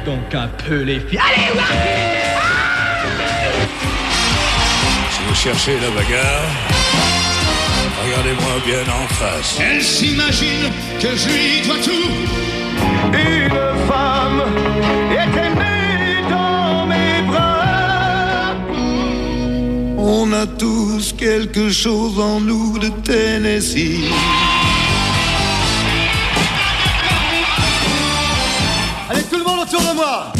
donc un peu les filles. Allez, Si vous cherchez la bagarre, regardez-moi bien en face. Elle s'imagine que je lui dois tout. Une femme était née dans mes bras. On a tous quelque chose en nous de Tennessee. Allez, tout le monde autour de moi.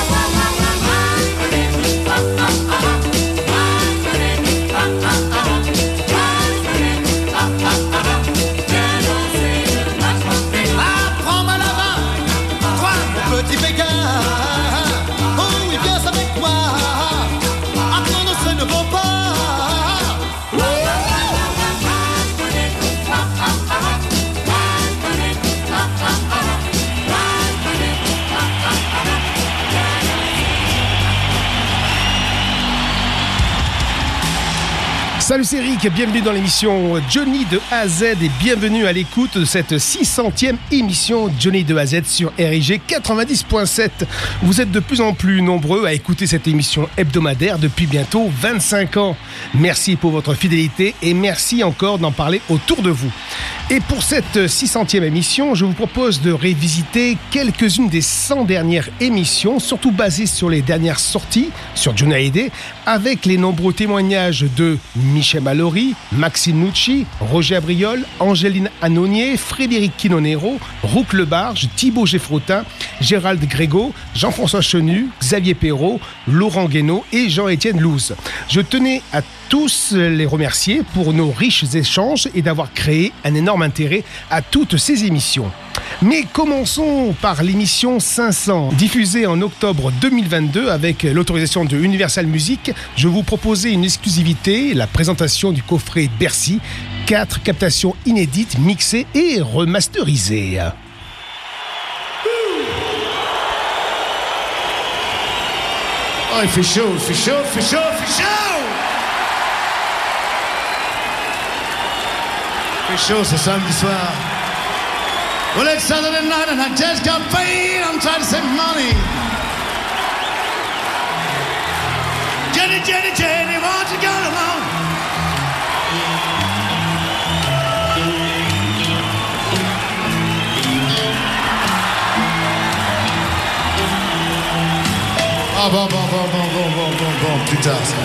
Apprends-moi la main, toi, mon petit Pékin. Oh oui, viens avec moi. Attends, ce ne vaut pas. Salut, c'est Rick, bienvenue dans l'émission Johnny de A à Z et bienvenue à l'écoute de cette 600e émission Johnny de A à Z sur RIG 90.7. Vous êtes de plus en plus nombreux à écouter cette émission hebdomadaire depuis bientôt 25 ans. Merci pour votre fidélité et merci encore d'en parler autour de vous. Et pour cette 600e émission, je vous propose de révisiter quelques-unes des 100 dernières émissions, surtout basées sur les dernières sorties sur Johnny Hallyday, avec les nombreux témoignages de Michel Mallory, Maxime Nucci, Roger Abriol, Angéline Annonier, Frédéric Quinonero, Rouque Lebarge, Thibaut Geffrotin, Gérald Grégo, Jean-François Chenu, Xavier Perrault, Laurent Guénaud et Jean-Étienne Louze. Je tenais à tous les remercier pour nos riches échanges et d'avoir créé un énorme intérêt à toutes ces émissions. Mais commençons par l'émission 500, diffusée en octobre 2022 avec l'autorisation de Universal Music. Je vous proposais une exclusivité, la présentation du coffret Bercy, 4 captations inédites, mixées et remasterisées. Oh, il fait chaud, il fait chaud, il fait chaud, il fait chaud. Il fait chaud ce samedi soir. Well, it's Saturday night and I just got paid. I'm trying to save money. Jenny, Jenny, Jenny, won't you go along? Ah bon, plus tard ça.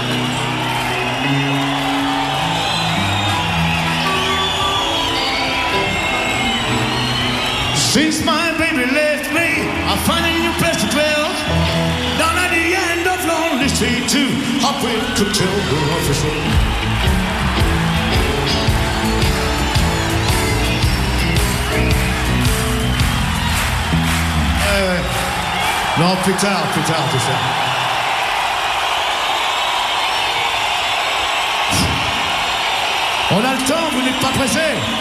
Since my baby left me, I find a new place to dwell. Down at the end of Lonely Street too, halfway to tell the official. Non, plus tard, tout ça. On a le temps, vous n'êtes pas pressés.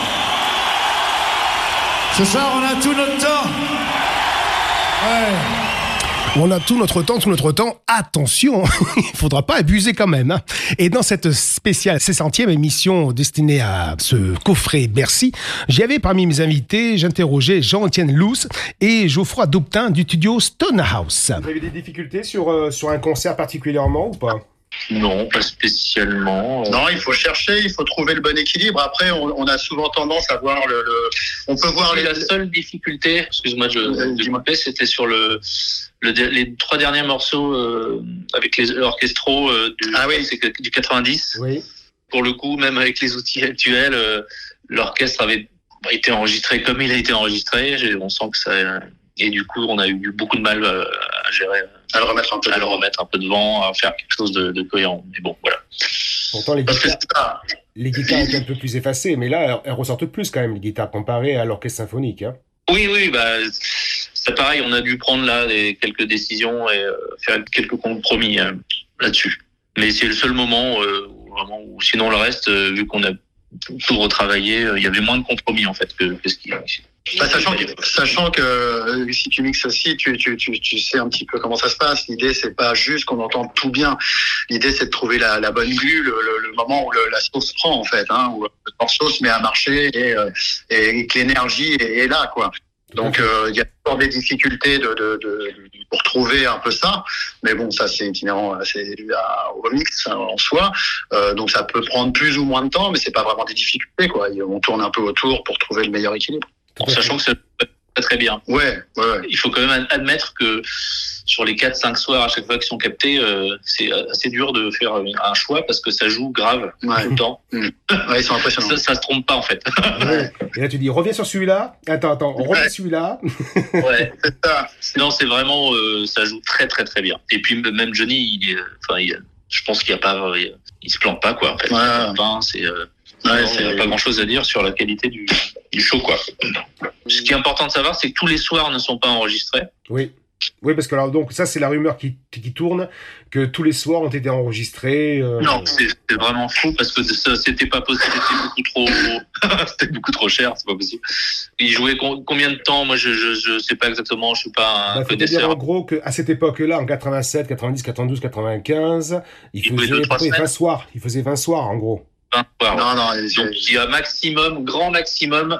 Ce soir, on a tout notre temps. Ouais. On a tout notre temps. Attention, il ne faudra pas abuser quand même. Hein. Et dans cette spéciale 600e émission destinée à ce coffret Bercy, j'avais parmi mes invités, j'interrogeais Jean-Étienne Louze et Geoffroy Dauptin du studio Stonehouse. Vous avez des difficultés sur un concert particulièrement ou pas ? Non, pas spécialement. Non, il faut chercher, il faut trouver le bon équilibre. Après, on a souvent tendance à voir on peut voir la seule difficulté, excuse-moi, je m'appelle, c'était sur les 3 derniers morceaux avec les orchestraux du 90. Oui. Pour le coup, même avec les outils actuels, l'orchestre avait été enregistré comme il a été enregistré. On sent que ça... Et du coup, on a eu beaucoup de mal à gérer, à le remettre un peu devant, à faire quelque chose de cohérent. Mais bon, voilà. Pourtant, les guitares étaient un peu plus effacées, mais là, elles ressortent plus quand même, les guitares, comparées à l'orchestre symphonique. Hein. Oui, c'est pareil, on a dû prendre là quelques décisions et faire quelques compromis là-dessus. Mais c'est le seul moment où sinon le reste, vu qu'on a tout retravaillé, il y avait moins de compromis en fait que ce qu'il y a ici. Sachant que si tu mixes aussi, tu sais un petit peu comment ça se passe. L'idée, c'est pas juste qu'on entende tout bien. L'idée, c'est de trouver la bonne glu, le moment où la sauce prend, en fait, où le morceau se met à marcher et que l'énergie est là, quoi. Donc il y a toujours des difficultés pour trouver un peu ça, mais bon, ça c'est inhérent, c'est au remix en soi. Donc ça peut prendre plus ou moins de temps, mais c'est pas vraiment des difficultés, quoi. On tourne un peu autour pour trouver le meilleur équilibre. En sachant que ça va très bien. Ouais. Il faut quand même admettre que sur les 4-5 soirs à chaque fois qui sont captés, c'est assez dur de faire un choix parce que ça joue grave tout le temps. Ouais, ils sont impressionnants. Ça se trompe pas en fait. Ouais. Et là tu dis reviens sur celui-là. Attends, on revient celui-là. Ouais. C'est ça. Non, c'est vraiment ça joue très très très bien. Et puis même Johnny, je pense qu'il y a pas, il se plante pas quoi. En fait, il n'y a pas grand-chose à dire sur la qualité du show quoi. Ce qui est important de savoir, c'est que tous les soirs ne sont pas enregistrés. Oui, parce que alors donc ça c'est la rumeur qui tourne que tous les soirs ont été enregistrés. Non, c'est vraiment fou parce que ça c'était pas possible, c'était beaucoup trop cher, c'est pas possible. Ils jouaient combien de temps? Moi je sais pas exactement, je suis pas un connaisseur. Dire en gros qu'à cette époque-là, en 87, 90, 92, 95, ils faisaient 20 soirs. Ils faisaient 20 soirs en gros. Non, donc il y a grand maximum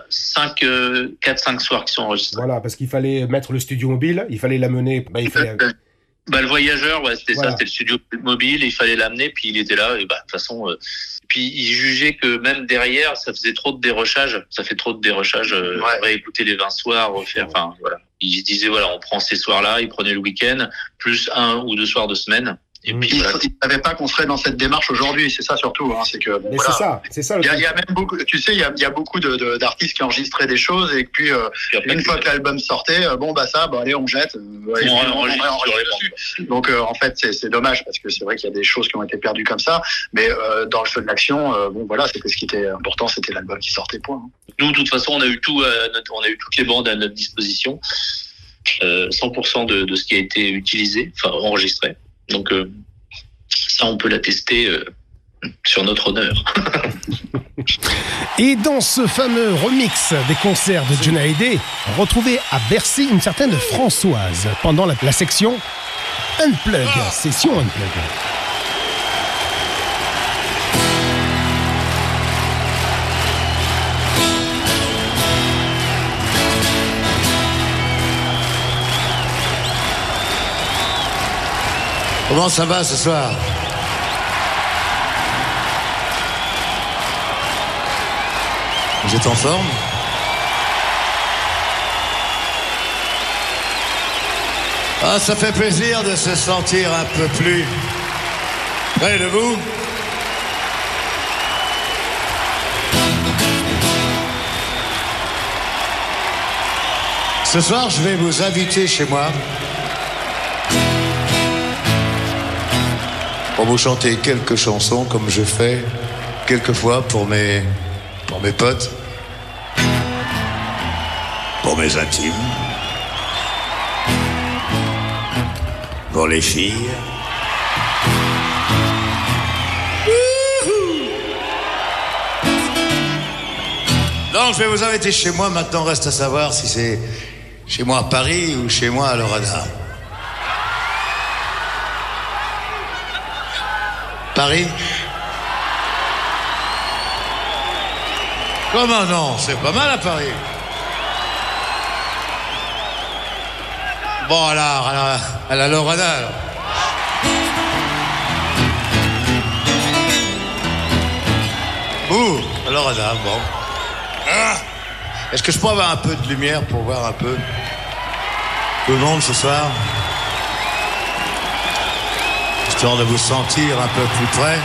4-5 soirs qui sont enregistrés. Voilà, parce qu'il fallait mettre le studio mobile, il fallait l'amener. Le voyageur, c'était ça, c'était le studio mobile, il fallait l'amener, puis il était là, et de toute façon. Puis il jugeait que même derrière, ça faisait trop de dérochage. Ça fait trop de dérochage. Réécouter les 20 soirs, refaire. Enfin, voilà. Il disait, on prend ces soirs-là, il prenait le week-end, plus 1 ou 2 soirs de semaine. Et puis, il ne savait pas qu'on serait dans cette démarche aujourd'hui, c'est ça surtout. C'est que c'est ça. Il y a même beaucoup, tu sais, il y a beaucoup d'artistes qui enregistraient des choses et puis une fois que l'album sortait, allez, on jette, on enregistre dessus. Donc en fait, c'est dommage parce que c'est vrai qu'il y a des choses qui ont été perdues comme ça, mais dans le feu de l'action, c'était ce qui était important, c'était l'album qui sortait, point. Nous, de toute façon, on a eu toutes les bandes à notre disposition, 100% de ce qui a été utilisé, enregistré. Donc ça, on peut l'attester sur notre honneur. Et dans ce fameux remix des concerts de Johnny Hallyday, retrouvez à Bercy une certaine Françoise pendant la section Unplug, session Unplug. Comment ça va ce soir? Vous êtes en forme? Ah, ça fait plaisir de se sentir un peu plus près de vous. Ce soir, je vais vous inviter chez moi pour vous chanter quelques chansons comme je fais quelquefois pour mes potes, pour mes intimes, pour les filles. Donc je vais vous inviter chez moi. Maintenant reste à savoir si c'est chez moi à Paris ou chez moi à Lorada. Paris? Comment non? C'est pas mal à Paris. Bon alors, à la Lorada alors. Ouh, à Lorada, bon. Est-ce que je peux avoir un peu de lumière pour voir un peu tout le monde ce soir? Histoire de vous sentir un peu plus près.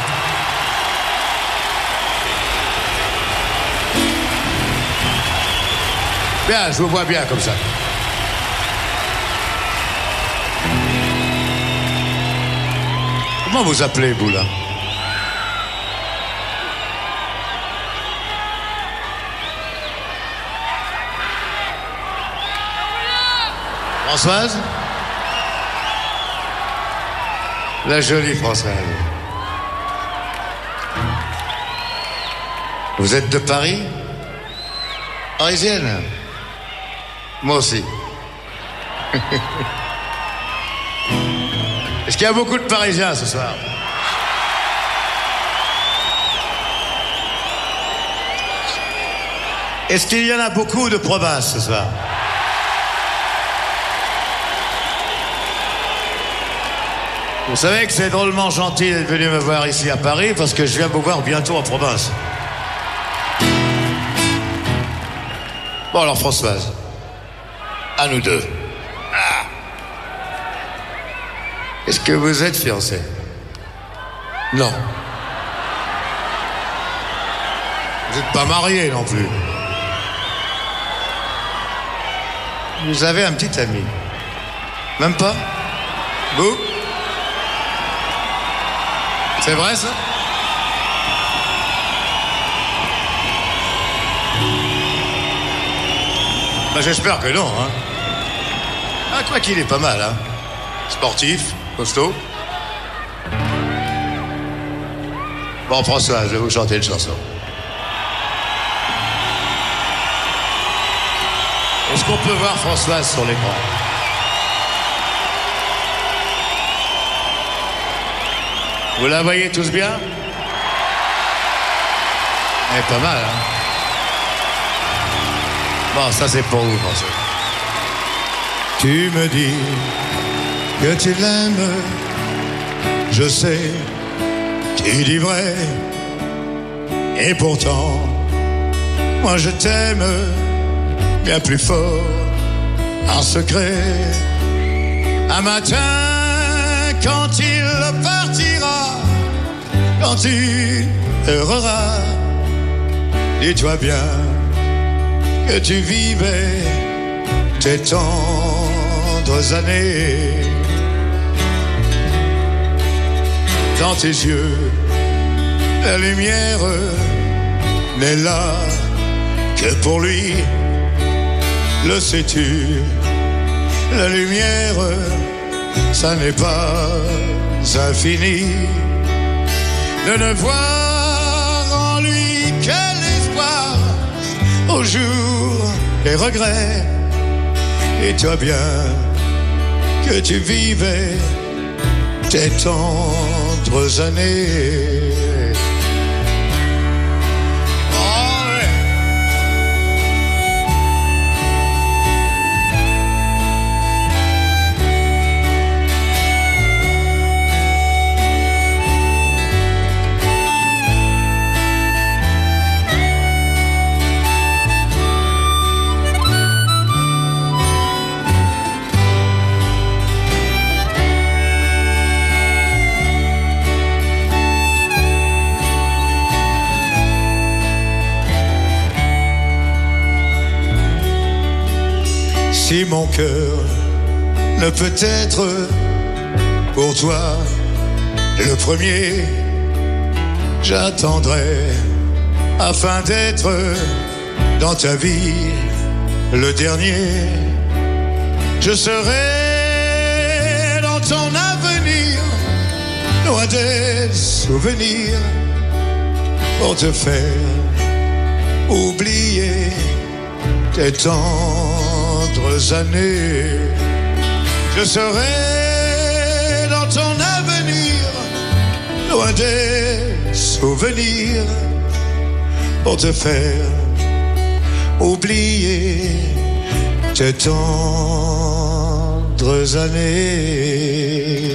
Bien, je vous vois bien comme ça. Comment vous appelez, vous, là? Françoise? La jolie Françoise. Vous êtes de Paris? Parisienne? Moi aussi. Est-ce qu'il y a beaucoup de Parisiens ce soir? Est-ce qu'il y en a beaucoup de province ce soir? Vous savez que c'est drôlement gentil d'être venu me voir ici à Paris parce que je viens vous voir bientôt en province. Bon alors Françoise, à nous deux. Ah. Est-ce que vous êtes fiancée? Non. Vous n'êtes pas mariés non plus. Vous avez un petit ami. Même pas? Vous? C'est vrai ça? Ben, j'espère que non, hein. Ah, quoi qu'il est pas mal, hein. Sportif, costaud. Bon, François, je vais vous chanter une chanson. Est-ce qu'on peut voir Françoise sur l'écran? Vous la voyez tous bien? Elle est pas mal, hein? Bon, ça c'est pour vous, François. Tu me dis que tu l'aimes, je sais, tu dis vrai. Et pourtant, moi je t'aime bien plus fort, en secret. Un matin, quand il partira, quand tu erreras, dis-toi bien que tu vivais tes tendres années. Dans tes yeux, la lumière n'est là que pour lui. Le sais-tu, la lumière, ça n'est pas infini. De ne voir en lui que l'espoir au jour des regrets. Et toi bien que tu vivais tes tendres années. Si mon cœur ne peut être pour toi le premier, j'attendrai afin d'être dans ta vie le dernier. Je serai dans ton avenir, loin des souvenirs, pour te faire oublier tes tendres années. Je serai dans ton avenir, loin des souvenirs, pour te faire oublier tes tendres années.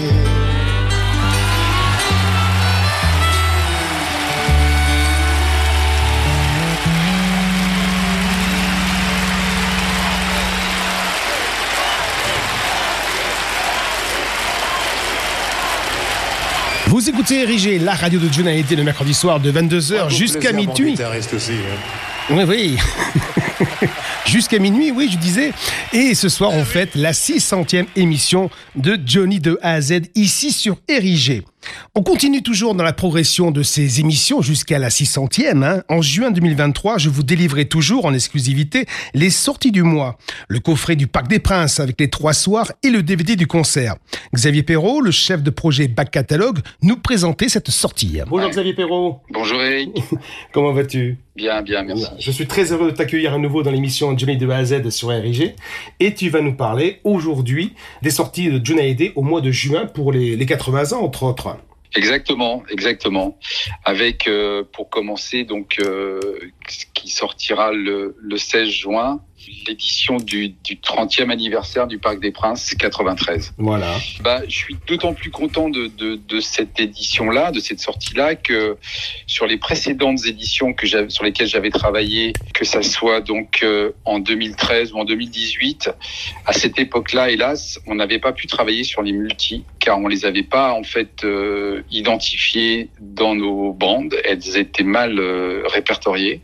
Vous écoutez Érigé, la radio de Johnny Hallyday, le mercredi soir de 22h jusqu'à minuit. Aussi, hein. Oui. Jusqu'à minuit, oui, je disais. Et ce soir, on fête la 600e émission de Johnny de A à Z, ici sur Érigé. On continue toujours dans la progression de ces émissions jusqu'à la 600e. Hein. En juin 2023, je vous délivrerai toujours en exclusivité les sorties du mois. Le coffret du Parc des Princes avec les 3 soirs et le DVD du concert. Xavier Perrault, le chef de projet Back Catalogue, nous présentait cette sortie. Bonjour Xavier Perrault. Bonjour Eric. Comment vas-tu ? Bien, merci. Je suis très heureux de t'accueillir à nouveau dans l'émission Johnny de A à Z sur Érigé. Et tu vas nous parler aujourd'hui des sorties de Johnny Hallyday au mois de juin pour les 80 ans, entre autres. Exactement. Avec, pour commencer, donc, ce qui sortira le 16 juin, l'édition du 30e anniversaire du Parc des Princes 93. Voilà. Je suis d'autant plus content de cette édition-là, de cette sortie-là, que sur les précédentes éditions sur lesquelles j'avais travaillé, que ça soit donc en 2013 ou en 2018, à cette époque-là, hélas, on n'avait pas pu travailler sur les multis, car on les avait pas en fait identifiées dans nos bandes. Elles étaient mal répertoriées.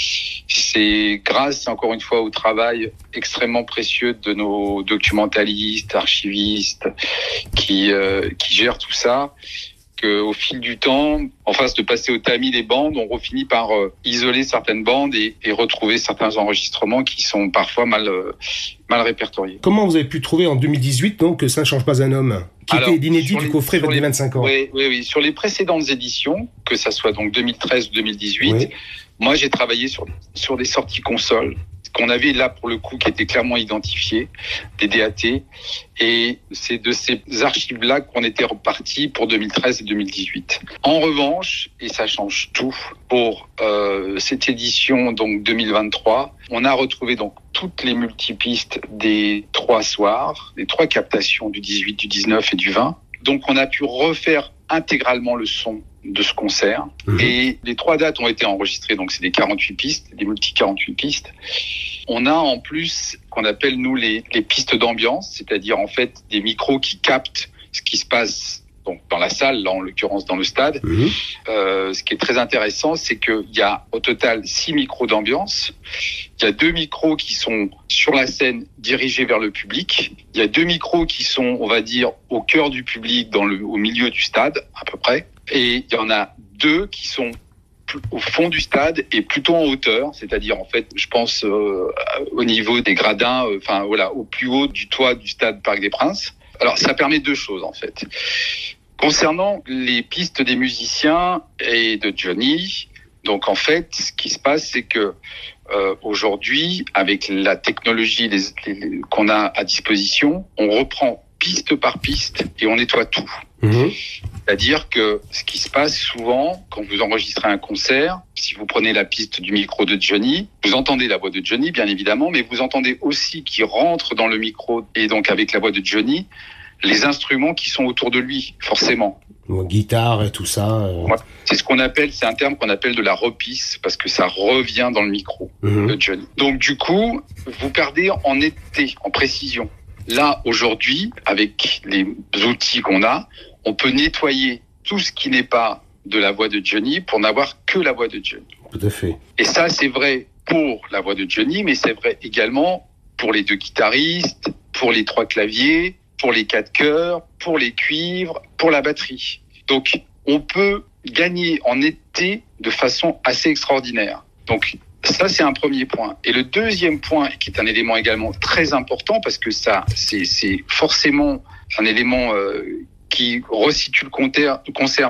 C'est grâce, encore une fois, au travail extrêmement précieux de nos documentalistes, archivistes, qui gèrent tout ça, qu'au fil du temps, en face de passer au tamis des bandes, on finit par isoler certaines bandes et retrouver certains enregistrements qui sont parfois mal répertoriés. Comment vous avez pu trouver en 2018 donc que Ça ne change pas un homme, qui était l'inédit du coffret des 25 ans? Oui. Sur les précédentes éditions, que ça soit donc 2013 ou 2018, oui. Moi j'ai travaillé sur des sorties consoles qu'on avait là pour le coup qui étaient clairement identifiées, des DAT, et c'est de ces archives-là qu'on était reparti pour 2013 et 2018. En revanche, et ça change tout, pour cette édition donc 2023, on a retrouvé donc toutes les multipistes des 3 soirs, des 3 captations du 18, du 19 et du 20. Donc on a pu refaire intégralement le son de ce concert. Et les 3 dates ont été enregistrées, donc c'est des 48 pistes, des multi 48 pistes. On a en plus qu'on appelle nous les pistes d'ambiance, c'est-à-dire en fait des micros qui captent ce qui se passe donc dans la salle, là en l'occurrence dans le stade. Ce qui est très intéressant, c'est qu'il y a au total 6 micros d'ambiance. Il y a 2 micros qui sont sur la scène dirigés vers le public. Il y a 2 micros qui sont, on va dire, au cœur du public, au milieu du stade à peu près. Et il y en a 2 qui sont au fond du stade et plutôt en hauteur, c'est-à-dire en fait, je pense au niveau des gradins, au plus haut du toit du stade Parc des Princes. Alors ça permet 2 choses en fait. Concernant les pistes des musiciens et de Johnny, donc en fait, ce qui se passe, c'est que aujourd'hui, avec la technologie qu'on a à disposition, on reprend piste par piste et on nettoie tout. C'est-à-dire que ce qui se passe souvent, quand vous enregistrez un concert, si vous prenez la piste du micro de Johnny, vous entendez la voix de Johnny, bien évidemment, mais vous entendez aussi qu'il rentre dans le micro, et donc avec la voix de Johnny, les instruments qui sont autour de lui, forcément. Guitare et tout ça. Ouais. C'est un terme qu'on appelle de la repisse, parce que ça revient dans le micro de Johnny. Donc du coup, vous perdez en netteté, en précision. Là, aujourd'hui, avec les outils qu'on a, on peut nettoyer tout ce qui n'est pas de la voix de Johnny pour n'avoir que la voix de Johnny. Tout à fait. Et ça, c'est vrai pour la voix de Johnny, mais c'est vrai également pour les 2 guitaristes, pour les 3 claviers, pour les 4 chœurs, pour les cuivres, pour la batterie. Donc, on peut gagner en netteté de façon assez extraordinaire. Donc, ça, c'est un premier point. Et le deuxième point, qui est un élément également très important, parce que ça, c'est forcément un élément qui resitue le concert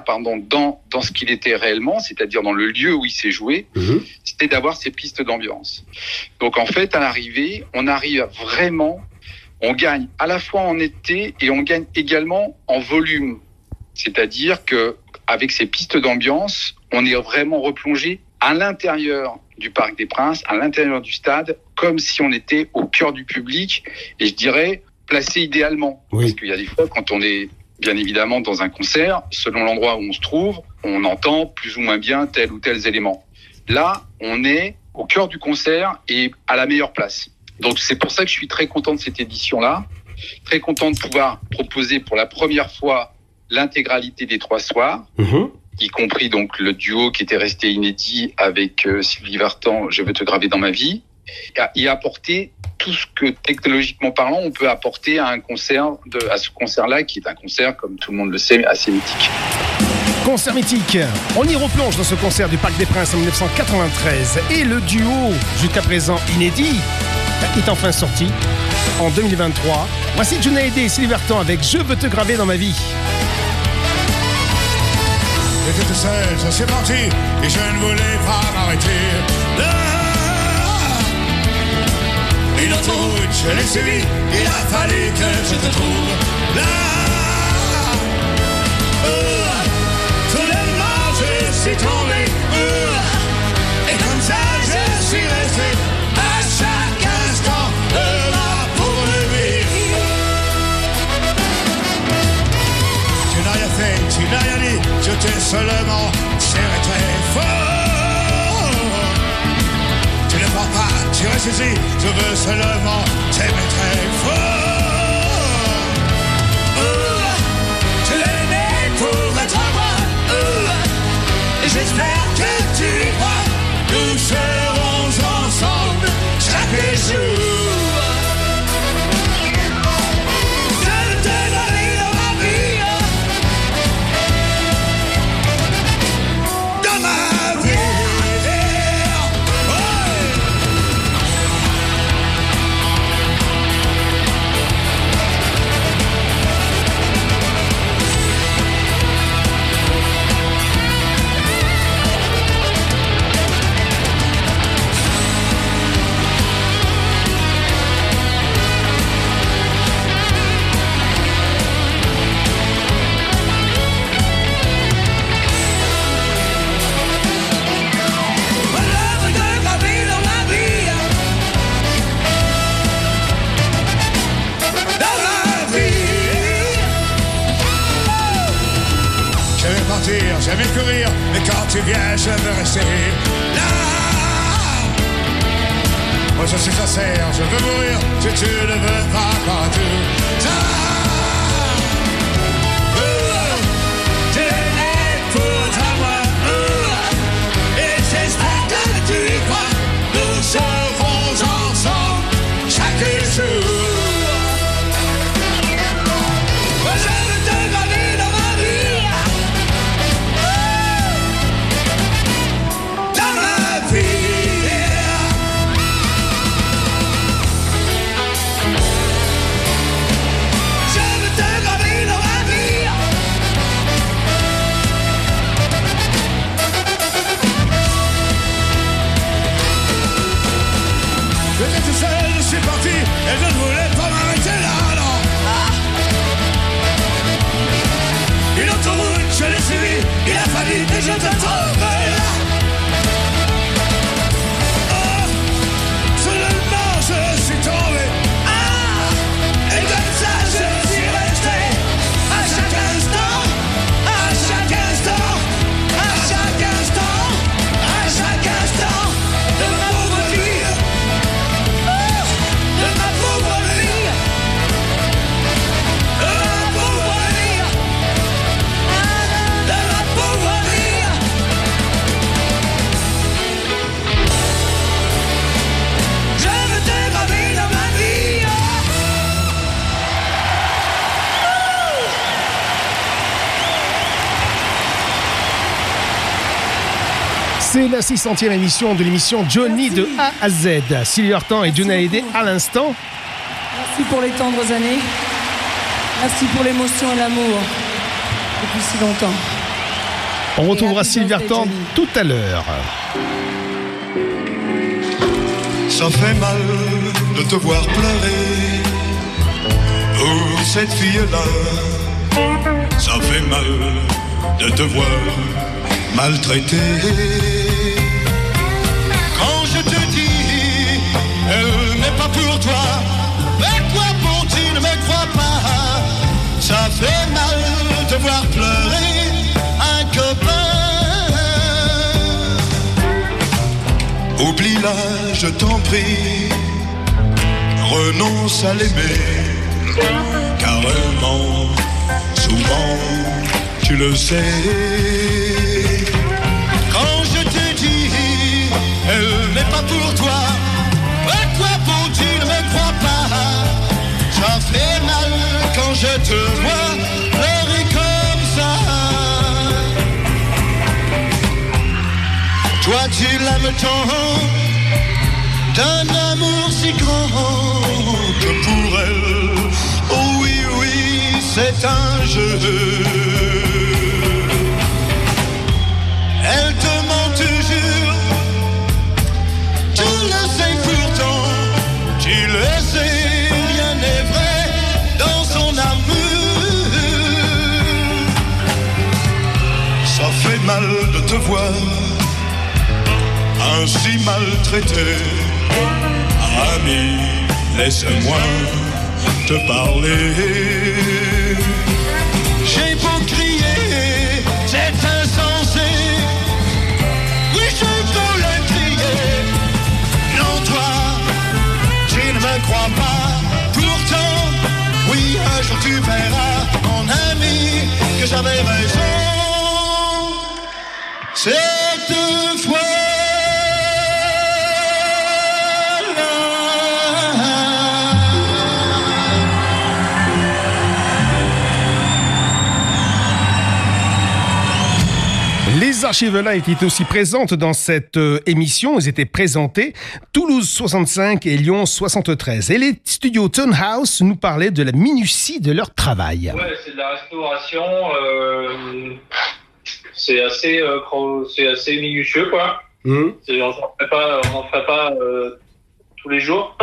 dans ce qu'il était réellement, c'est-à-dire dans le lieu où il s'est joué, c'était d'avoir ces pistes d'ambiance. Donc, en fait, à l'arrivée, on arrive vraiment, on gagne à la fois en netteté et on gagne également en volume. C'est-à-dire que avec ces pistes d'ambiance, on est vraiment replongé à l'intérieur du Parc des Princes, à l'intérieur du stade, comme si on était au cœur du public, et je dirais placé idéalement. Oui. Parce qu'il y a des fois, quand on est bien évidemment dans un concert, selon l'endroit où on se trouve, on entend plus ou moins bien tel ou tel élément. Là, on est au cœur du concert et à la meilleure place. Donc c'est pour ça que je suis très content de cette édition-là, très content de pouvoir proposer pour la première fois l'intégralité des 3 soirs, y compris donc le duo qui était resté inédit avec Sylvie Vartan, Je veux te graver dans ma vie, et apporter tout ce que technologiquement parlant on peut apporter à à ce concert-là, qui est un concert, comme tout le monde le sait, assez mythique. Concert mythique, on y replonge dans ce concert du Parc des Princes en 1993, et le duo, jusqu'à présent inédit, est enfin sorti en 2023. Voici Johnny Hallyday et Sylvie Vartan avec Je veux te graver dans ma vie. J'étais seul, ça c'est parti, et je ne voulais pas m'arrêter. Là, une autoroute, je l'ai suivi, il a fallu que je te trouve. Là, soudainement je suis tombé, et comme ça je je t'ai seulement serré très fort. Tu ne pars pas, tu restes ici, je veux seulement t'aimer très fort. Tu es né pour être à moi, et j'espère que tu y crois. Nous serons ensemble chaque jour. J'aime courir, mais quand tu viens, je veux rester là. Moi je suis sincère, je veux mourir, si tu ne veux pas partout. Tu es né pour moi, et j'espère que tu y crois. Nous serons ensemble chaque jour. Je suis parti et je ne voulais pas m'arrêter là, non. Une autoroute, je l'ai suivi, il a fallu que je te trouve là. Oh, seulement je suis tombé. Ah, et comme ça je suis resté. À chaque instant, à chaque instant, à chaque instant, à chaque instant de ma pauvre vie. C'est la 600e émission de l'émission Johnny de A à Z. Sylvie Vartan et Johnny Hallyday à l'instant. Merci pour les tendres années. Merci pour l'émotion et l'amour depuis si longtemps. On retrouvera Sylvie Vartan tout à l'heure. Ça fait mal de te voir pleurer pour cette fille-là. Ça fait mal de te voir maltraité. Quand je te dis, elle n'est pas pour toi, mais quoi pour tu ne me crois pas? Ça fait mal de voir pleurer un copain. Oublie-la, je t'en prie, renonce à l'aimer, car elle ment souvent, tu le sais. Quand je te dis, elle n'est pas pour toi, à quoi bon tu ne me crois pas? Ça fait mal quand je te vois pleurer comme ça. Toi tu l'aimes tant, d'un amour si grand que pour elle, oh oui, oui, c'est un jeu. Elle te ment toujours, tu le sais pourtant, tu le sais, rien n'est vrai dans son amour. Ça fait mal de te voir ainsi maltraité. Ami, laisse-moi te parler. J'ai beau crier, c'est crois pas. Pourtant, oui, un jour tu verras, mon ami, que j'avais raison. Cette fois. Les Archives Live étaient aussi présentes dans cette émission. Ils étaient présentés Toulouse 65 et Lyon 73. Et les studios Tonehouse nous parlaient de la minutie de leur travail. Ouais, c'est de la restauration. C'est assez minutieux, quoi. On n'en ferait pas tous les jours.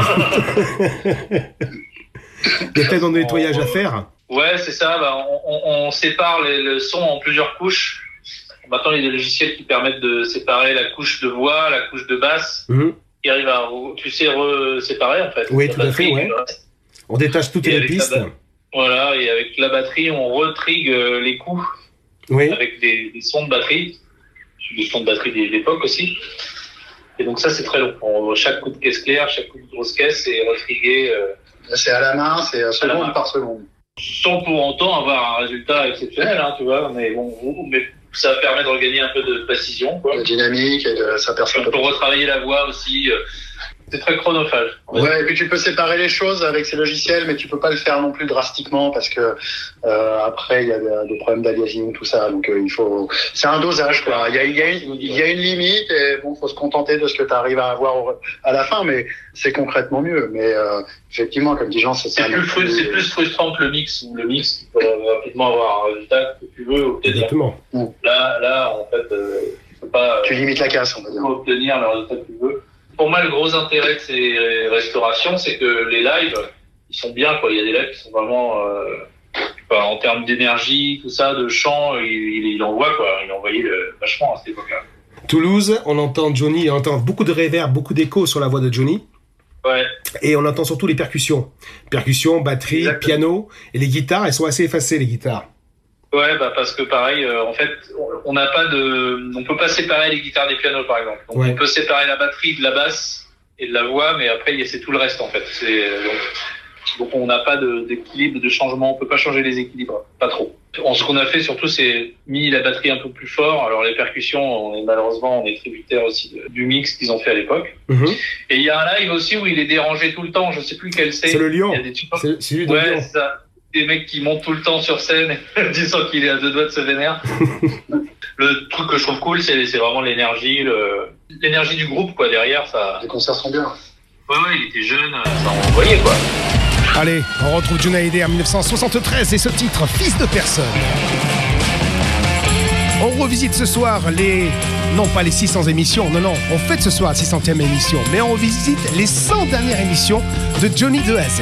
Il y a peut-être un nettoyage à faire. Ouais, c'est ça. On sépare le son en plusieurs couches. Maintenant, il y a des logiciels qui permettent de séparer la couche de voix, la couche de basse, qui arrivent à, séparer, en fait. Oui, tout à fait, ouais. On détache toutes les pistes. Voilà, et avec la batterie, on retrigue les coups. Oui. Avec des sons de batterie. Des sons de batterie d'époque aussi. Et donc ça, c'est très long. Chaque coup de caisse claire, chaque coup de grosse caisse est retrigué. C'est à la main, c'est seconde par seconde. Sans pour autant avoir un résultat exceptionnel, hein, tu vois. Mais bon, ça permet de regagner un peu de précision, quoi. De dynamique et de sa personne. Pour retravailler la voix aussi. C'est très chronophage. Ouais, et puis tu peux séparer les choses avec ces logiciels, mais tu peux pas le faire non plus drastiquement parce que après il y a des problèmes d'aliasing, tout ça. Donc c'est un dosage, quoi. Il y a une limite et bon, faut se contenter de ce que tu arrives à avoir à la fin, mais c'est concrètement mieux. Mais effectivement, comme dit Jean, c'est plus frustrant que le mix. Le mix, tu peux rapidement avoir un résultat que tu veux obtenir. Exactement. Là, en fait, tu peux pas. Tu limites la casse, on va dire. Obtenir le résultat que tu veux. Pour moi, le gros intérêt de ces restaurations, c'est que les lives, ils sont bien, quoi. Il y a des lives qui sont vraiment, en termes d'énergie, tout ça, de chant, il envoie, quoi. Il envoyait vachement à cette époque-là. Toulouse, on entend Johnny, on entend beaucoup de réverb, beaucoup d'écho sur la voix de Johnny. Ouais. Et on entend surtout les percussions. Percussions, batterie, piano. Et les guitares, elles sont assez effacées, les guitares. Ouais, parce que pareil, en fait, on peut pas séparer les guitares des pianos, par exemple. Donc, on peut séparer la batterie de la basse et de la voix, mais après, c'est tout le reste, en fait. Donc on n'a pas d'équilibre, de changement. On peut pas changer les équilibres, pas trop. Ce qu'on a fait surtout, c'est mis la batterie un peu plus fort. Alors les percussions, on est tributaire aussi du mix qu'ils ont fait à l'époque. Et il y a un live aussi où il est dérangé tout le temps. Je sais plus quel c'est. C'est le Lion. Il y a des c'est lui de Lyon. Ouais, c'est ça. Des mecs qui montent tout le temps sur scène, disant qu'il est à deux doigts de se vénère. Le truc que je trouve cool, c'est vraiment l'énergie du groupe, quoi. Derrière, ça. Les concerts sont bien. Ouais, il était jeune, ça envoyait, quoi. Allez, on retrouve Johnny Hallyday en 1973 et ce titre, Fils de personne. On revisite ce soir non pas les 600 émissions, non, on fête ce soir la 600e émission, mais on revisite les 100 dernières émissions de Johnny de A à Z.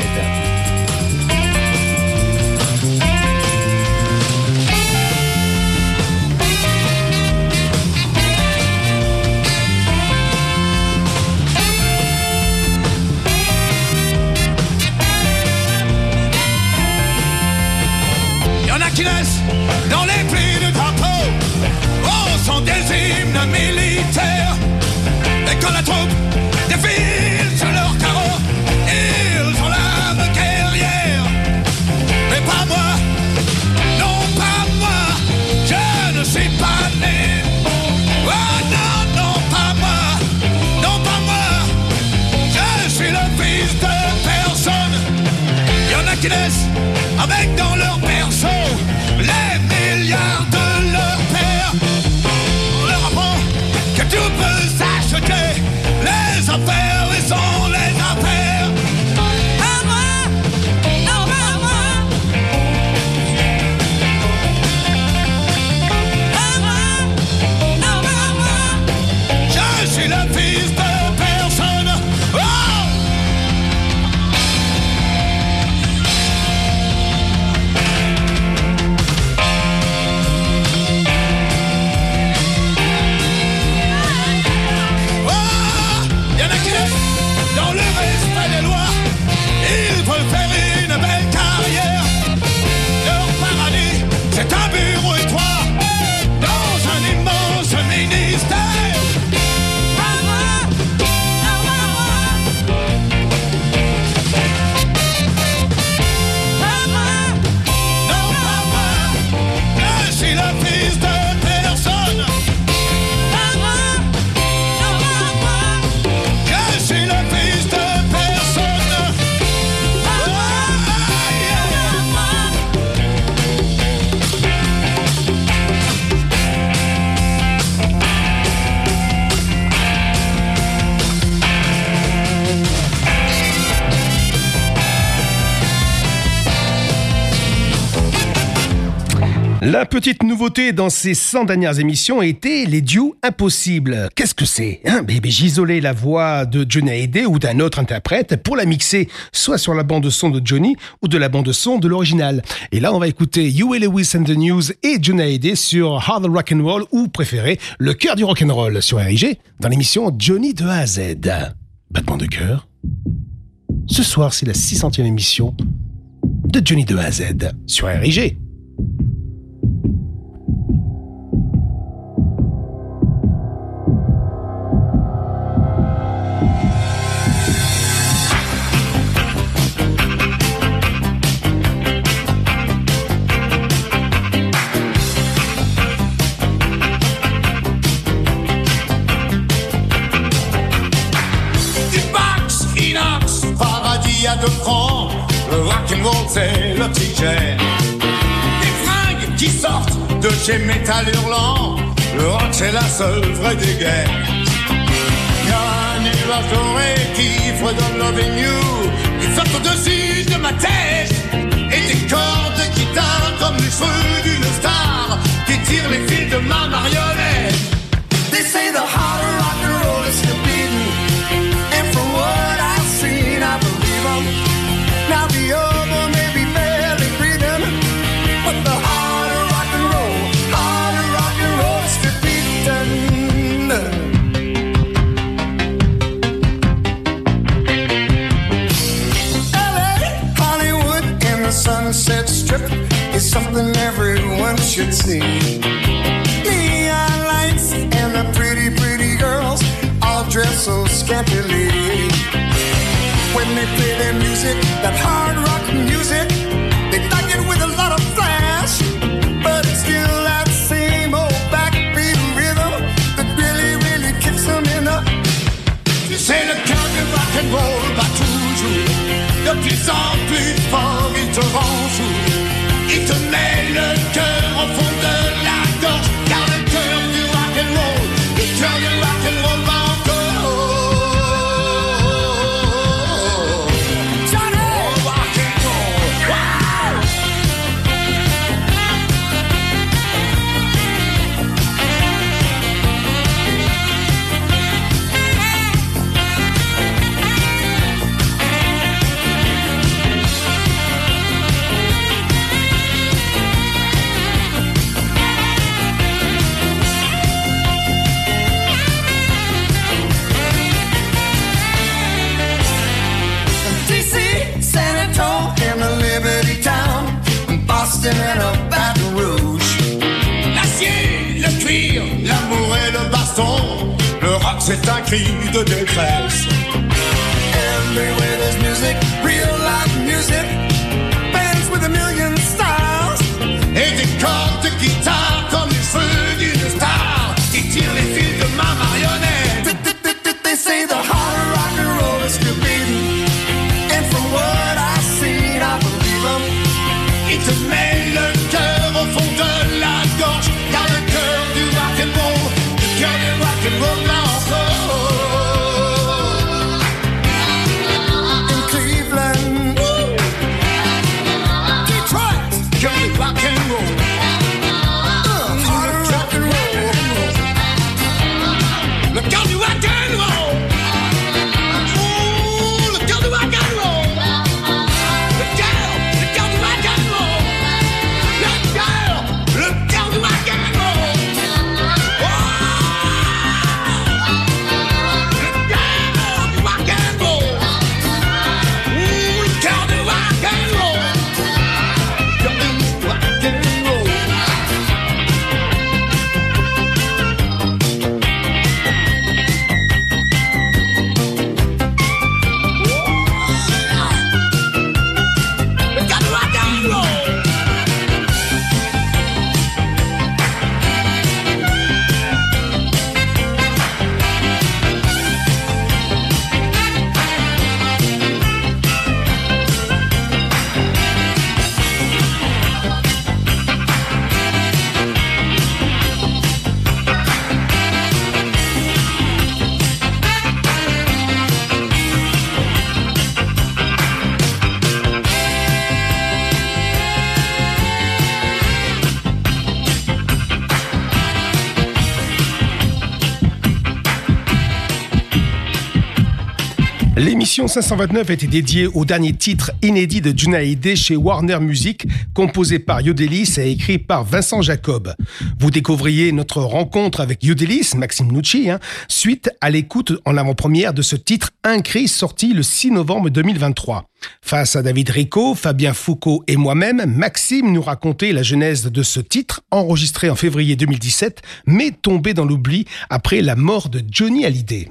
Qui naissent dans les plis de drapeau, sont des hymnes militaires. Et quand la troupe défile sur leurs carreaux, ils ont l'âme guerrière. Mais pas moi, non pas moi, je ne suis pas né. Oh non, non pas moi, non pas moi, je suis le fils de personne. Il y en a qui naissent avec dans leur berceau les milliards de leur père. On leur apprend que tout peut s'acheter, les affaires et sont les affaires. À moi, non à moi. À moi, non à moi. Je suis le fils de personne. Oh! La petite nouveauté dans ces 100 dernières émissions était les duos impossibles. Qu'est-ce que c'est j'isolais la voix de Johnny Hallyday ou d'un autre interprète pour la mixer soit sur la bande son de Johnny ou de la bande son de l'original. Et là, on va écouter Huey Lewis and the News et Johnny Hallyday sur Hard Rock and Roll ou préféré, le cœur du rock and roll sur RIG dans l'émission Johnny de A à Z. Battement de cœur. Ce soir, c'est la 600e émission de Johnny de A à Z sur RIG. À 2 francs, le rock'n'roll c'est l'oxygène. Des fringues qui sortent de chez Métal Hurlant, le rock c'est la seule vraie dégaine. Y'a un nuage doré qui fredonne Loving You, qui flotte au-dessus de ma tête, et des cordes de guitare comme les cheveux d'une star qui tirent les fils de ma marionnette. They say the heart of rock'n'roll is still beating, and from what I've seen I believe. Now the other may be barely breathing, but the heart of rock and roll is still beating. LA, Hollywood, and the Sunset Strip is something everyone should see. Neon lights and the pretty, pretty girls all dress so scantily. When they play their music, that hard rock music, they like it with a lot of flash, but it's still that same old backbeat rhythm that really, really kicks them in the... C'est le cœur du rock'n'roll bat toujours, de plus en plus fort il te rend fou, il te met le cœur au fond de la gorge, car le cœur du rock'n'roll va encore. And a Baton Rouge. L'acier, le cuir, l'amour et le baston, le rock c'est un cri de détresse. Everywhere there's music, real life music, bands with a million styles, et des cordes de guitare comme les feux d'une star qui tirent les fils de ma marionnette. They say the heart of rock and roll is still beating, and from what I've seen I believe them. Il te met le cœur au fond de la gorge, car le cœur du rock'n'roll, là encore. In Cleveland L'émission 529 était dédiée au dernier titre inédit de Johnny Hallyday chez Warner Music, composé par Yodelis et écrit par Vincent Jacob. Vous découvriez notre rencontre avec Yodelis, Maxime Nucci, suite à l'écoute en avant-première de ce titre Un cri sorti le 6 novembre 2023. Face à David Rico, Fabien Foucault et moi-même, Maxime nous racontait la genèse de ce titre, enregistré en février 2017, mais tombé dans l'oubli après la mort de Johnny Hallyday.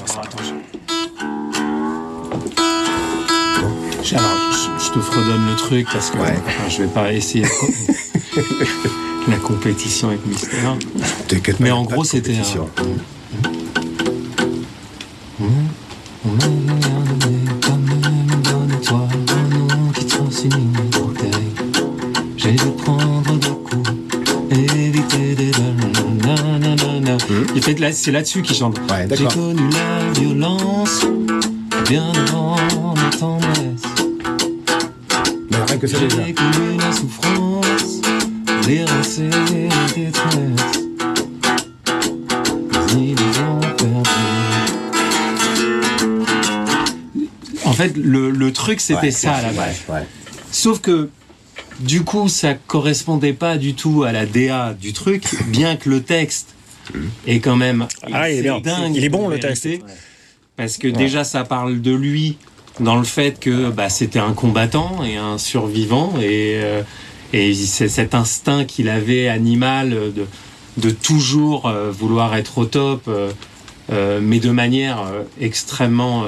Alors, je te fredonne le truc parce que je vais pas essayer la compétition avec Mister. Mais en gros, c'était j'ai dû prendre des coups, éviter des balles. C'est là-dessus qu'il chante. Ouais, j'ai connu la violence bien avant ma tendresse. Rien que ça, j'ai connu la souffrance, l'errance et la détresse. Ils ont perdu. En fait, le truc, c'était ça à la base. Ouais. Sauf que, du coup, ça correspondait pas du tout à la DA du truc, bien que le texte est quand même dingue. Il est bon, le texte. Parce que déjà, ça parle de lui dans le fait que c'était un combattant et un survivant, et c'est cet instinct qu'il avait animal de toujours vouloir être au top, mais de manière extrêmement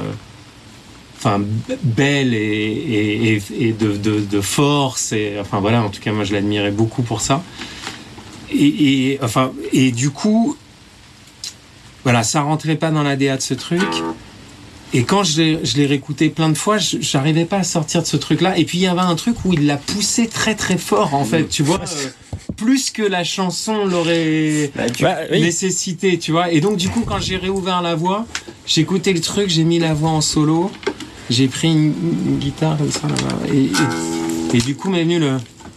belle et de force, et enfin voilà, en tout cas moi je l'admirais beaucoup pour ça, et du coup voilà, ça rentrait pas dans la DA de ce truc. Et quand je l'ai réécouté plein de fois, j'arrivais pas à sortir de ce truc-là. Et puis il y avait un truc où il l'a poussé très très fort, en fait, tu vois, plus que la chanson l'aurait nécessité, tu vois. Et donc du coup, quand j'ai réouvert la voix, j'ai écouté le truc, j'ai mis la voix en solo, j'ai pris une guitare comme ça, et du coup m'est venu le...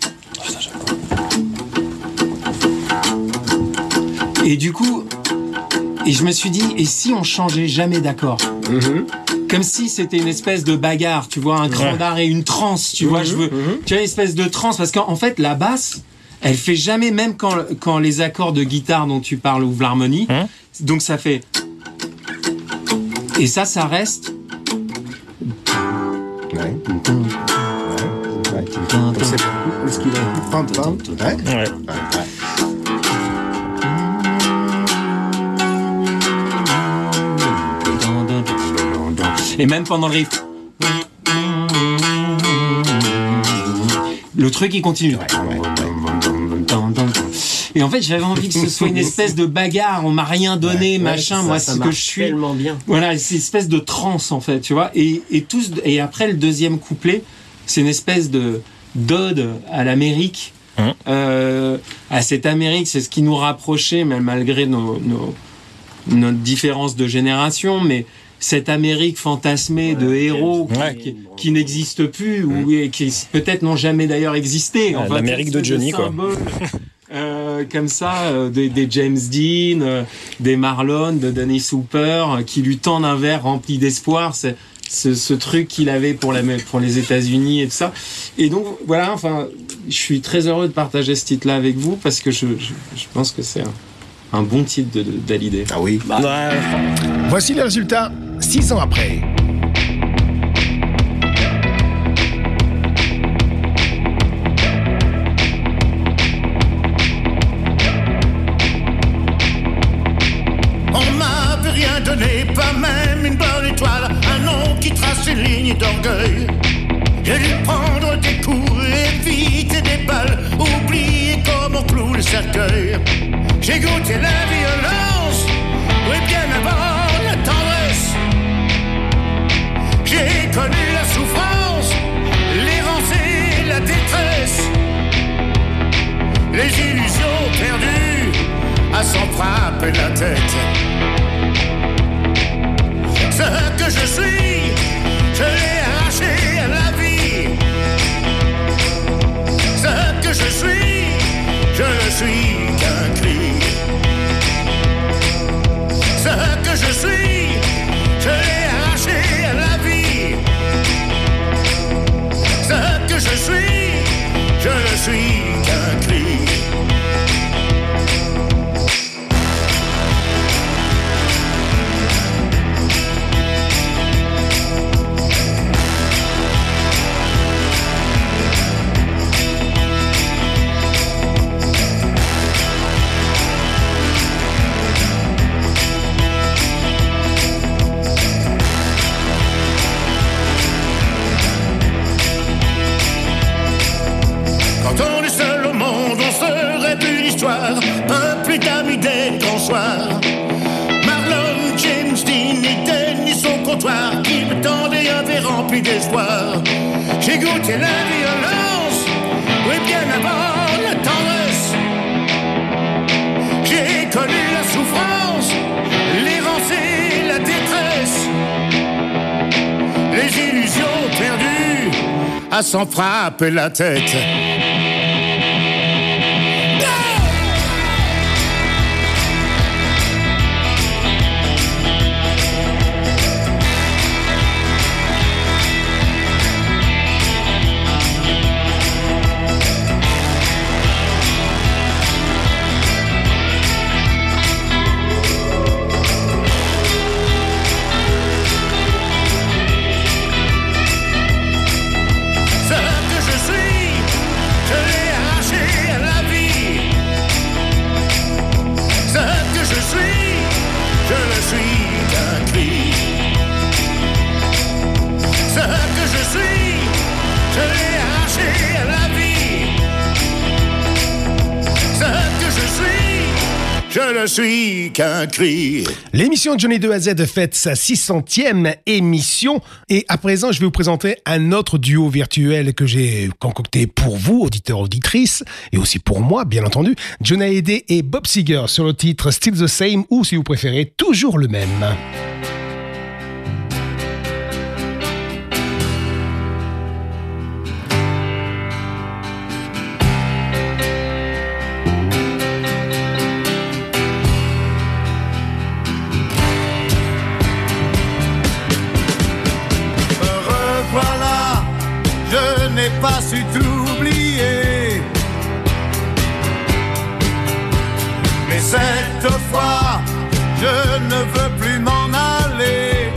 Et du coup... Et je me suis dit, et si on changeait jamais d'accord ? Comme si c'était une espèce de bagarre, tu vois, un cran d'art et une transe, tu vois, tu vois, une espèce de transe, parce qu'en fait, la basse, elle fait jamais, même quand les accords de guitare dont tu parles ouvrent l'harmonie, donc ça fait... Et ça reste... Et même pendant le riff, le truc il continue. Et en fait, j'avais envie que ce soit une espèce de bagarre. On m'a rien donné, machin. Moi, c'est ce que je suis. Tellement bien. Voilà, c'est une espèce de transe en fait, tu vois. Et après le deuxième couplet, c'est une espèce de d'ode à l'Amérique, à cette Amérique. C'est ce qui nous rapprochait, même malgré notre différence de génération, mais cette Amérique fantasmée de héros qui n'existe plus, ou qui peut-être n'ont jamais d'ailleurs existé. Enfin, l'Amérique de Johnny, quoi. Comme ça, des James Dean, des Marlon, de Dennis Hooper, qui lui tendent un verre rempli d'espoir. C'est ce truc qu'il avait pour les États-Unis et tout ça. Et donc voilà, enfin, je suis très heureux de partager ce titre-là avec vous, parce que je pense que c'est un bon titre d'Hallyday. Ah oui. Voici les résultats 6 ans après. On m'avait rien donné, pas même une bonne étoile, un nom qui trace une ligne d'orgueil. J'ai dû prendre des coups, éviter des balles, oublier comment on cloue le cercueil. J'ai goûté la violence, oui, bien avant la tendresse. J'ai connu la souffrance, l'errance et la détresse. Les illusions perdues à s'en frapper la tête. Ce que je suis, je l'ai arraché à la vie. Ce que je ne suis qu'un cri. Ce que je suis, je l'ai arraché à la vie. d'espoir. J'ai goûté la violence, oui, bien avant la tendresse. J'ai connu la souffrance, l'errance et la détresse. Les illusions perdues à s'en frapper la tête. Je ne suis qu'un cri. L'émission Johnny de A à Z fête sa 600e émission. Et à présent, je vais vous présenter un autre duo virtuel que j'ai concocté pour vous, auditeurs, auditrices, et aussi pour moi, bien entendu. Johnny Hallyday et Bob Seger sur le titre Still the Same, ou si vous préférez, Toujours le même. Pas su t'oublier, mais cette fois je ne veux plus m'en aller.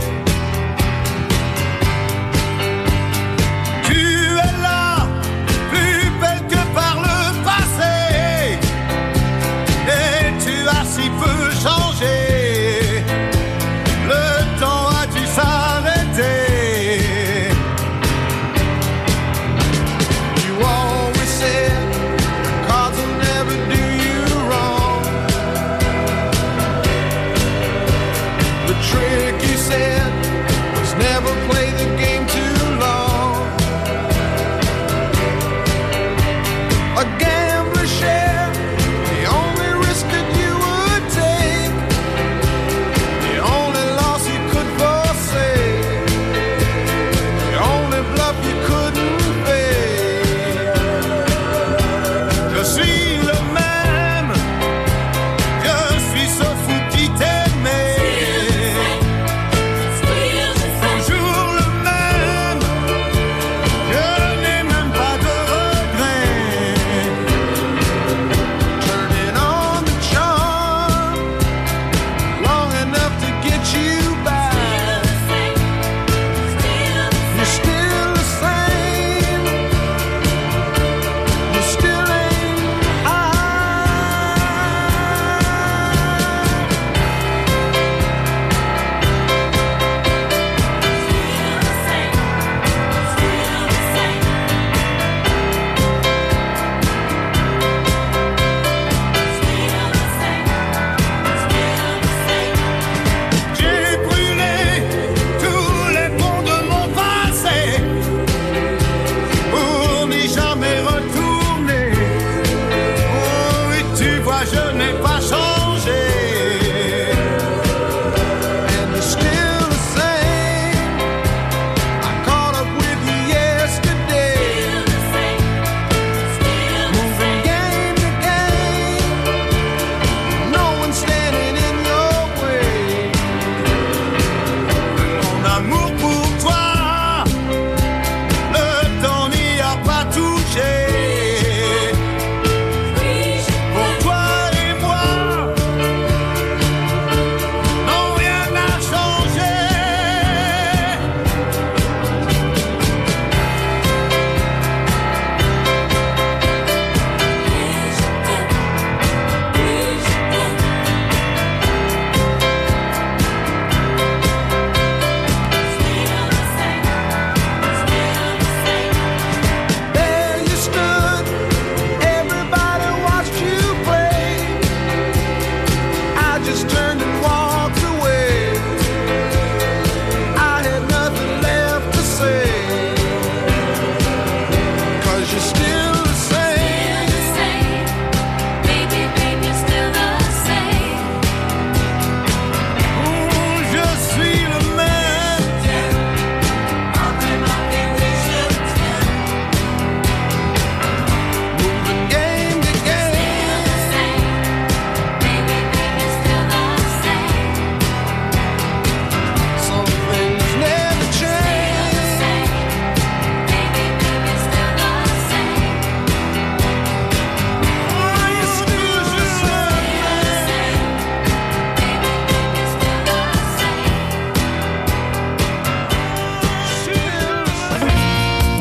Tu es là, plus belle que par le passé, et tu as si peu changé. Le temps a dû s'arrêter.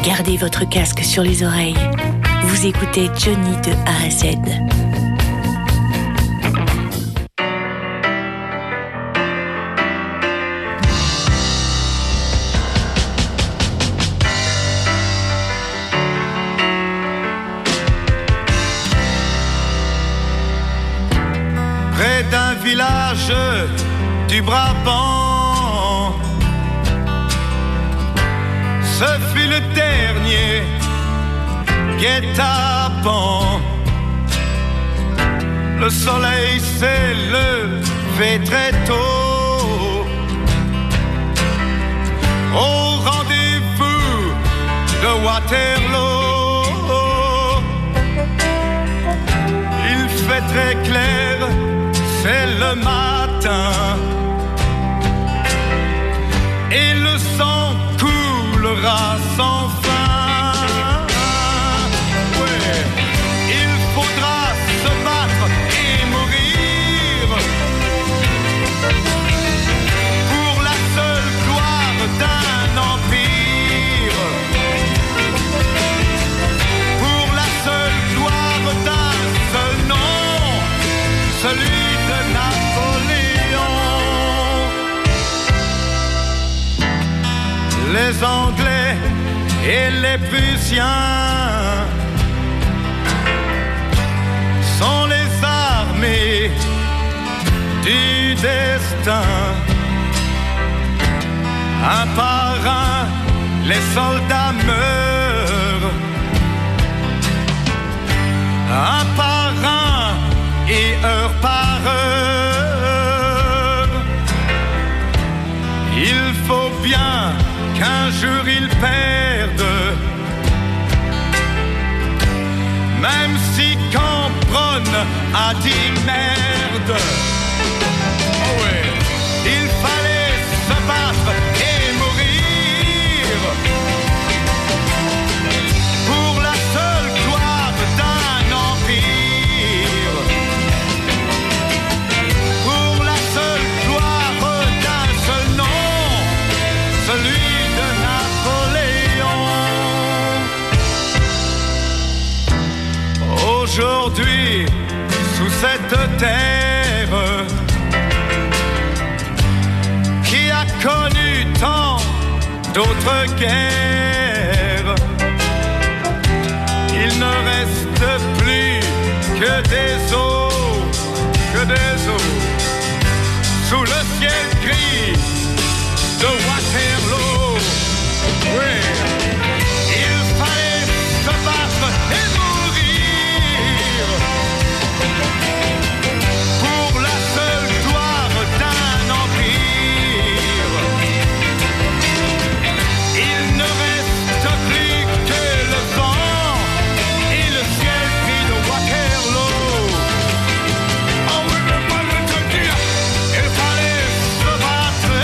Gardez votre casque sur les oreilles. Vous écoutez Johnny de A à Z. Près d'un village du Brabant, ce fut le dernier guet-apens. Le soleil s'est levé très tôt au rendez-vous de Waterloo. Il fait très clair, c'est le matin, et le sang coulera sans fin. Ouais, il faudra se battre et mourir pour la seule gloire d'un empire, pour la seule gloire d'un seul nom, celui de Napoléon. Les Anglais et les Prussiens sont les armées du destin. Un par un, les soldats meurent. Un par un et heure par heure. Il faut bien qu'un jour ils perdent, même si Cambronne a dit merde. Oh ouais, il fallait se battre et mourir pour la seule gloire d'un empire, pour la seule gloire d'un seul nom, celui de Napoléon. Aujourd'hui, sous cette terre qui a connu tant d'autres guerres, il ne reste plus que des eaux sous le ciel gris de Waterloo. Oui, il fallait se battre et mourir pour la seule gloire d'un empire. Il ne reste plus que le vent et le ciel gris de Waterloo. Oh oui, mais moi je te dis, il fallait se battre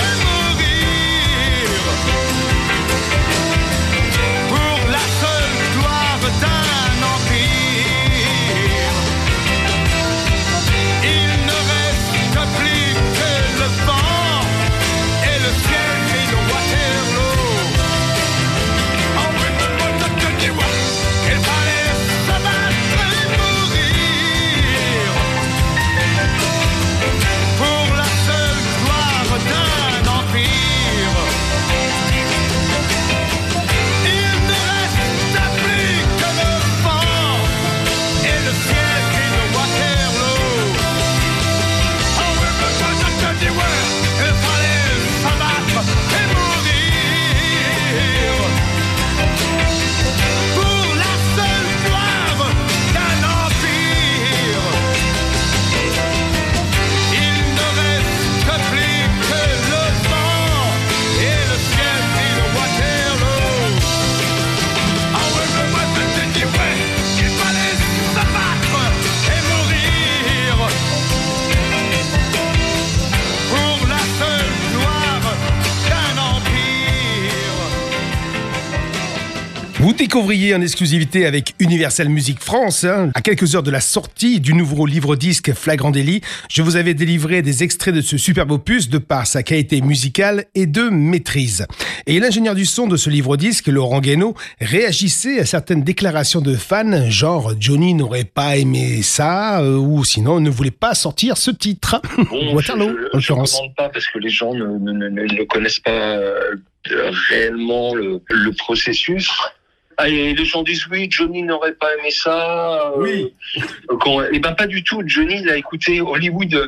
Vous découvriez en exclusivité avec Universal Music France, à quelques heures de la sortie du nouveau livre-disque Flagrant Délit, je vous avais délivré des extraits de ce superbe opus de par sa qualité musicale et de maîtrise. Et l'ingénieur du son de ce livre-disque, Laurent Guénaud, réagissait à certaines déclarations de fans, genre Johnny n'aurait pas aimé ça, ou sinon ne voulait pas sortir ce titre. Bon, Waterloo, en l'occurrence. Je ne demande pas parce que les gens ne connaissent pas réellement le processus. Ah, et les gens disent oui, Johnny n'aurait pas aimé ça. Oui. Eh ben pas du tout. Johnny, il a écouté Hollywood.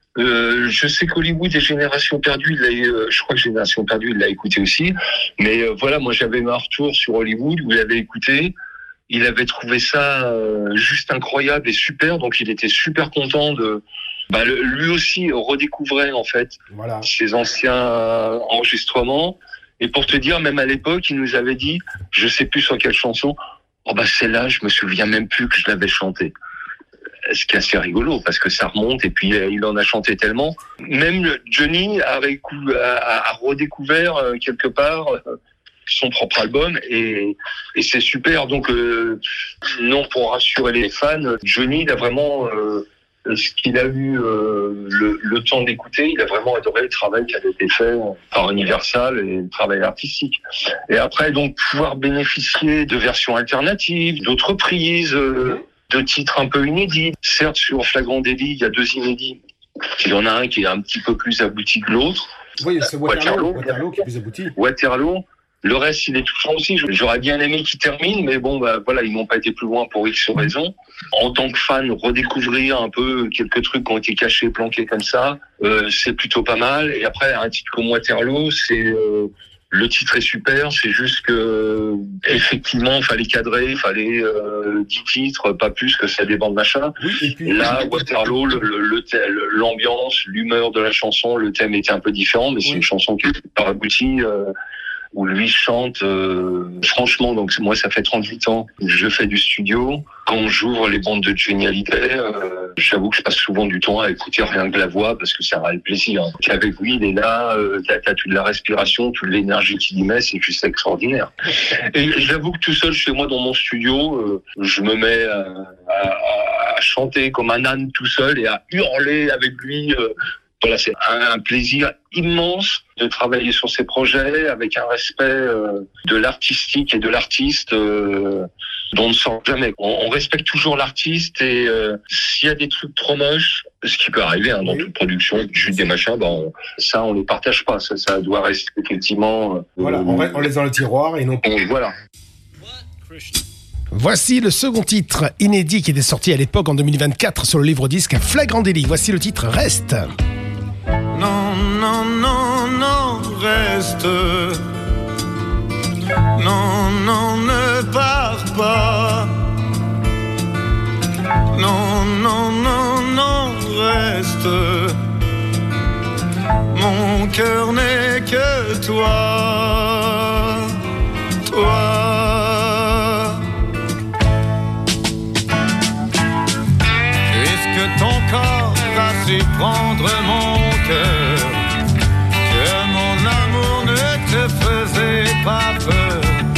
Je sais qu'Hollywood et Génération Perdue, je crois que Génération Perdue, il l'a écouté aussi. Mais voilà, moi j'avais ma retour sur Hollywood où il avait écouté. Il avait trouvé ça juste incroyable et super. Donc il était super content de. Lui aussi redécouvrait en fait ses anciens enregistrements. Et pour te dire, même à l'époque, il nous avait dit, je sais plus sur quelle chanson, celle-là, je me souviens même plus que je l'avais chantée. Ce qui est assez rigolo, parce que ça remonte, et puis il en a chanté tellement. Même Johnny a redécouvert quelque part son propre album, et c'est super. Donc, non, pour rassurer les fans, Johnny, il a vraiment... ce qu'il a eu le temps d'écouter, il a vraiment adoré le travail qui avait été fait par Universal et le travail artistique. Et après, donc, pouvoir bénéficier de versions alternatives, d'autres reprises, de titres un peu inédits. Certes, sur Flagrant Délit, il y a 2 inédits. Il y en a un qui est un petit peu plus abouti que l'autre. Oui, c'est Waterloo qui est plus abouti. Waterloo. Le reste, il est touchant aussi. J'aurais bien aimé qu'il termine, mais bon, voilà, ils n'ont pas été plus loin pour X raisons. En tant que fan, redécouvrir un peu quelques trucs qui ont été cachés, planqués comme ça, c'est plutôt pas mal. Et après, un titre comme Waterloo, le titre est super. C'est juste que, effectivement, il fallait cadrer, il fallait 10 titres, pas plus que ça débande machin. Oui, et puis, là, Waterloo, l'ambiance, l'humeur de la chanson, le thème était un peu différent, mais c'est une chanson qui est pas aboutie. Où lui chante, franchement, donc moi ça fait 38 ans que je fais du studio. Quand j'ouvre les bandes de Johnny Hallyday, j'avoue que je passe souvent du temps à écouter rien que la voix parce que ça a le plaisir. Avec lui, il est là, t'as toute la respiration, toute l'énergie qu'il y met, c'est juste extraordinaire. Et j'avoue que tout seul chez moi dans mon studio, je me mets à chanter comme un âne tout seul et à hurler avec lui. Voilà, c'est un plaisir immense de travailler sur ces projets avec un respect de l'artistique et de l'artiste dont on ne sort jamais. On respecte toujours l'artiste et s'il y a des trucs trop moches, ce qui peut arriver dans toute production, juste des machins, ça on les partage pas. Ça doit rester effectivement. Voilà, on laisse dans le tiroir et non. Voilà. Voici le second titre inédit qui était sorti à l'époque en 2024 sur le livre-disque Flagrant Délit. Voici le titre Reste. Non, non, non, non, reste. Non, non, ne pars pas. Non, non, non, non, reste. Mon cœur n'est que toi. Toi. Puisque ton corps a su prendre mon cœur, que mon amour ne te faisait pas peur,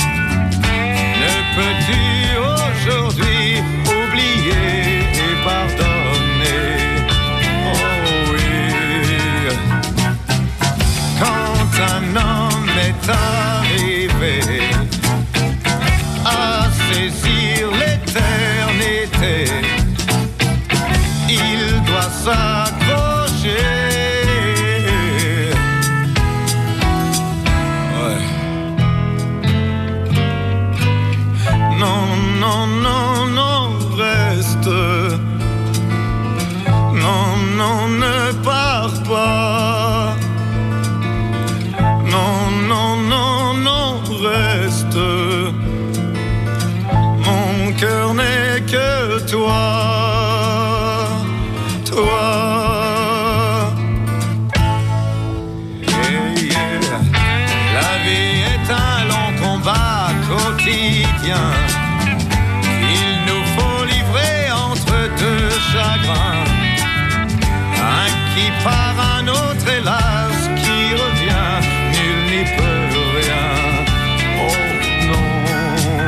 ne peux-tu aujourd'hui oublier et pardonner? Oh oui. Quand un homme est arrivé à saisir l'éternité, il doit s'accrocher. Ouais. Non, non, non, non, reste. Non, non, ne pars pas. Non, non, non, non, reste. Mon cœur n'est que toi. Toi. Yeah, yeah. La vie est un long combat quotidien. Il nous faut livrer entre deux chagrins. Un qui part, un autre hélas qui revient. Nul n'y peut rien. Oh non.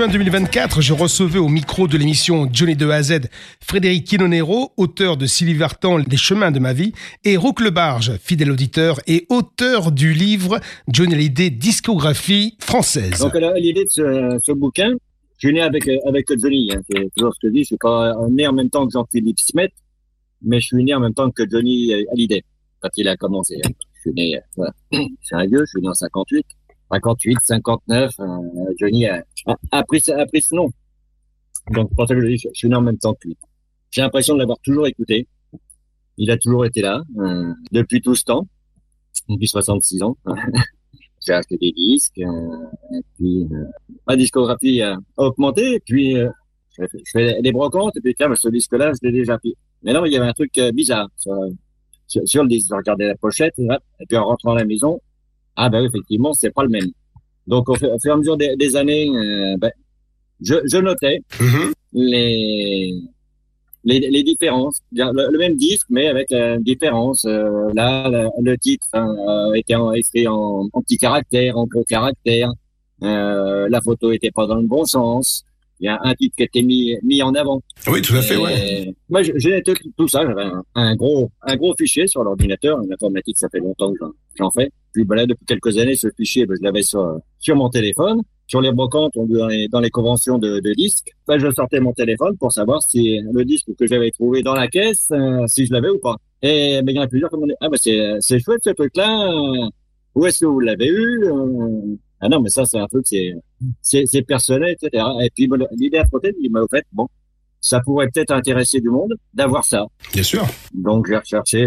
juin 2024, je recevais au micro de l'émission Johnny de A à Z Frédéric Quinonero, auteur de Sylvie Vartan, Les chemins de ma vie, et Roch Lebarge, fidèle auditeur et auteur du livre Johnny Hallyday, discographie française. Donc l'idée de ce bouquin, je suis né avec Johnny, hein, c'est toujours ce que je dis, je suis pas né en même temps que Jean-Philippe Smet, mais je suis né en même temps que Johnny Hallyday, quand il a commencé. Je suis né, voilà. Je suis un vieux, je suis né en 58, 59, Johnny a pris ce nom. Donc, pour ça que je dis, je suis né en même temps que lui. J'ai l'impression de l'avoir toujours écouté. Il a toujours été là, depuis tout ce temps, depuis 66 ans. J'ai acheté des disques, et puis ma discographie a augmenté, et puis je fais des brocantes, et puis tiens, ce disque-là, je l'ai déjà pris. Mais non, il y avait un truc bizarre sur le disque. Je regardais la pochette, et puis en rentrant à la maison, ah ben effectivement, c'est pas le même. Donc au fur et à mesure des années, je notais les différences. Le même disque, mais avec différence. Là, le titre était écrit en petits caractères, en gros caractères. La photo était pas dans le bon sens. Il y a un titre qui était mis en avant. Oui, tout à fait, ouais. Moi, j'ai tout ça. J'avais un gros fichier sur l'ordinateur. L'informatique, ça fait longtemps que j'en fais. Puis, là, depuis quelques années, ce fichier, je l'avais sur mon téléphone. Sur les brocantes, dans les conventions de disques, je sortais mon téléphone pour savoir si le disque que j'avais trouvé dans la caisse, si je l'avais ou pas. Et il y en a plusieurs qui m'ont dit, ah, c'est chouette ce truc-là. Où est-ce que vous l'avez eu? Ah non, mais ça, c'est un truc, c'est personnel, etc. Et puis, l'idée à côté, il m'a fait, bon, ça pourrait peut-être intéresser du monde d'avoir ça. Bien sûr. Donc, j'ai recherché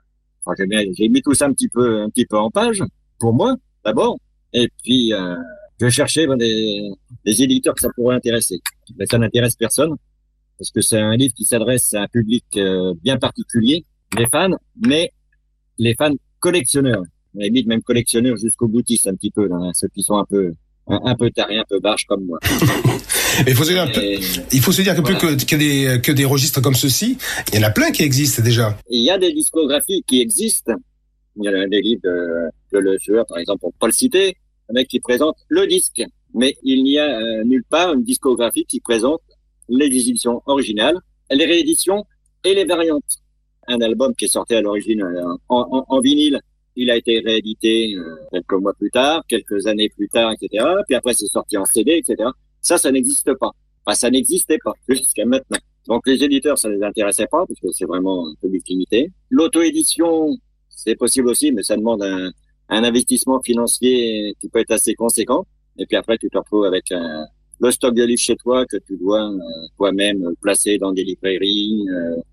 j'ai mis tout ça un petit peu en page, pour moi, d'abord. Et puis, je cherchais des éditeurs que ça pourrait intéresser. Mais ça n'intéresse personne, parce que c'est un livre qui s'adresse à un public bien particulier, les fans, mais les fans collectionneurs. À la limite, même collectionneurs jusqu'au boutiste un petit peu, là, ceux qui sont un peu tarés, un peu barges comme moi. Il faut se dire que des registres comme ceux-ci, il y en a plein qui existent déjà. Il y a des discographies qui existent. Il y a des livres de Le Sueur, par exemple, pour ne pas le citer, un mec qui présente le disque. Mais il n'y a nulle part une discographie qui présente les éditions originales, les rééditions et les variantes. Un album qui est sorti à l'origine en vinyle, il a été réédité quelques mois plus tard, quelques années plus tard, etc. Puis après, c'est sorti en CD, etc. Ça n'existe pas. Enfin, ça n'existait pas jusqu'à maintenant. Donc, les éditeurs, ça les intéressait pas parce que c'est vraiment un public limité. L'auto-édition, c'est possible aussi, mais ça demande un investissement financier qui peut être assez conséquent. Et puis après, tu te retrouves avec le stock de livres chez toi que tu dois toi-même placer dans des librairies,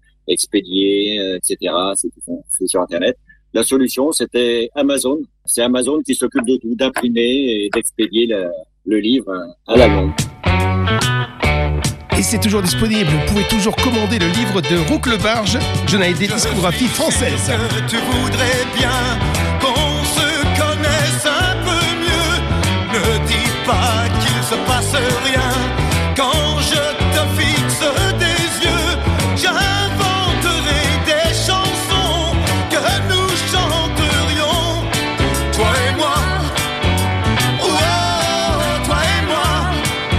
expédier, etc. C'est sur Internet. La solution, c'était Amazon. C'est Amazon qui s'occupe de tout, d'imprimer et d'expédier le livre à la longue. Et c'est toujours disponible. Vous pouvez toujours commander le livre de Roch Lebarge, Johnny Hallyday, discographie française. Tu voudrais bien qu'on se connaisse un peu mieux. Ne dis pas qu'il se passe rien quand je te fixe des yeux. J'inventerai des chansons que nous chanterions, toi et moi. Oh, toi et moi.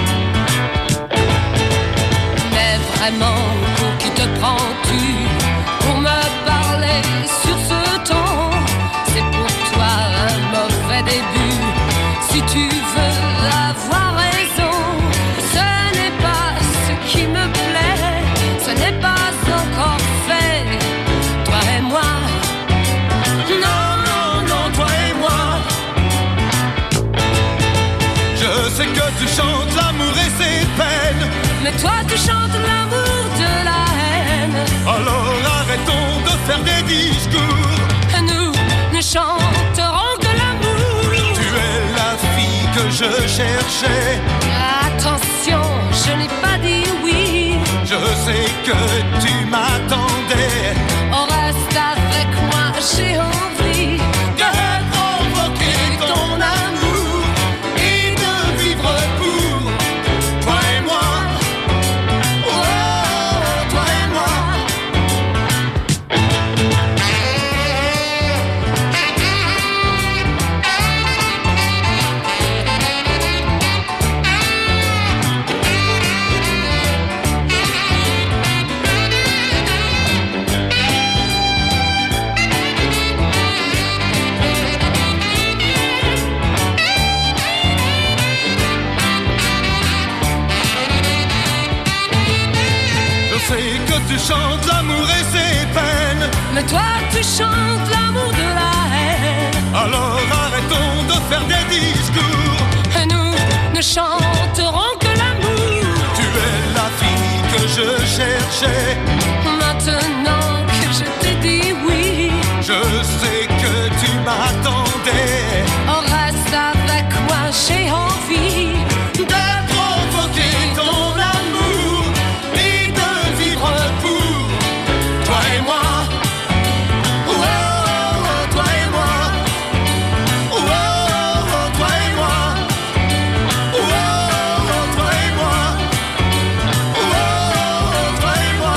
Mais vraiment, pour qui te prends-tu pour me parler sur ce ton? C'est pour toi un mauvais début. Si tu veux avoir raison, ce n'est pas ce qui me plaît, ce n'est pas encore fait. Toi et moi, non, non, non, toi et moi. Je sais que tu chantes l'amour et ses peines, mais toi tu chantes l'amour de la haine. alors arrêtons de faire des discours. Nous chanterons de l'amour. Tu es la fille que je cherchais. Attention, je n'ai pas dit oui. Je sais que tu m'attendais. On reste avec moi, j'ai envie de provoquer ton amour et de vivre pour toi et moi. Oh, toi et moi. tu chantes l'amour et ses peines. Mais toi tu chantes l'amour de la haine. Alors arrêtons de faire des discours. Et nous ne chanterons que l'amour. Tu es la fille que je cherchais. Maintenant que je t'ai dit oui, je sais que tu m'attendais. On reste avec moi, j'ai envie de provoquer ton amour et de vivre pour toi et moi. Oh, oh, oh, toi et moi. Oh, oh, oh, toi et moi. Oh, oh, oh, toi et moi. Oh, oh, oh, toi et moi.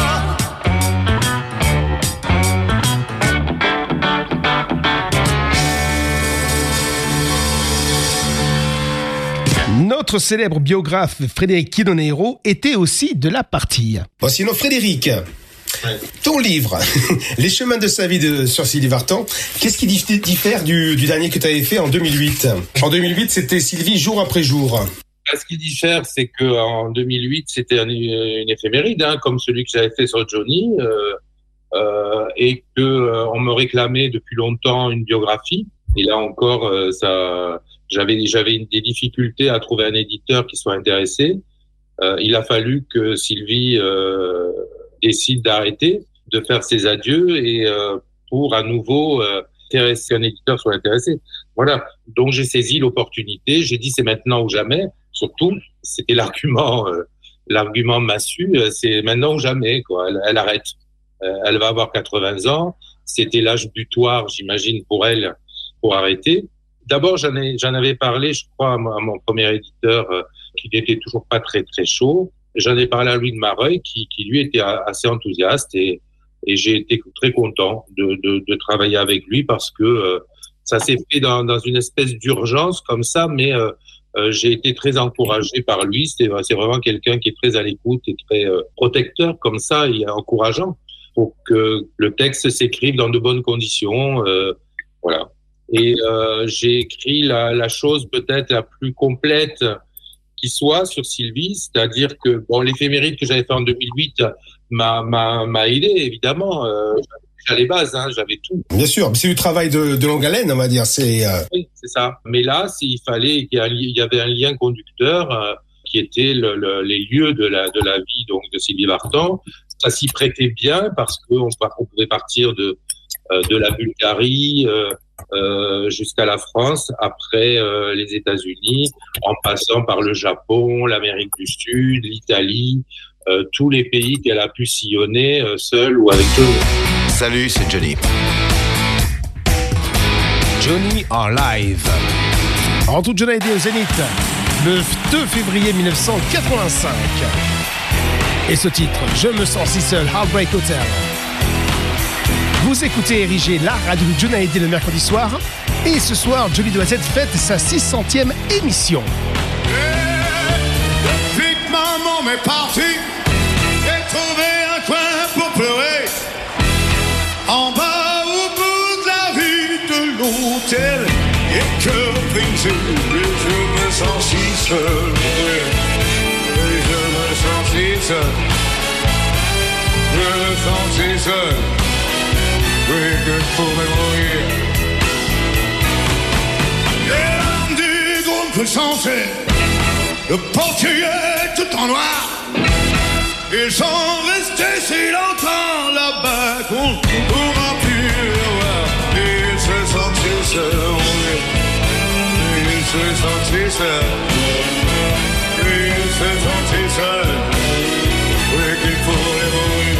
Notre célèbre biographe Frédéric Quidonero était aussi de la partie. Bon, sinon Frédéric, ton livre, Les chemins de sa vie sur Sylvie Vartan, qu'est-ce qui diffère du dernier que tu avais fait en 2008 ? En 2008, c'était Sylvie jour après jour. Ce qui diffère, c'est qu'en 2008, c'était une éphéméride, comme celui que j'avais fait sur Johnny, et qu'on me réclamait depuis longtemps une biographie. Et là encore, j'avais des difficultés à trouver un éditeur qui soit intéressé. Il a fallu que Sylvie décide d'arrêter, de faire ses adieux et pour à nouveau intéresser un éditeur soit intéressé. Voilà. Donc j'ai saisi l'opportunité. J'ai dit c'est maintenant ou jamais. Surtout, c'était l'argument massue. C'est maintenant ou jamais. Quoi. Elle arrête. Elle va avoir 80 ans. C'était l'âge butoir, j'imagine, pour elle, pour arrêter. D'abord, j'en avais parlé, je crois, à mon premier éditeur, qui n'était toujours pas très très chaud. J'en ai parlé à Louis de Mareuil, qui lui était assez enthousiaste, et j'ai été très content de travailler avec lui parce que ça s'est fait dans une espèce d'urgence comme ça, mais j'ai été très encouragé par lui. C'est vraiment quelqu'un qui est très à l'écoute et très protecteur comme ça et encourageant pour que le texte s'écrive dans de bonnes conditions. Voilà. Et j'ai écrit la chose peut-être la plus complète qui soit sur Sylvie, c'est-à-dire que l'éphéméride que j'avais fait en 2008 m'a aidé évidemment. J'avais les bases, j'avais tout. Bien sûr, c'est du travail de longue haleine, on va dire. Oui, c'est ça. Mais là, il y avait un lien conducteur qui était les lieux de la vie donc de Sylvie Vartan. Ça s'y prêtait bien parce qu'on pouvait partir de la Bulgarie jusqu'à la France, après les États-Unis, en passant par le Japon, l'Amérique du Sud, l'Italie, tous les pays qu'elle a pu sillonner seule ou avec Johnny. Salut, c'est Johnny. Johnny en live. En toute jeune idée au Zénith, le 2 février 1985. Et ce titre, Je me sens si seul, Heartbreak Hotel. Vous écoutez Érigé, la radio de Johnny Hallyday le mercredi soir. Et ce soir, Johnny de AZ fête sa 600e émission. Depuis que maman m'est partie, j'ai trouvé un coin pour pleurer. En bas au bout de la rue de l'hôtel. Et que brisé, je me sens si seul. Je me sens si seul. Je me sens si seul. Oui, que je pourrais mourir. Les larmes du groupe me sentir. Le portier tout en noir. Ils sont restés si longtemps là-bas qu'on ne pourra plus les voir. Ils se sentent si seuls. Ils se sentent si seuls. Ils se sentent si seuls. Oui, qu'il pourrait mourir.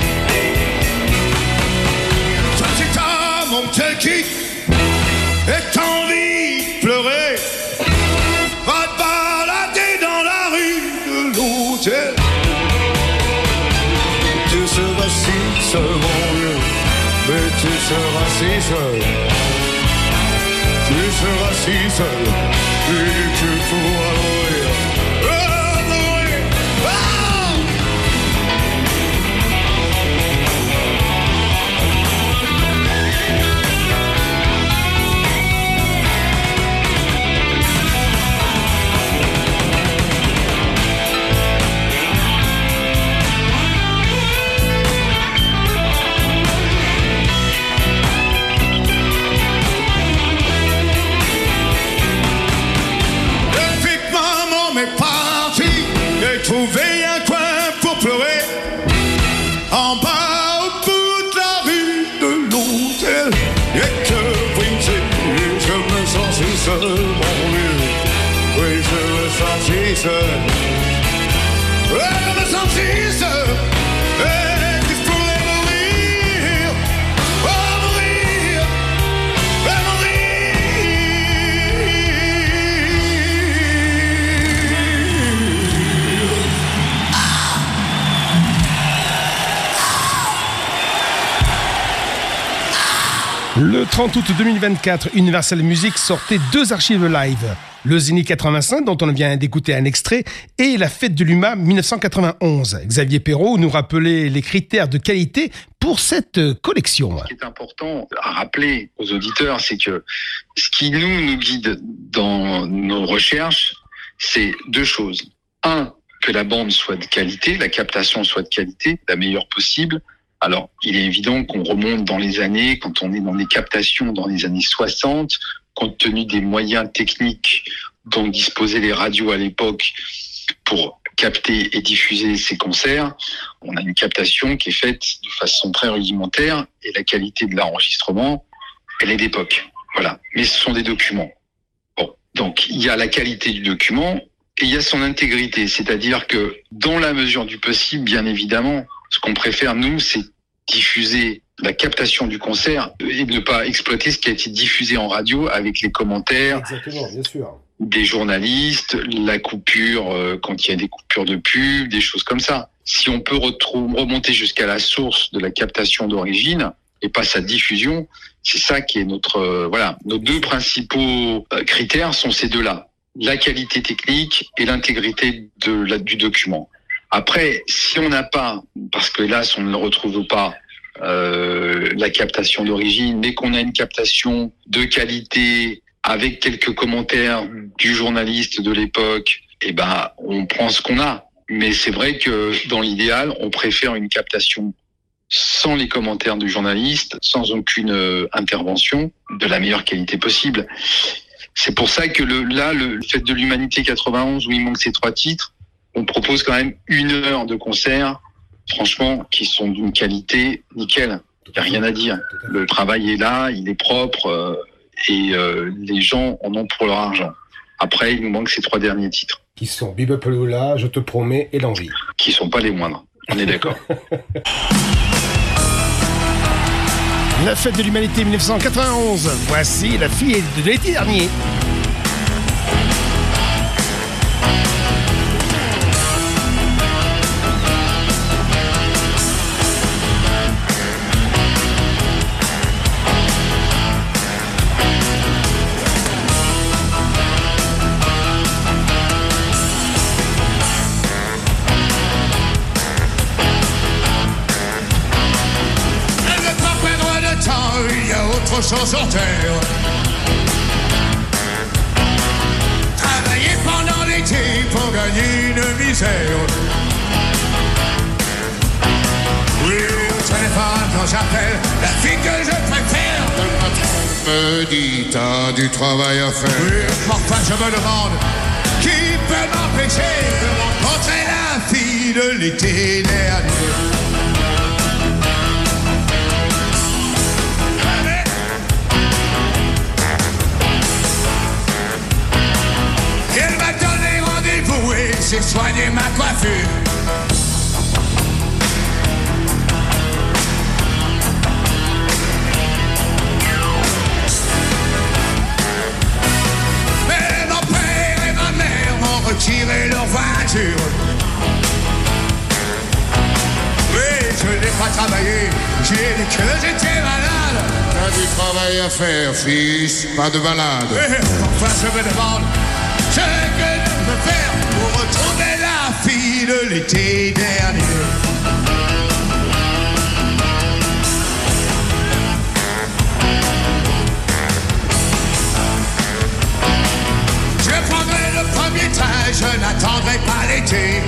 Mon petit qui est envie de pleurer, va te balader dans la rue de l'hôtel. Tu seras si seul, mon Dieu, mais tu seras si seul. Tu seras si seul, et tu pourras mourir. J'ai trouvé un coin pour pleurer en bas au bout de la rue de l'hôtel. Et que brisé, je me sens si seul, mon Dieu. Oui, je me sens si seul. Ouais, je me sens si seul. Et qu'il pourrait mourir, oh mourir, oh Le 30 août 2024, Universal Music sortait 2 archives live. Le Zénith 85, dont on vient d'écouter un extrait, et la Fête de l'UMA 1991. Xavier Perrault nous rappelait les critères de qualité pour cette collection. Ce qui est important à rappeler aux auditeurs, c'est que ce qui nous guide dans nos recherches, c'est 2 choses. 1, que la bande soit de qualité, la captation soit de qualité, la meilleure possible. Alors, il est évident qu'on remonte dans les années, quand on est dans des captations dans les années 60, compte tenu des moyens techniques dont disposaient les radios à l'époque pour capter et diffuser ces concerts, on a une captation qui est faite de façon très rudimentaire et la qualité de l'enregistrement, elle est d'époque. Voilà. Mais ce sont des documents. Bon. Donc, il y a la qualité du document et il y a son intégrité. C'est-à-dire que, dans la mesure du possible, bien évidemment, ce qu'on préfère, nous, c'est diffuser la captation du concert et ne pas exploiter ce qui a été diffusé en radio avec les commentaires. Exactement, bien sûr. Des journalistes, la coupure quand il y a des coupures de pub, des choses comme ça. Si on peut remonter jusqu'à la source de la captation d'origine et pas sa diffusion, c'est ça qui est notre voilà. Nos 2 principaux critères sont ces 2-là, la qualité technique et l'intégrité du document. Après, si on n'a pas, parce que hélas on ne le retrouve pas, la captation d'origine, mais qu'on a une captation de qualité avec quelques commentaires du journaliste de l'époque, eh ben on prend ce qu'on a. Mais c'est vrai que dans l'idéal, on préfère une captation sans les commentaires du journaliste, sans aucune intervention, de la meilleure qualité possible. C'est pour ça que le Fête de l'Humanité 91, où il manque ces 3 titres, on propose quand même 1 heure de concert, franchement, qui sont d'une qualité nickel. Il n'y a rien à dire. Le travail est là, il est propre, et les gens en ont pour leur argent. Après, il nous manque ces 3 derniers titres. Qui sont Bibapalula, Je te promets et L'envie. Qui sont pas les moindres, on est d'accord. La Fête de l'Humanité 1991. Voici la fille de l'été dernier. Chose sur terre. Travailler pendant l'été pour gagner une misère. Oui, au téléphone quand j'appelle la fille que je préfère. Le patron me dit t'as du travail à faire. Oui, enfin je me demande qui peut m'empêcher de rencontrer la fille de l'été dernier. J'ai soigné ma coiffure. Mais mon père et ma mère m'ont retiré leur voiture. Oui, je n'ai pas travaillé, j'ai dit que j'étais malade. T'as du travail à faire, fils, pas de balade. Enfin, je me demande ce que je peux faire pour retrouver la fille de l'été dernier. Je prendrai le premier train, je n'attendrai pas l'été.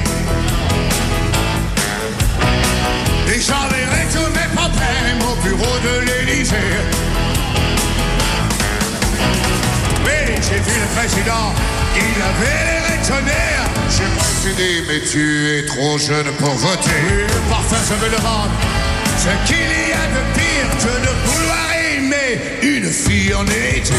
Et j'enverrai tous mes problèmes au bureau de l'Élysée. Oui, j'ai vu le président, il avait l'air étonné. J'ai procédé, mais tu es trop jeune pour voter. Le parfum, je vais le rendre. Ce qu'il y a de pire que de vouloir aimer une fille en été.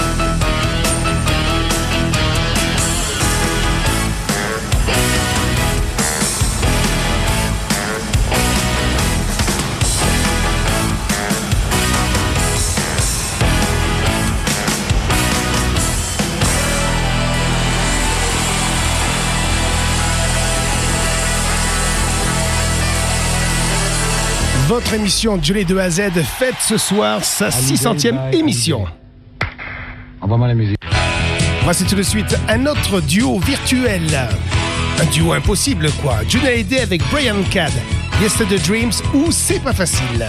Votre émission Johnny de A à Z fête ce soir sa 600e émission. Envoie-moi la musique. Voici tout de suite un autre duo virtuel. Un duo impossible quoi. Johnny Hallyday avec Brian Cad. Yesterday Dreams ou C'est pas facile.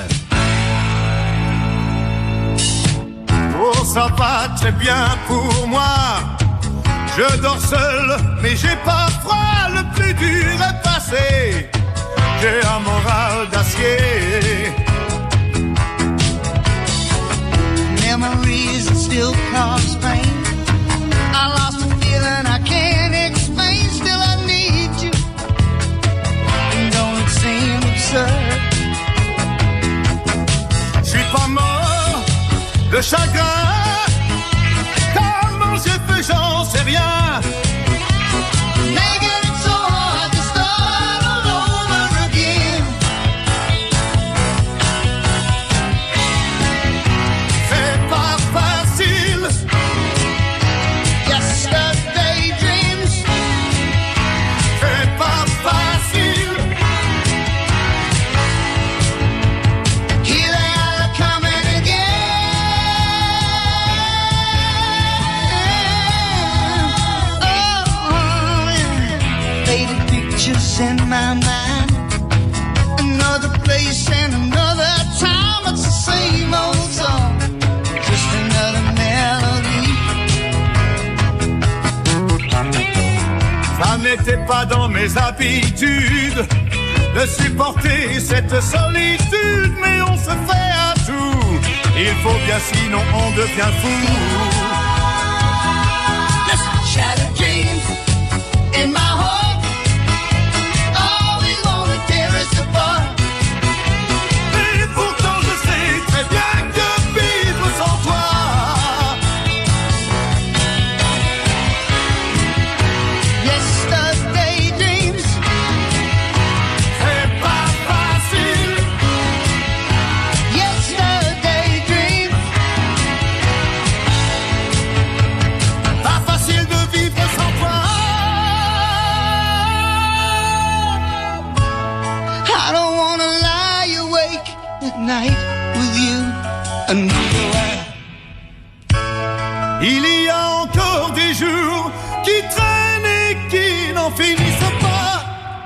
Oh, ça va très bien pour moi. Je dors seul, mais j'ai pas froid. Le plus dur est passé. J'ai un moral d'acier. Memories that still cause pain. I lost a feeling I can't explain. Still I need you. And don't it seem absurd? J'suis pas mort de chagrin. Comment j'ai fait, j'en sais rien. Making it so hard to start all over again. C'est pas facile. Yesterday dreams. C'est pas facile. Here they are coming again. Oh, yeah. Faded pictures in my mind. Another place and another time. It's the same old song. Just another melody. Ça n'était pas dans mes habitudes de supporter cette solitude, mais on se fait à tout. Il faut bien, sinon on devient fou. Shattered dreams in my heart. Always wanna tear us apart. Et pourtant je sais très bien que vivre sans toi. Yesterday dreams. C'est pas facile. Yesterday dreams. Pas facile de vivre sans toi. I don't wanna lie awake at night with you and Il y a encore des jours qui traînent et qui n'en finissent pas.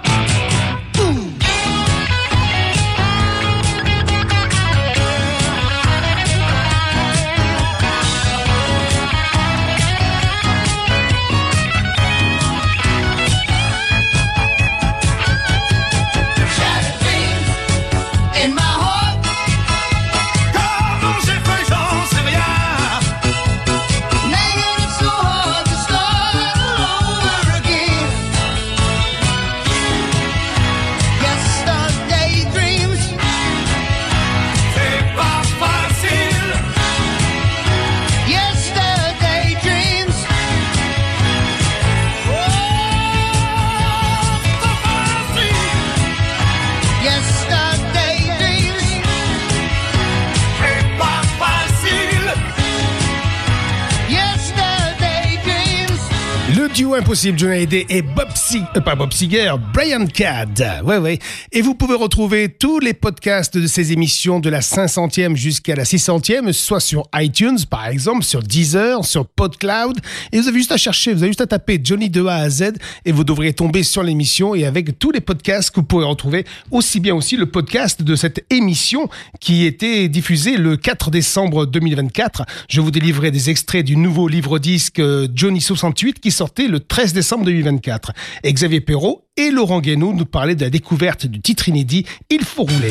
shattered dreams in my heart. Comment j'ai fait, j'en sais rien. Making it so hard to start all over again. Yesterday dreams. C'est pas facile. Yesterday dreams. Yesterday dreams. C'est pas facile. Yesterday dreams. Le duo impossible Johnny Hallyday et pas Bob Seger, Brian Cad. Ouais. Et vous pouvez retrouver tous les podcasts de ces émissions de la 500e jusqu'à la 600e, soit sur iTunes par exemple, sur Deezer, sur PodCloud. Et vous avez juste à chercher, vous avez juste à taper Johnny de A à Z et vous devriez tomber sur l'émission et avec tous les podcasts que vous pourrez retrouver, aussi bien aussi le podcast de cette émission qui était diffusé le 4 décembre 2024. Je vous délivrerai des extraits du nouveau livre-disque Johnny 68 qui sortait le 13 décembre 2024. Et Xavier Perrault et Laurent Guénaud nous parlaient de la découverte du titre inédit « Il faut rouler ».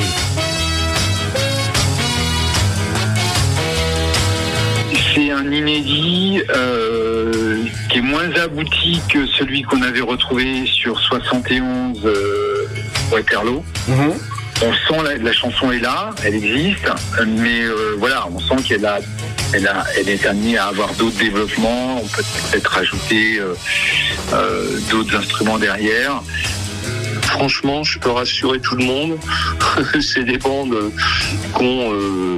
C'est un inédit, qui est moins abouti que celui qu'on avait retrouvé sur 71 Waterloo. On sent la chanson est là, elle existe, mais voilà, on sent qu'elle est amenée à avoir d'autres développements. On peut peut-être rajouter d'autres instruments derrière. Franchement, je peux rassurer tout le monde. C'est des bandes qui ont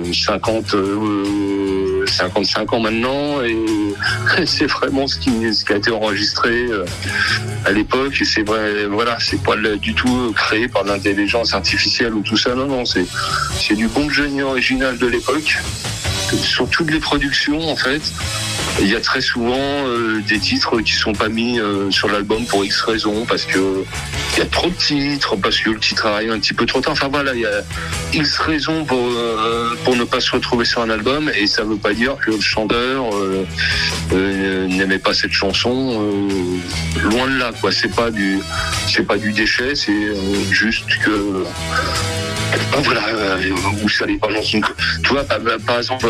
55 ans maintenant, et c'est vraiment ce qui a été enregistré à l'époque. Et c'est vrai, voilà, c'est pas du tout créé par l'intelligence artificielle ou tout ça. Non, c'est du bon Johnny original de l'époque. Sur toutes les productions, en fait, il y a très souvent des titres qui sont pas mis sur l'album pour X raisons, parce que il y a trop de titres, parce que le titre arrive un petit peu trop tard. Enfin voilà, il y a X raisons pour ne pas se retrouver sur un album, et ça veut pas dire que le chanteur n'aimait pas cette chanson. Loin de là, quoi. C'est pas du déchet, c'est juste que voilà, où ça allait pas dans une... Tu vois, par exemple,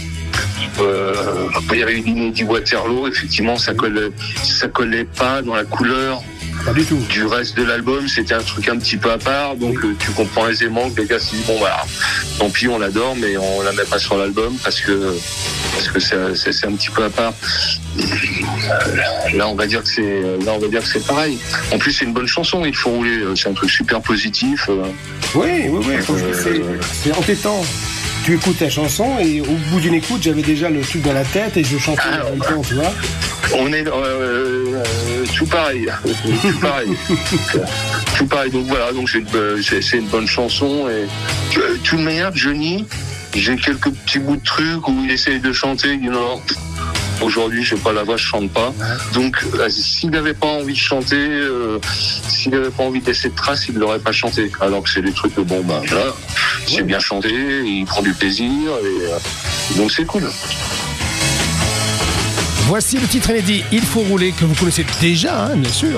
il y avait une inédit Waterloo, effectivement, ça collait pas dans la couleur du reste de l'album. C'était un truc un petit peu à part, donc tu comprends aisément que les gars se disent bon voilà, tant pis, on l'adore, mais on la met pas sur l'album parce que c'est un petit peu à part. Là on va dire que c'est pareil. En plus c'est une bonne chanson, Il faut rouler, c'est un truc super positif. Oui, c'est entêtant. Tu écoutes ta chanson et au bout d'une écoute, j'avais déjà le truc dans la tête et je chantais en même temps, tu vois. On est tout pareil. Tout pareil. Donc voilà, donc c'est une bonne chanson. Et de toute manière, Johnny, j'ai quelques petits bouts de trucs où il essaye de chanter, il dit non. Aujourd'hui, j'ai pas la voix, je chante pas. Donc, s'il n'avait pas envie de chanter, s'il n'avait pas envie de laisser de traces, il ne l'aurait pas chanté. Alors que c'est des trucs que bon, ben là, c'est bien chanté, il prend du plaisir, et donc c'est cool. Voici le titre inédit, Il faut rouler, que vous connaissez déjà, hein, bien sûr.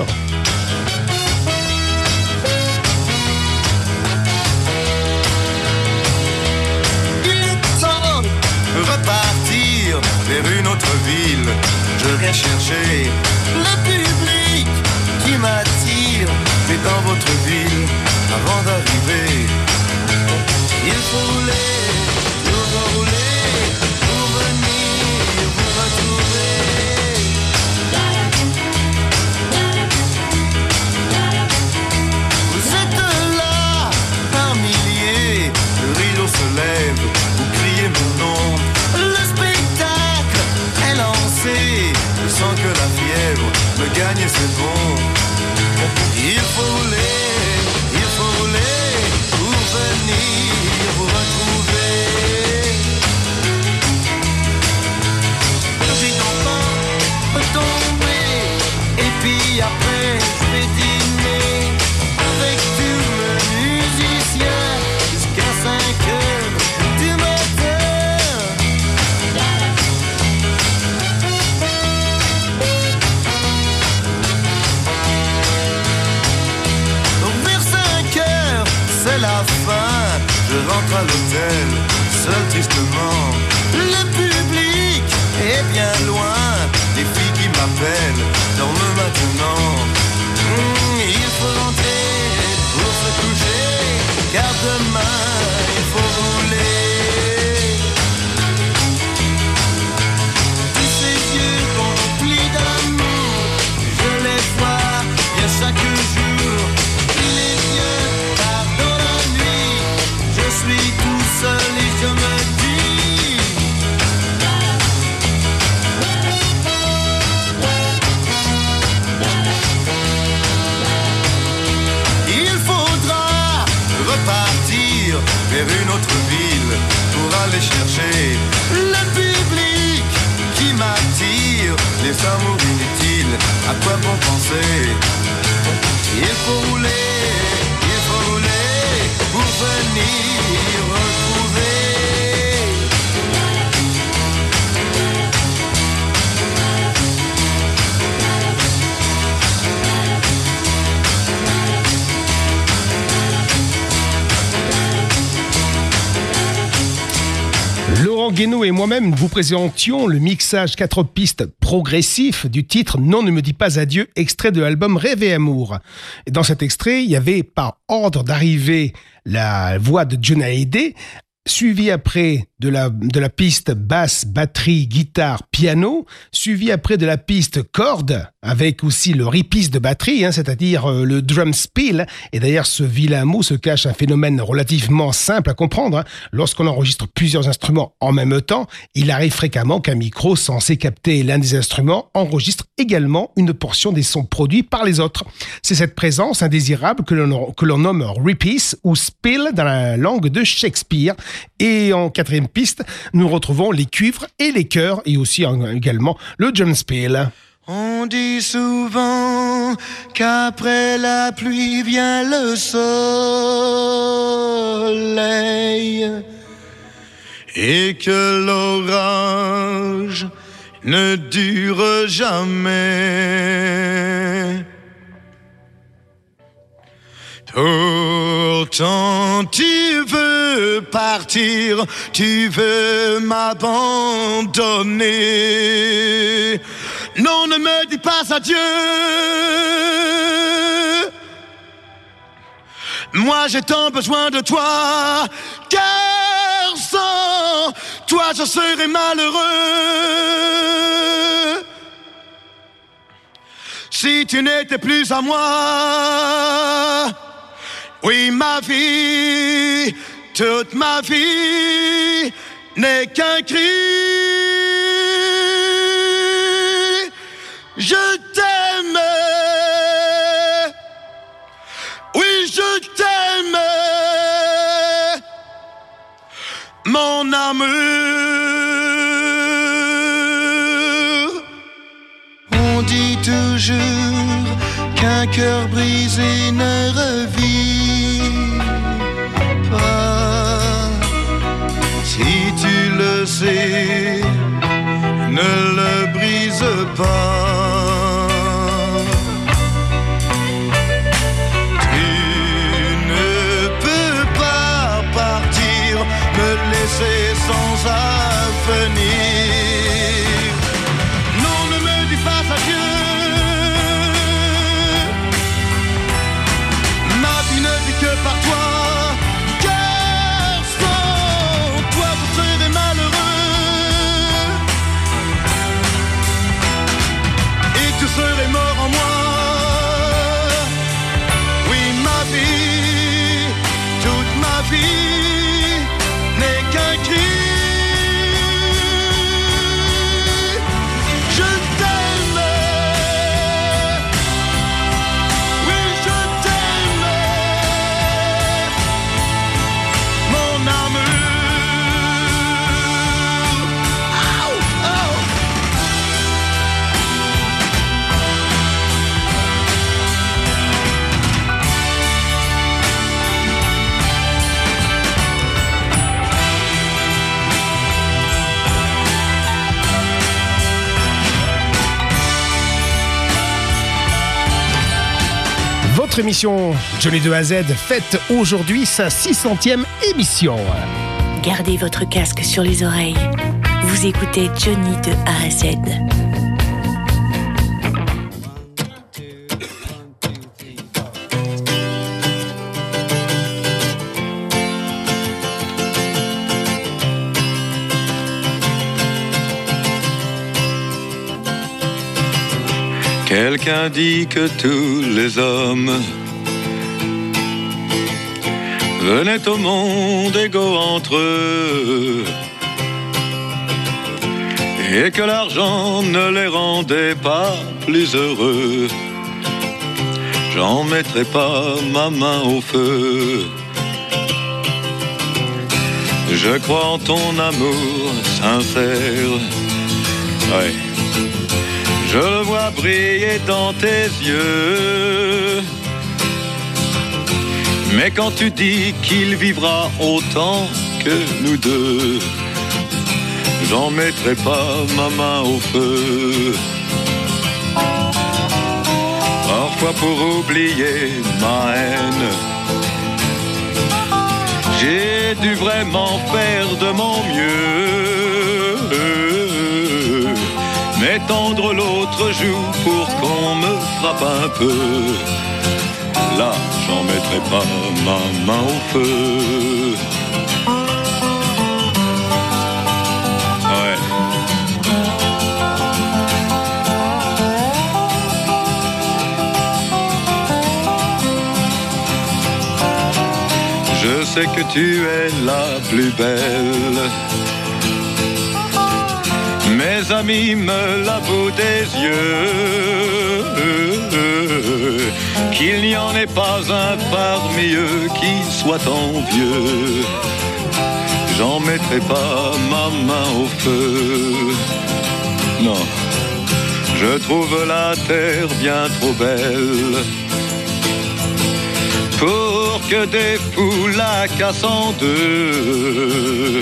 Vers une autre ville, je viens chercher le public qui m'attire. Mais dans votre ville, avant d'arriver, il faut rouler pour venir vous retrouver. Vous êtes là par milliers, le rideau se lève, vous criez mon nom. Je sens que la fièvre me gagne et c'est bon. Il faut rouler pour venir vous retrouver. Le vide enfant peut tomber et puis après je vais dîner avec tous mes musiciens jusqu'à 5 heures du matin. C'est la fin, je rentre à l'hôtel, seul tristement. Le public est bien loin, les filles qui m'appellent dorment maintenant. Il faut rentrer pour se coucher, car demain il faut rouler. Tous ces yeux remplis d'amour, je les vois bien chaque jour. Les yeux dans la nuit, je suis tout seul et je me dis il faudra repartir vers une autre ville pour aller chercher le public qui m'attire, les amours inutiles, à quoi bon penser. Il faut rouler pour venir retrouver. Laurent Laurent Guénaud et moi-même vous présentions le mixage 4 pistes progressif du titre Non ne me dis pas adieu, extrait de l'album Rêve et Amour. Et dans cet extrait, il y avait par ordre d'arrivée la voix de Johnny Hallyday, suivi après de la piste basse, batterie, guitare, piano, suivi après de la piste cordes, avec aussi le repeat de batterie, c'est-à-dire le drum spill. Et derrière ce vilain mot se cache un phénomène relativement simple à comprendre. Lorsqu'on enregistre plusieurs instruments en même temps, il arrive fréquemment qu'un micro censé capter l'un des instruments enregistre également une portion des sons produits par les autres. C'est cette présence indésirable que l'on nomme repeat ou spill dans la langue de Shakespeare. Et en quatrième piste, nous retrouvons les cuivres et les chœurs et aussi également le drum spill. On dit souvent qu'après la pluie vient le soleil et que l'orage ne dure jamais. Pourtant tu veux partir, tu veux m'abandonner. Non, ne me dis pas adieu. Moi j'ai tant besoin de toi, car sans toi je serais malheureux. Si tu n'étais plus à moi, oui, ma vie, toute ma vie n'est qu'un cri. Je t'aime, oui, je t'aime, mon amour. On dit toujours qu'un cœur brisé ne revit pas. Si tu le sais, ne le brise pas. Tu ne peux pas partir, me laisser sans avenir. Non, ne me dis pas adieu. Ma vie ne vit que par toi. Serait mort en moi. Oui, ma vie, toute ma vie n'est qu'un cri. Je t'aime, oui, je t'aime, mon amour. Oh, oh. Votre émission Johnny de A à Z fête aujourd'hui sa 600e émission. Gardez votre casque sur les oreilles. Vous écoutez Johnny de A à Z. Quelqu'un dit que tous les hommes venaient au monde égaux entre eux et que l'argent ne les rendait pas plus heureux. J'en mettrai pas ma main au feu. Je crois en ton amour sincère. Ouais. Je le vois briller dans tes yeux. Mais quand tu dis qu'il vivra autant que nous deux, j'en mettrai pas ma main au feu. Parfois pour oublier ma haine, j'ai dû vraiment faire de mon mieux. m'étendre l'autre joue pour qu'on me frappe un peu. Là, j'en mettrai pas ma main au feu. Ouais. Je sais que tu es la plus belle. Mes amis me l'avouent des yeux, qu'il n'y en ait pas un parmi eux qui soit envieux. J'en mettrai pas ma main au feu. Non, je trouve la terre bien trop belle pour que des fous la cassent en deux.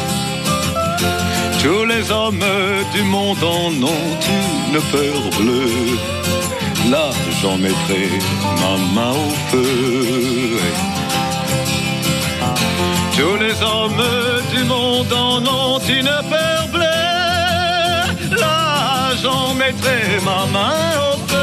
Tous les hommes du monde en ont une peur bleue. Là, j'en mettrai ma main au feu. Tous les hommes du monde en ont une peur bleue. Là, j'en mettrai ma main au feu.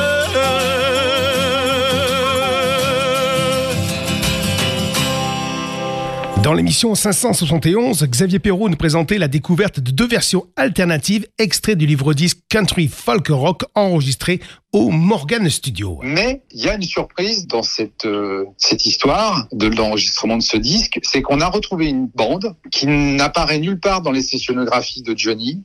Dans l'émission 571, Xavier Perrault nous présentait la découverte de 2 versions alternatives extraits du livre-disque Country Folk Rock enregistré au Morgan Studio. Mais il y a une surprise dans cette histoire de l'enregistrement de ce disque, c'est qu'on a retrouvé une bande qui n'apparaît nulle part dans les sessionographies de Johnny,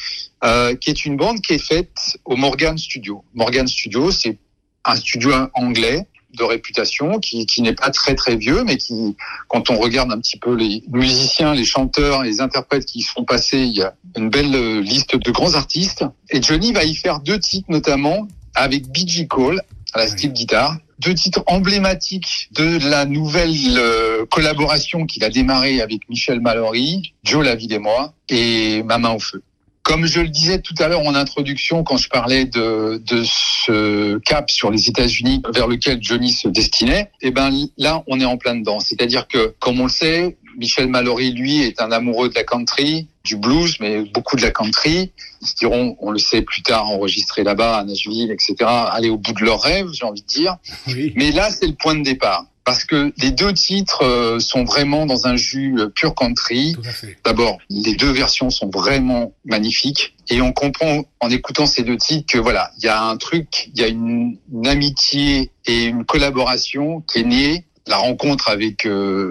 qui est une bande qui est faite au Morgan Studio. Morgan Studio, c'est un studio anglais de réputation qui n'est pas très très vieux, mais qui, quand on regarde un petit peu les musiciens, les chanteurs et les interprètes qui y sont passés, il y a une belle liste de grands artistes. Et Johnny va y faire 2 titres notamment avec B.G. Cole à la steel guitare, 2 titres emblématiques de la nouvelle collaboration qu'il a démarrée avec Michel Mallory, Joe Laville et moi, et Ma main au feu. Comme je le disais tout à l'heure en introduction, quand je parlais de ce cap sur les États-Unis vers lequel Johnny se destinait, eh ben là, on est en plein dedans. C'est-à-dire que, comme on le sait, Michel Mallory, lui, est un amoureux de la country, du blues, mais beaucoup de la country. Ils diront, on le sait plus tard, enregistrer là-bas, à Nashville, etc., aller au bout de leurs rêves, j'ai envie de dire. Oui. Mais là, c'est le point de départ. Parce que les 2 titres sont vraiment dans un jus pur country. D'abord, les 2 versions sont vraiment magnifiques. Et on comprend en écoutant ces 2 titres que voilà, il y a un truc, il y a une amitié et une collaboration qui est née. La rencontre avec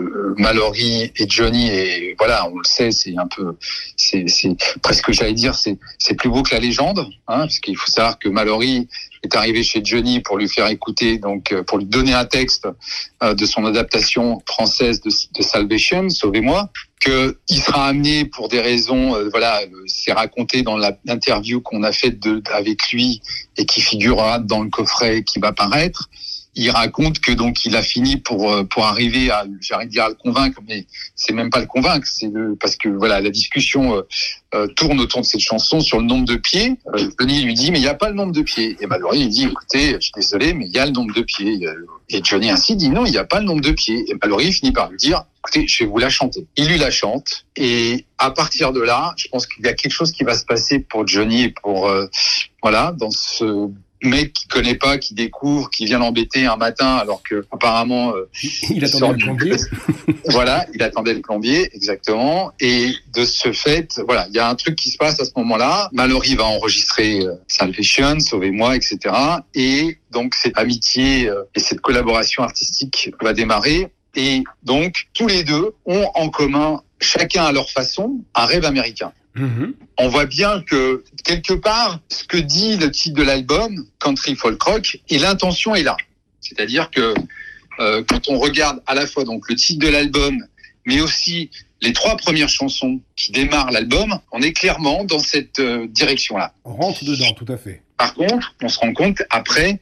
Mallory et Johnny, et voilà, on le sait, c'est un peu, c'est presque, j'allais dire, c'est plus beau que la légende, hein, parce qu'il faut savoir que Mallory est arrivé chez Johnny pour lui faire écouter, donc pour lui donner un texte de son adaptation française de Salvation, Sauvez-moi, que il sera amené pour des raisons, voilà, c'est raconté dans l'interview qu'on a faite avec lui et qui figurera dans le coffret qui va paraître. Il raconte que donc il a fini pour arriver à, j'arrête de dire à le convaincre, mais c'est même pas le convaincre, parce que voilà, la discussion tourne autour de cette chanson sur le nombre de pieds. Johnny lui dit mais il y a pas le nombre de pieds. Et Mallory il dit écoutez, je suis désolé mais il y a le nombre de pieds. Et Johnny ainsi dit non, il y a pas le nombre de pieds. Et Mallory finit par lui dire écoutez, je vais vous la chanter. Il lui la chante et à partir de là, je pense qu'il y a quelque chose qui va se passer pour Johnny et pour voilà, dans ce mec qui connaît pas, qui découvre, qui vient l'embêter un matin alors que apparemment il attendait le plombier. Voilà, il attendait le plombier exactement. Et de ce fait, voilà, il y a un truc qui se passe à ce moment-là. Mallory va enregistrer Salvation, Sauvez-moi, etc. Et donc cette amitié et cette collaboration artistique va démarrer. Et donc tous les 2 ont en commun, chacun à leur façon, un rêve américain. Mm-hmm. On voit bien que quelque part, ce que dit le titre de l'album, Country Folk Rock, et l'intention est là. C'est-à-dire que quand on regarde à la fois donc le titre de l'album, mais aussi les 3 premières chansons qui démarrent l'album, on est clairement dans cette direction-là. On rentre dedans, tout à fait. Par contre, on se rend compte après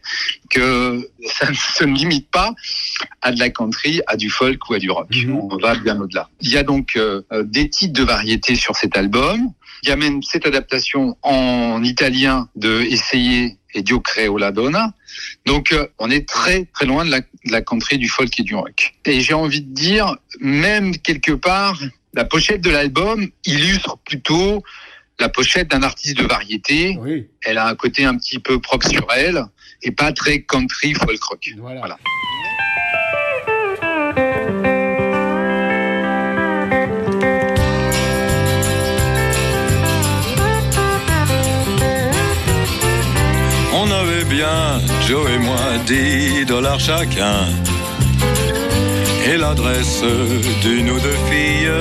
que ça ne se limite pas à de la country, à du folk ou à du rock. On va bien au-delà. Il y a donc des titres de variété sur cet album. Il y a même cette adaptation en italien de Essayer et Dio creo la donna. Donc on est très très loin de la country, du folk et du rock. Et j'ai envie de dire, même quelque part, la pochette de l'album illustre plutôt la pochette d'un artiste de variété. Oui. Elle a un côté un petit peu propre sur elle et pas très country folk rock. Voilà. On avait bien, Joe et moi, $10 chacun. Et l'adresse d'une ou deux filles.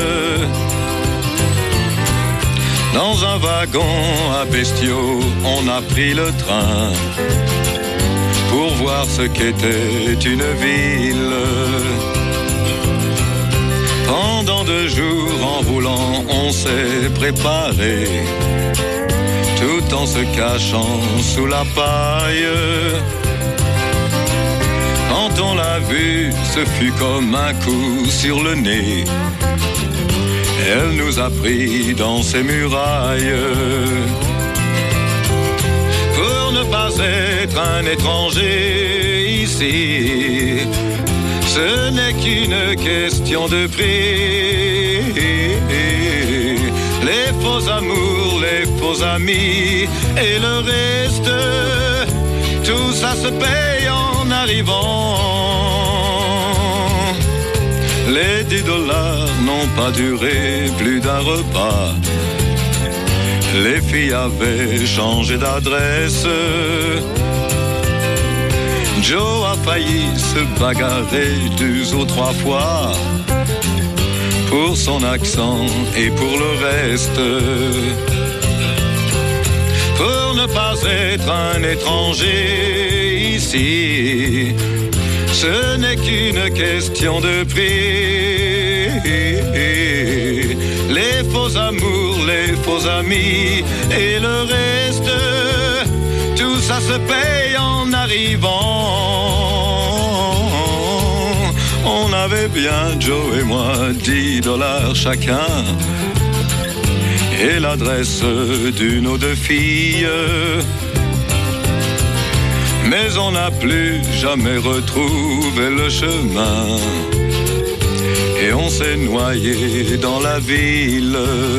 Dans un wagon à bestiaux, on a pris le train pour voir ce qu'était une ville. Pendant 2 jours en roulant, on s'est préparé, tout en se cachant sous la paille. Quand on l'a vue, ce fut comme un coup sur le nez. Elle nous a pris dans ses murailles. Pour ne pas être un étranger ici, ce n'est qu'une question de prix. Les faux amours, les faux amis et le reste, tout ça se paye en arrivant. Les $10 n'ont pas duré plus d'un repas. Les filles avaient changé d'adresse. Joe a failli se bagarrer 2 ou 3 fois pour son accent et pour le reste. Pour ne pas être un étranger ici, ce n'est qu'une question de prix. Les faux amours, les faux amis et le reste, tout ça se paye en arrivant. On avait bien, Joe et moi, $10 chacun. Et l'adresse d'une ou deux filles. Mais on n'a plus jamais retrouvé le chemin. Et on s'est noyé dans la ville.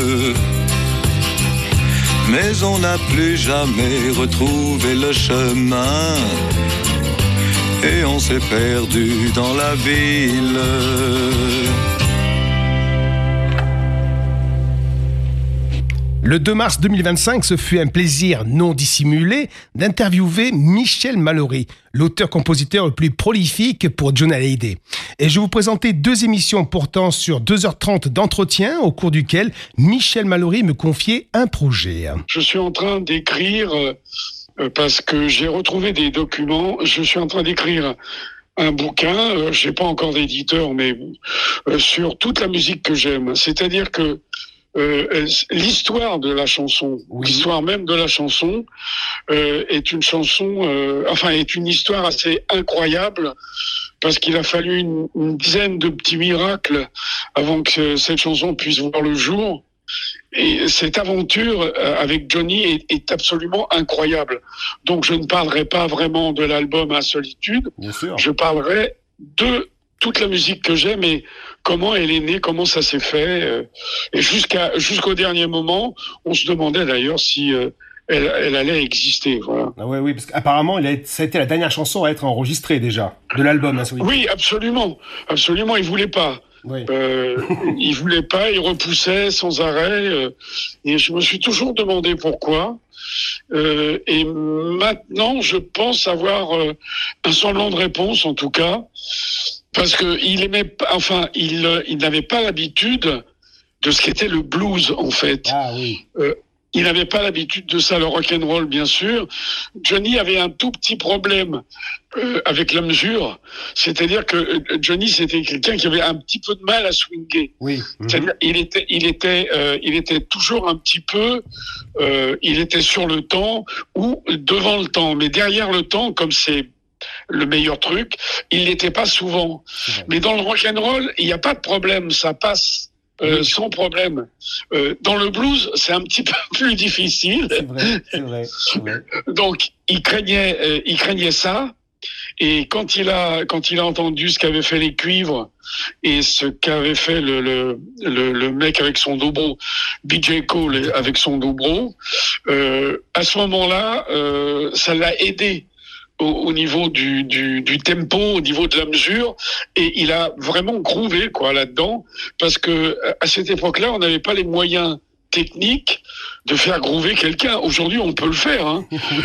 Mais on n'a plus jamais retrouvé le chemin. Et on s'est perdu dans la ville. Le 2 mars 2025, ce fut un plaisir non dissimulé d'interviewer Michel Mallory, l'auteur-compositeur le plus prolifique pour Johnny Hallyday. Et je vais vous présenter 2 émissions portant sur 2h30 d'entretien, au cours duquel Michel Mallory me confiait un projet. Je suis en train d'écrire, parce que j'ai retrouvé des documents, je suis en train d'écrire un bouquin, je n'ai pas encore d'éditeur, mais sur toute la musique que j'aime. C'est-à-dire que l'histoire de la chanson, l'histoire même de la chanson, est une chanson, est une histoire assez incroyable, parce qu'il a fallu une dizaine de petits miracles avant que cette chanson puisse voir le jour. Et cette aventure avec Johnny est absolument incroyable. Donc je ne parlerai pas vraiment de l'album à solitude. Bien sûr. Je parlerai de toute la musique que j'aime et comment elle est née, comment ça s'est fait. Et jusqu'au dernier moment, on se demandait d'ailleurs si elle allait exister. Voilà. Ah oui, parce qu'apparemment, ça a été la dernière chanson à être enregistrée déjà, de l'album. Hein, oui, absolument. Absolument, il voulait pas. Oui. Il voulait pas, il repoussait sans arrêt. Et je me suis toujours demandé pourquoi. Et maintenant, je pense avoir un semblant de réponse, en tout cas. Parce que il n'avait pas l'habitude de ce qu'était le blues, en fait. Ah oui. Il n'avait pas l'habitude de ça, le rock'n'roll, bien sûr. Johnny avait un tout petit problème avec la mesure. C'est-à-dire que Johnny, c'était quelqu'un qui avait un petit peu de mal à swinguer. Oui. C'est-à-dire, il était toujours un petit peu, il était sur le temps ou devant le temps. Mais derrière le temps, comme c'est le meilleur truc, il n'était pas souvent. Mais dans le rock'n'roll, il n'y a pas de problème, ça passe. Sans problème. Dans le blues, c'est un petit peu plus difficile. C'est vrai. Donc, il craignait ça. Et quand il a entendu ce qu'avaient fait les cuivres et ce qu'avait fait le mec avec son dobro, BJ Cole avec son dobro, à ce moment-là, ça l'a aidé au niveau du tempo, au niveau de la mesure, et il a vraiment groové quoi là-dedans, parce que à cette époque-là, on n'avait pas les moyens techniques de faire groover quelqu'un. Aujourd'hui, on peut le faire. Hein.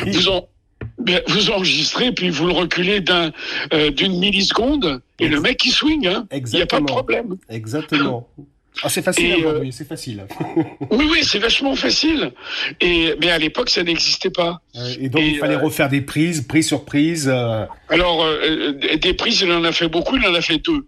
Vous enregistrez, puis vous le reculez d'une milliseconde, et le mec il swing. Hein. Il n'y a pas de problème. Exactement. Ah, c'est facile aujourd'hui, c'est facile. Oui, c'est vachement facile. Mais à l'époque, ça n'existait pas. Et donc, il fallait refaire des prises, prise sur prise. Alors, des prises, il en a fait beaucoup, il en a fait 2.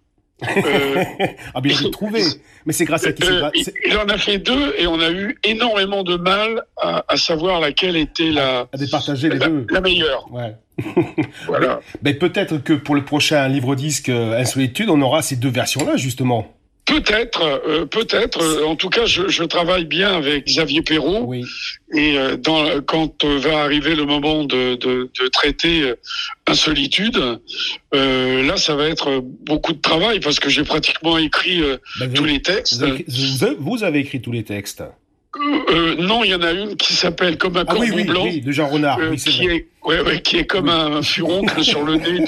Ah bien, j'ai trouvé. Mais c'est grâce à qui il en a fait 2 et on a eu énormément de mal à savoir laquelle était à départager les deux. La meilleure. Ouais. Voilà. Mais peut-être que pour le prochain livre-disque Insolitude, on aura ces 2 versions-là, justement. Peut-être. En tout cas, je travaille bien avec Xavier Perrault. Oui. Et quand va arriver le moment de traiter Insolitude, là, ça va être beaucoup de travail parce que j'ai pratiquement écrit tous les textes. Vous avez écrit tous les textes. Non, il y en a une qui s'appelle Comme un corbeau blanc. Oui, de Jean Renard. Qui est comme un furoncle sur le nez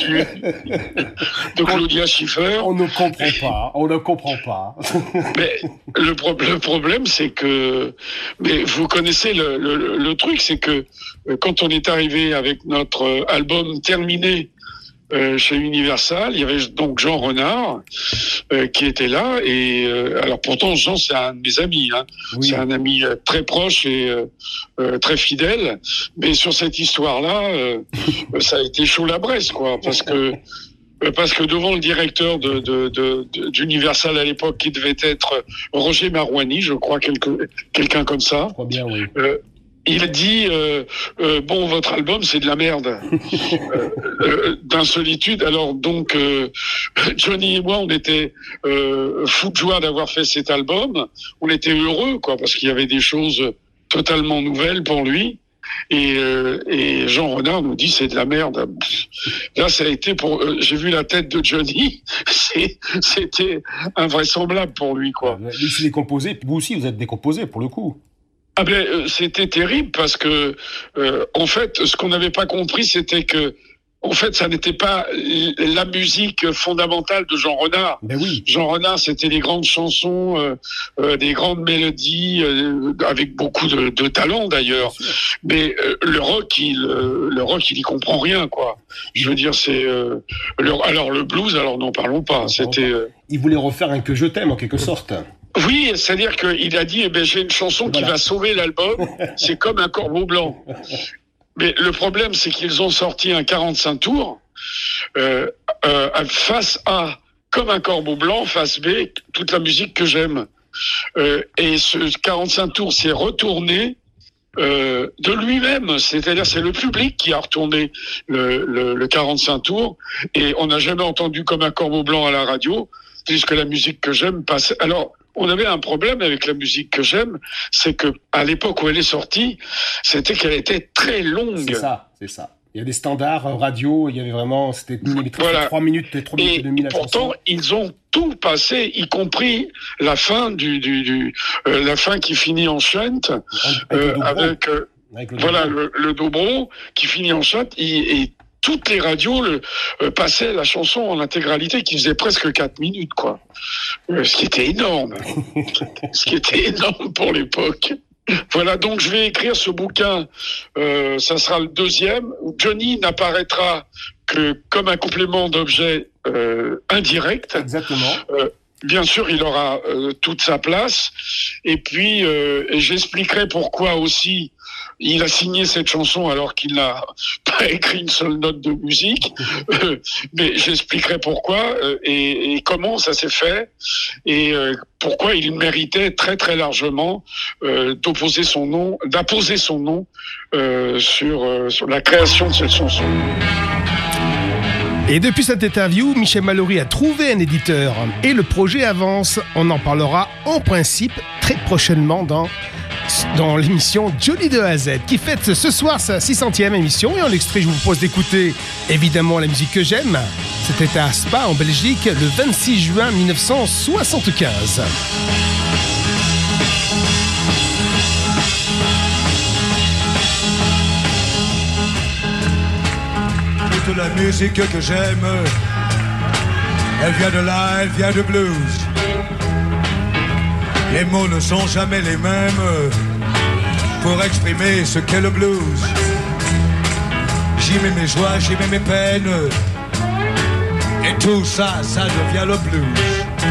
de Claudia Schiffer. On ne comprend pas. Mais le problème, c'est que, mais vous connaissez le truc, c'est que quand on est arrivé avec notre album terminé chez Universal, il y avait donc Jean Renard qui était là, et alors pourtant Jean c'est un de mes amis, hein. Oui. C'est un ami très proche et très fidèle, mais sur cette histoire-là, ça a été chaud la Bresse, quoi, parce que devant le directeur d'Universal à l'époque, qui devait être Roger Marouani, je crois, quelqu'un comme ça. Je crois bien, oui. Il a dit bon, votre album c'est de la merde. D'Insolitude. Alors donc Johnny et moi, on était fous de joie d'avoir fait cet album. On était heureux, quoi, parce qu'il y avait des choses totalement nouvelles pour lui. Et Jean Renard nous dit c'est de la merde. Là, ça a été j'ai vu la tête de Johnny. C'était invraisemblable pour lui, quoi. Il s'est décomposé. Vous aussi, vous êtes décomposé pour le coup. Ah ben, c'était terrible parce que, en fait, ce qu'on n'avait pas compris, c'était que, en fait, ça n'était pas la musique fondamentale de Jean Renard. Ben oui. Jean Renard, c'était des grandes chansons, des grandes mélodies, avec beaucoup de talent d'ailleurs. Mais le rock, il y comprend rien, quoi. Je veux dire, c'est alors le blues, alors n'en parlons pas. C'était. Il voulait refaire un Que je t'aime en quelque sorte. Oui, c'est-à-dire qu'il a dit, j'ai une chanson qui va sauver l'album, c'est Comme un corbeau blanc. Mais le problème, c'est qu'ils ont sorti un 45 tours, face A, Comme un corbeau blanc, face B, toute la musique que j'aime. Et ce 45 tours s'est retourné de lui-même, c'est-à-dire c'est le public qui a retourné le 45 tours, et on n'a jamais entendu Comme un corbeau blanc à la radio, puisque la musique que j'aime passe. Alors, on avait un problème avec la musique que j'aime, c'est que à l'époque où elle est sortie, c'était qu'elle était très longue. C'est ça. Il y a des standards radio, il y avait vraiment, c'était millimétré, voilà. 3 minutes et demie. Et pourtant, ils ont tout passé, y compris la fin la fin qui finit en shunt, avec le dobro qui finit en shunt, et toutes les radios passaient la chanson en intégralité, qui faisait presque 4 minutes, quoi. Ce qui était énorme. Ce qui était énorme pour l'époque. Voilà, donc je vais écrire ce bouquin, ça sera le 2e, où Johnny n'apparaîtra que comme un complément d'objet indirect. Exactement. Bien sûr, il aura toute sa place. Et puis, j'expliquerai pourquoi aussi il a signé cette chanson alors qu'il n'a pas écrit une seule note de musique. Mais j'expliquerai pourquoi et comment ça s'est fait et pourquoi il méritait très très largement d'apposer son nom sur la création de cette chanson. Et depuis cette interview, Michel Mallory a trouvé un éditeur et le projet avance. On en parlera en principe très prochainement dans dans l'émission Johnny de A à Z qui fête ce soir sa 600e émission. Et en extrait, je vous propose d'écouter évidemment la musique que j'aime. C'était à Spa en Belgique le 26 juin 1975. Toute la musique que j'aime, elle vient de là, elle vient de blues. Les mots ne sont jamais les mêmes pour exprimer ce qu'est le blues. J'y mets mes joies, j'y mets mes peines, et tout ça, ça devient le blues.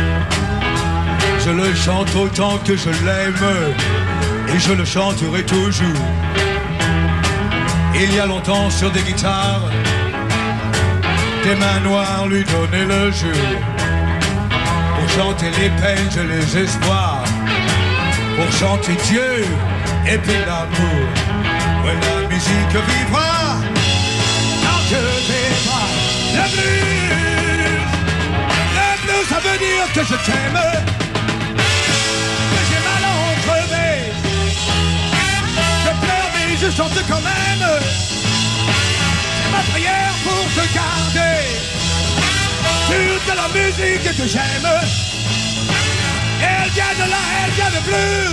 Je le chante autant que je l'aime, et je le chanterai toujours. Il y a longtemps sur des guitares, des mains noires lui donnaient le jour. Pour chanter les peines et les espoirs, pour chanter Dieu et puis l'amour. Ouais, la musique vivra tant que vivra le blues. Le blues, ça veut dire que je t'aime, que j'ai mal à en crever. Je pleure mais je chante quand même. C'est ma prière pour te garder. Toute la musique que j'aime, elle vient de là, elle vient de blues.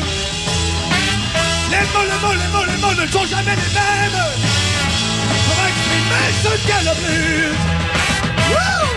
Les mots ne sont jamais les mêmes pour exprimer ce qu'est le blues. Woo!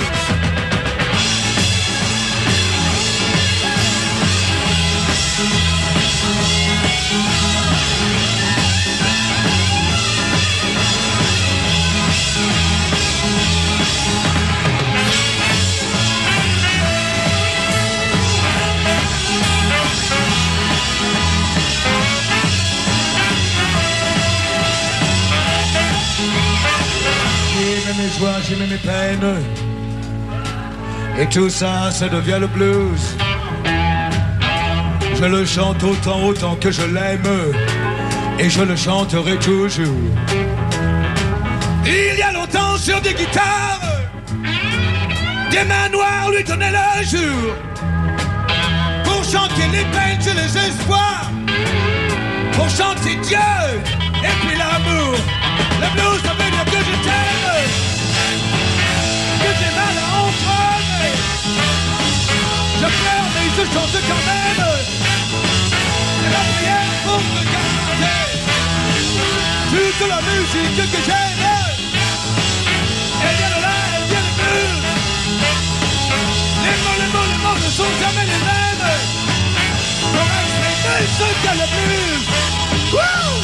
Mes joies, j'ai mes peines, et tout ça, ça devient le blues. Je le chante autant que je l'aime, et je le chanterai toujours. Il y a longtemps sur des guitares, des mains noires lui donnaient le jour, pour chanter les peines et les espoirs, pour chanter Dieu et puis l'amour. Le blues, ça veut dire que je t'aime, que j'ai mal à en crever. Je pleure mais je chante quand même. C'est la prière pour te garder. Toute la musique que j'aime, elle vient de là, elle vient de blues. Les mots ne sont jamais les mêmes pour exprimer ce qu'est le blues. Wouh!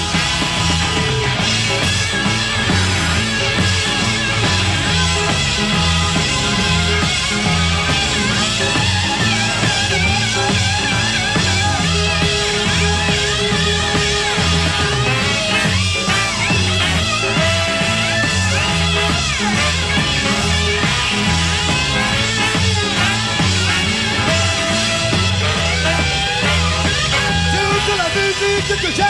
Que j'aime,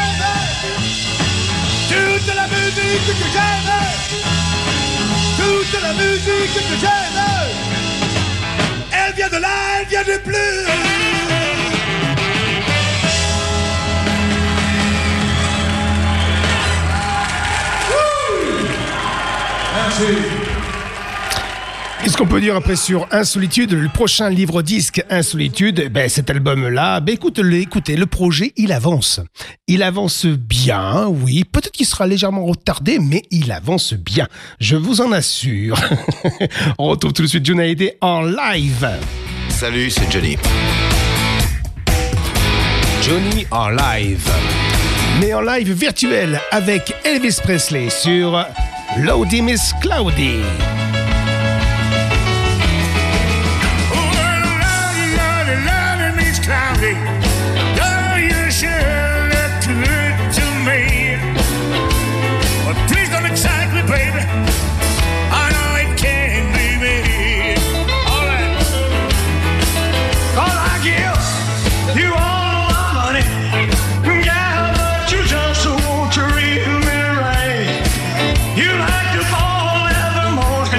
toute la musique que j'aime, toute la musique que j'aime, elle vient de là, elle vient de plus. Merci. Qu'est-ce qu'on peut dire après sur Insolitude, le prochain livre-disque Insolitude? Cet album-là, écoutez, le projet, il avance. Il avance bien, oui. Peut-être qu'il sera légèrement retardé, mais il avance bien. Je vous en assure. On retrouve tout de suite Johnny Hallyday en live. Salut, c'est Johnny. Johnny en live. Mais en live virtuel avec Elvis Presley sur Lordy Miss Cloudy. Cloudy, oh, you sure look good to me. Well, please don't excite me, baby. I know it can't be me. All right. All I give you all my money. Yeah, but you just won't treat me right. You like to fall every morning.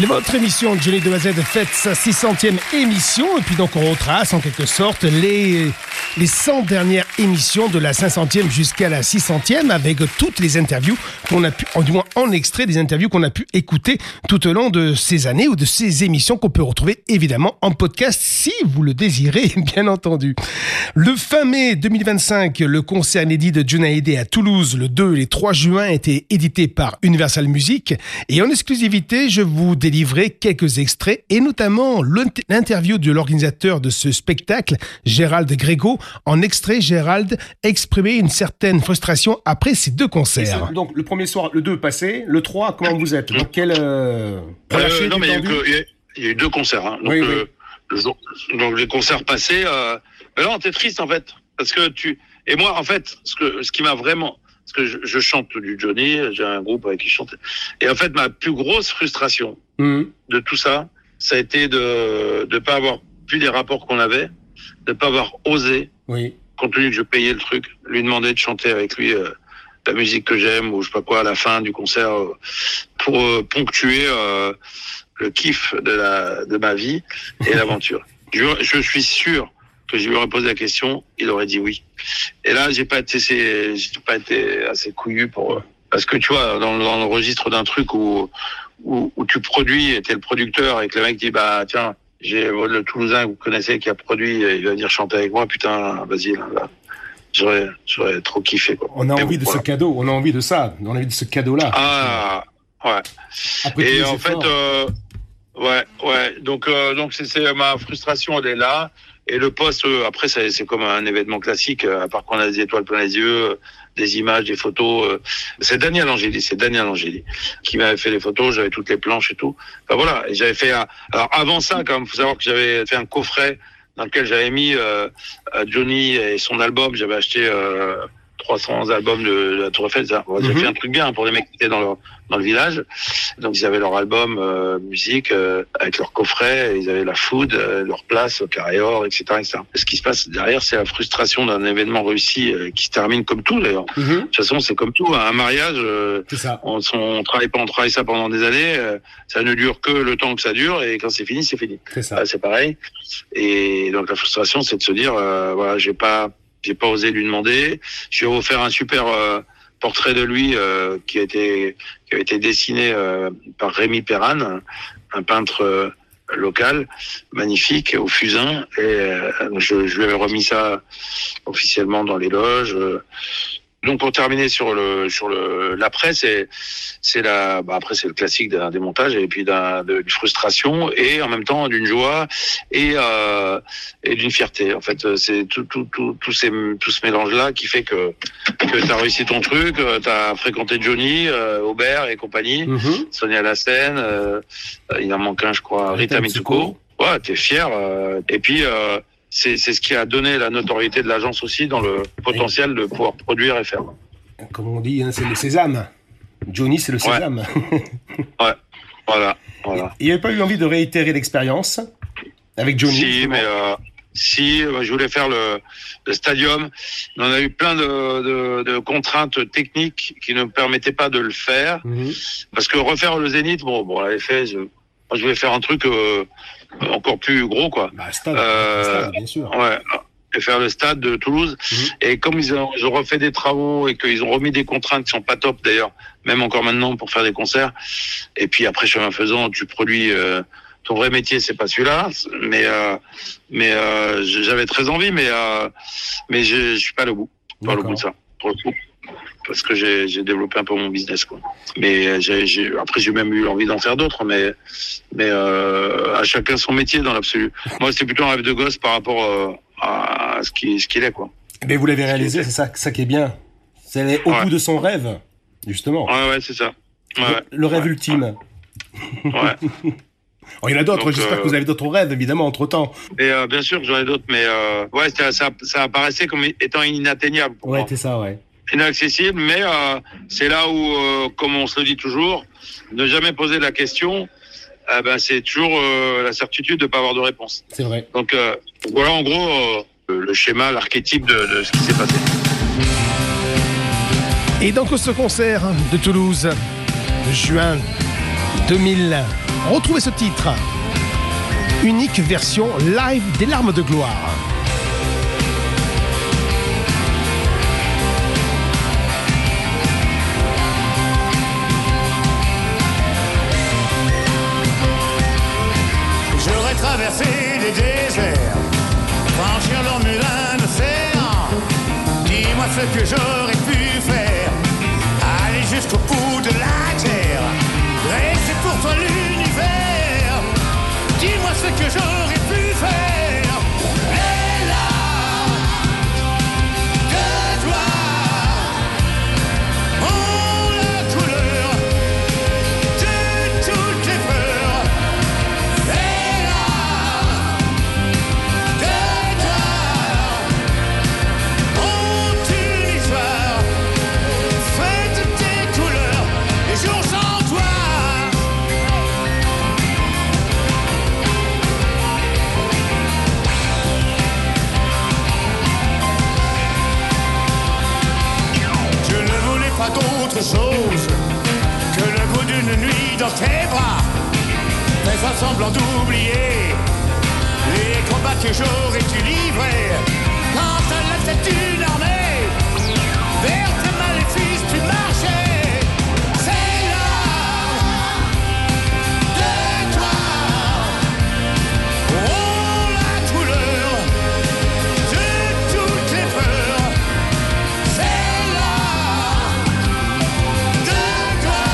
Votre émission Johnny de A à Z fête sa 600e émission et puis donc on retrace en quelque sorte les 100 dernières émissions de la 500e jusqu'à la 600e avec toutes les interviews qu'on a pu, du moins en extrait des interviews qu'on a pu écouter tout au long de ces années ou de ces émissions qu'on peut retrouver évidemment en podcast si vous le désirez bien entendu. Le fin mai 2025, le concert inédit de Johnny Hallyday à Toulouse le 2 et le 3 juin était édité par Universal Music et en exclusivité je vous délivrer quelques extraits et notamment l'interview de l'organisateur de ce spectacle, Gérald Grégo. En extrait, Gérald exprimait une certaine frustration après ces deux concerts. Donc le premier soir, le 2 passé, le 3, comment vous êtes? Dans quel non mais il y a eu deux concerts. Hein. Donc, donc les concerts passés, mais là on était triste en fait parce que et moi en fait ce qui m'a vraiment parce que je chante du Johnny, j'ai un groupe avec qui je chante. Et en fait, ma plus grosse frustration de tout ça, ça a été de pas avoir vu les rapports qu'on avait, de pas avoir osé, compte tenu que je payais le truc, lui demander de chanter avec lui la musique que j'aime ou je sais pas quoi à la fin du concert pour ponctuer le kiff de ma vie et l'aventure. Je suis sûr que je lui aurais posé la question, il aurait dit oui. Et là, j'ai pas été assez couillu parce que tu vois, dans le registre d'un truc où tu produis, t'es le producteur et que le mec dit, bah, tiens, j'ai le Toulousain que vous connaissez qui a produit, il va venir chanter avec moi, putain, vas-y, là. J'aurais trop kiffé, quoi. On a envie de ce cadeau, on a envie de ça, on a envie de ce cadeau-là. Ah, ouais. Après, et en fait, donc c'est ma frustration, elle est là. Et le poste, après, c'est comme un événement classique, à part qu'on a des étoiles plein les yeux, des images, des photos. C'est Daniel Angéli qui m'avait fait les photos, j'avais toutes les planches et tout. Enfin voilà, et j'avais fait alors avant ça, quand même, faut savoir que j'avais fait un coffret dans lequel j'avais mis Johnny et son album, j'avais acheté 300 albums de la Tour Eiffel. J'ai fait un truc bien pour les mecs qui étaient dans le village. Donc ils avaient leur album musique avec leur coffret, ils avaient la food, leur place au Carré Or, etc., etc. Ce qui se passe derrière, c'est la frustration d'un événement réussi qui se termine comme tout d'ailleurs. De toute façon, c'est comme tout. Un mariage, on travaille ça pendant des années. Ça ne dure que le temps que ça dure et quand c'est fini, c'est fini. C'est pareil. Et donc la frustration, c'est de se dire, voilà, j'ai pas osé lui demander. Je lui ai offert un super portrait de lui qui avait été dessiné par Rémi Perrane, un peintre local, magnifique, au fusain. Et je lui avais remis ça officiellement dans les loges. Donc pour terminer sur l'après, après c'est le classique d'un démontage et puis d'une frustration et en même temps d'une joie et d'une fierté. En fait, c'est tout ce mélange là qui fait que t'as réussi ton truc, t'as fréquenté Johnny, Aubert et compagnie, Sonia Lassen, il en manque un je crois, Rita Mitsuko. Ouais, t'es fier et puis c'est ce qui a donné la notoriété de l'agence aussi dans le potentiel de pouvoir produire et faire. Comme on dit, hein, c'est le sésame. Johnny, c'est le sésame. Ouais, voilà. Il n'y avait pas eu envie de réitérer l'expérience avec Johnny? Si, je voulais faire le stadium. On a eu plein de contraintes techniques qui ne me permettaient pas de le faire. Parce que refaire le Zénith, on l'avait fait. Je voulais faire un truc encore plus gros, quoi. Stade, bien sûr. Ouais. Et faire le stade de Toulouse. Et comme ils ont refait des travaux et qu'ils ont remis des contraintes qui sont pas top d'ailleurs, même encore maintenant pour faire des concerts. Et puis après, chemin faisant, tu produis ton vrai métier, c'est pas celui-là. Mais j'avais très envie, mais je suis pas allé au bout. Pas au bout de ça, pour le coup. Parce que j'ai développé un peu mon business, quoi. Mais après j'ai même eu envie d'en faire d'autres, mais à chacun son métier dans l'absolu. Moi c'était plutôt un rêve de gosse par rapport à ce qu'il est, quoi. Mais vous l'avez réalisé, c'est ça qui est bien. C'est aller au bout de son rêve, justement. Ouais, c'est ça. Le rêve ultime. Ouais. Il y en a d'autres, j'espère que vous avez d'autres rêves, évidemment, entre-temps. Et bien sûr que j'en ai d'autres, mais ça apparaissait comme étant inatteignable pour moi. C'est ça, ouais. Inaccessible, mais c'est là où, comme on se le dit toujours, ne jamais poser la question, c'est toujours la certitude de ne pas avoir de réponse. C'est vrai. Donc voilà en gros le schéma, l'archétype de ce qui s'est passé. Et donc ce concert de Toulouse de juin 2025, Retrouvez ce titre. Unique version live des Larmes de gloire. J'aurais traversé les déserts, franchir l'Ormulin d'océan. Dis-moi ce que j'aurais pu faire, aller jusqu'au bout de la terre. Rester pour toi l'univers. Dis-moi ce que j'aurais pu faire. Les larmes de toi ont la couleur de toutes les peurs. Les larmes de toi ont une histoire faite de tes couleurs. Les jours sans toi. Je ne voulais pas d'autre chose que le goût d'une nuit dans tes bras, faisant semblant d'oublier les combats que j'aurais dû livrer. Quand à la tête d'une armée, vers tes maléfices tu marchais. C'est là de toi ont la couleur de toutes les peurs. C'est là de toi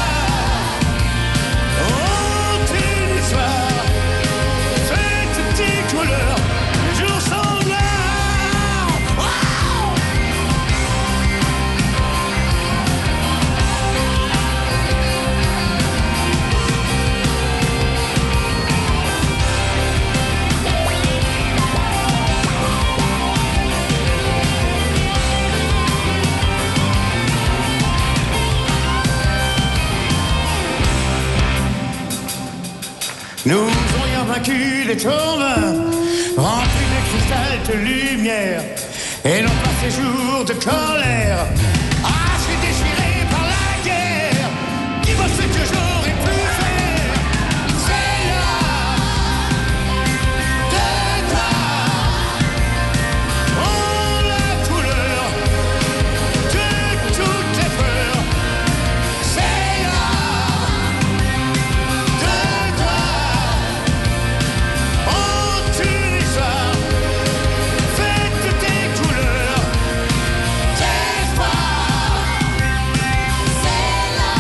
ont une histoire faite de tes couleurs. Les jours sont noirs. Nous aurions vaincu les tourments, remplis de cristal de lumière, et non pas ces jours de colère. Ah, je suis déchiré par la guerre. Dis-moi ce que j'aurais pu faire. C'est là de toi ont la couleur de toutes les peurs. C'est là de toi ont une histoire faite de tes couleurs. D'espoir, c'est là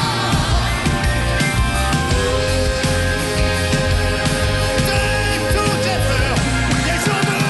de toutes les peurs. Les jours de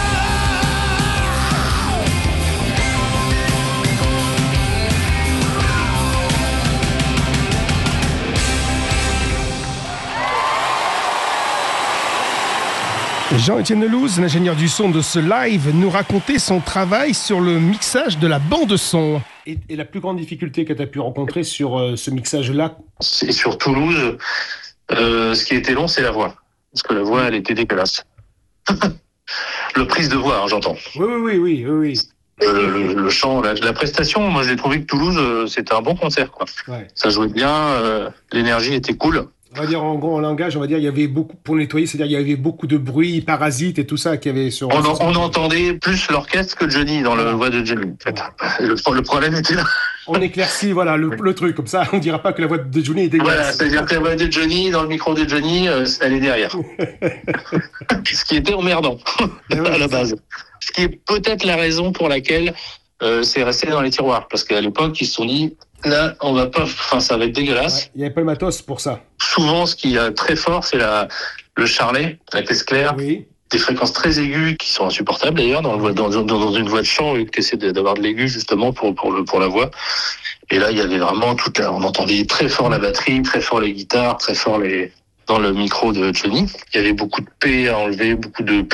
Jean-Étienne Lelouze, l'ingénieur du son de ce live, nous racontait son travail sur le mixage de la bande son. Et la plus grande difficulté que tu as pu rencontrer sur ce mixage-là? C'est sur Toulouse. Ce qui était long, c'est la voix. Parce que la voix, elle était dégueulasse. Le prise de voix, hein, j'entends. Oui. Le chant, la prestation, moi j'ai trouvé que Toulouse, c'était un bon concert, quoi. Ouais. Ça jouait bien, l'énergie était cool. On va dire en gros en langage, on va dire il y avait beaucoup pour nettoyer, c'est-à-dire il y avait beaucoup de bruit, parasites et tout ça qu'il y avait sur. On entendait plus l'orchestre que Johnny dans la voix de Johnny. En fait. Le problème était là. On éclaircit, voilà, le truc comme ça, on dira pas que la voix de Johnny est dégueulasse. Voilà, c'est-à-dire que la voix de Johnny, dans le micro de Johnny, elle est derrière. Ce qui était emmerdant à la base. Ce qui est peut-être la raison pour laquelle c'est resté dans les tiroirs, parce qu'à l'époque ils se sont dit. Là, on va pas, enfin, ça va être dégueulasse. Il n'y avait pas le matos pour ça. Souvent, ce qui est très fort, c'est le charlet, la caisse claire. Oui. Des fréquences très aiguës qui sont insupportables d'ailleurs dans une voix de chant, vu que tu essaies d'avoir de l'aigu justement pour la voix. Et là, il y avait vraiment on entendait très fort la batterie, très fort les guitares, très fort dans le micro de Johnny. Il y avait beaucoup de P à enlever, beaucoup de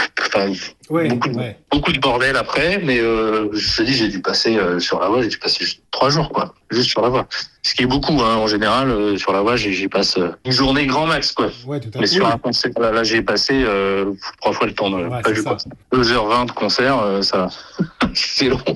bordel après, mais je te dis, j'ai dû passer sur la voix, j'ai dû passer juste 3 jours, quoi, juste sur la voix. Ce qui est beaucoup, hein, en général, sur la voix, j'y passe une journée grand max, quoi. Ouais, tout à fait. Mais sur un concert, là, j'ai passé 3 fois le temps. 2h20 de concert, ça, c'est long.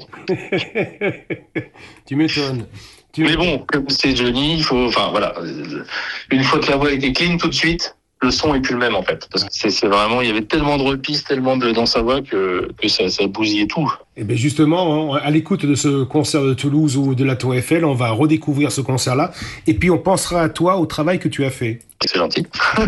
Tu m'étonnes. Mais bon, comme c'est Johnny, il faut, enfin voilà, une fois que la voix était clean tout de suite, le son est plus le même en fait. Parce que c'est vraiment, il y avait tellement de repistes, tellement dans sa voix que ça bousillait tout. Et bien justement, à l'écoute de ce concert de Toulouse ou de la Tour Eiffel, on va redécouvrir ce concert-là. Et puis on pensera à toi, au travail que tu as fait. C'est gentil.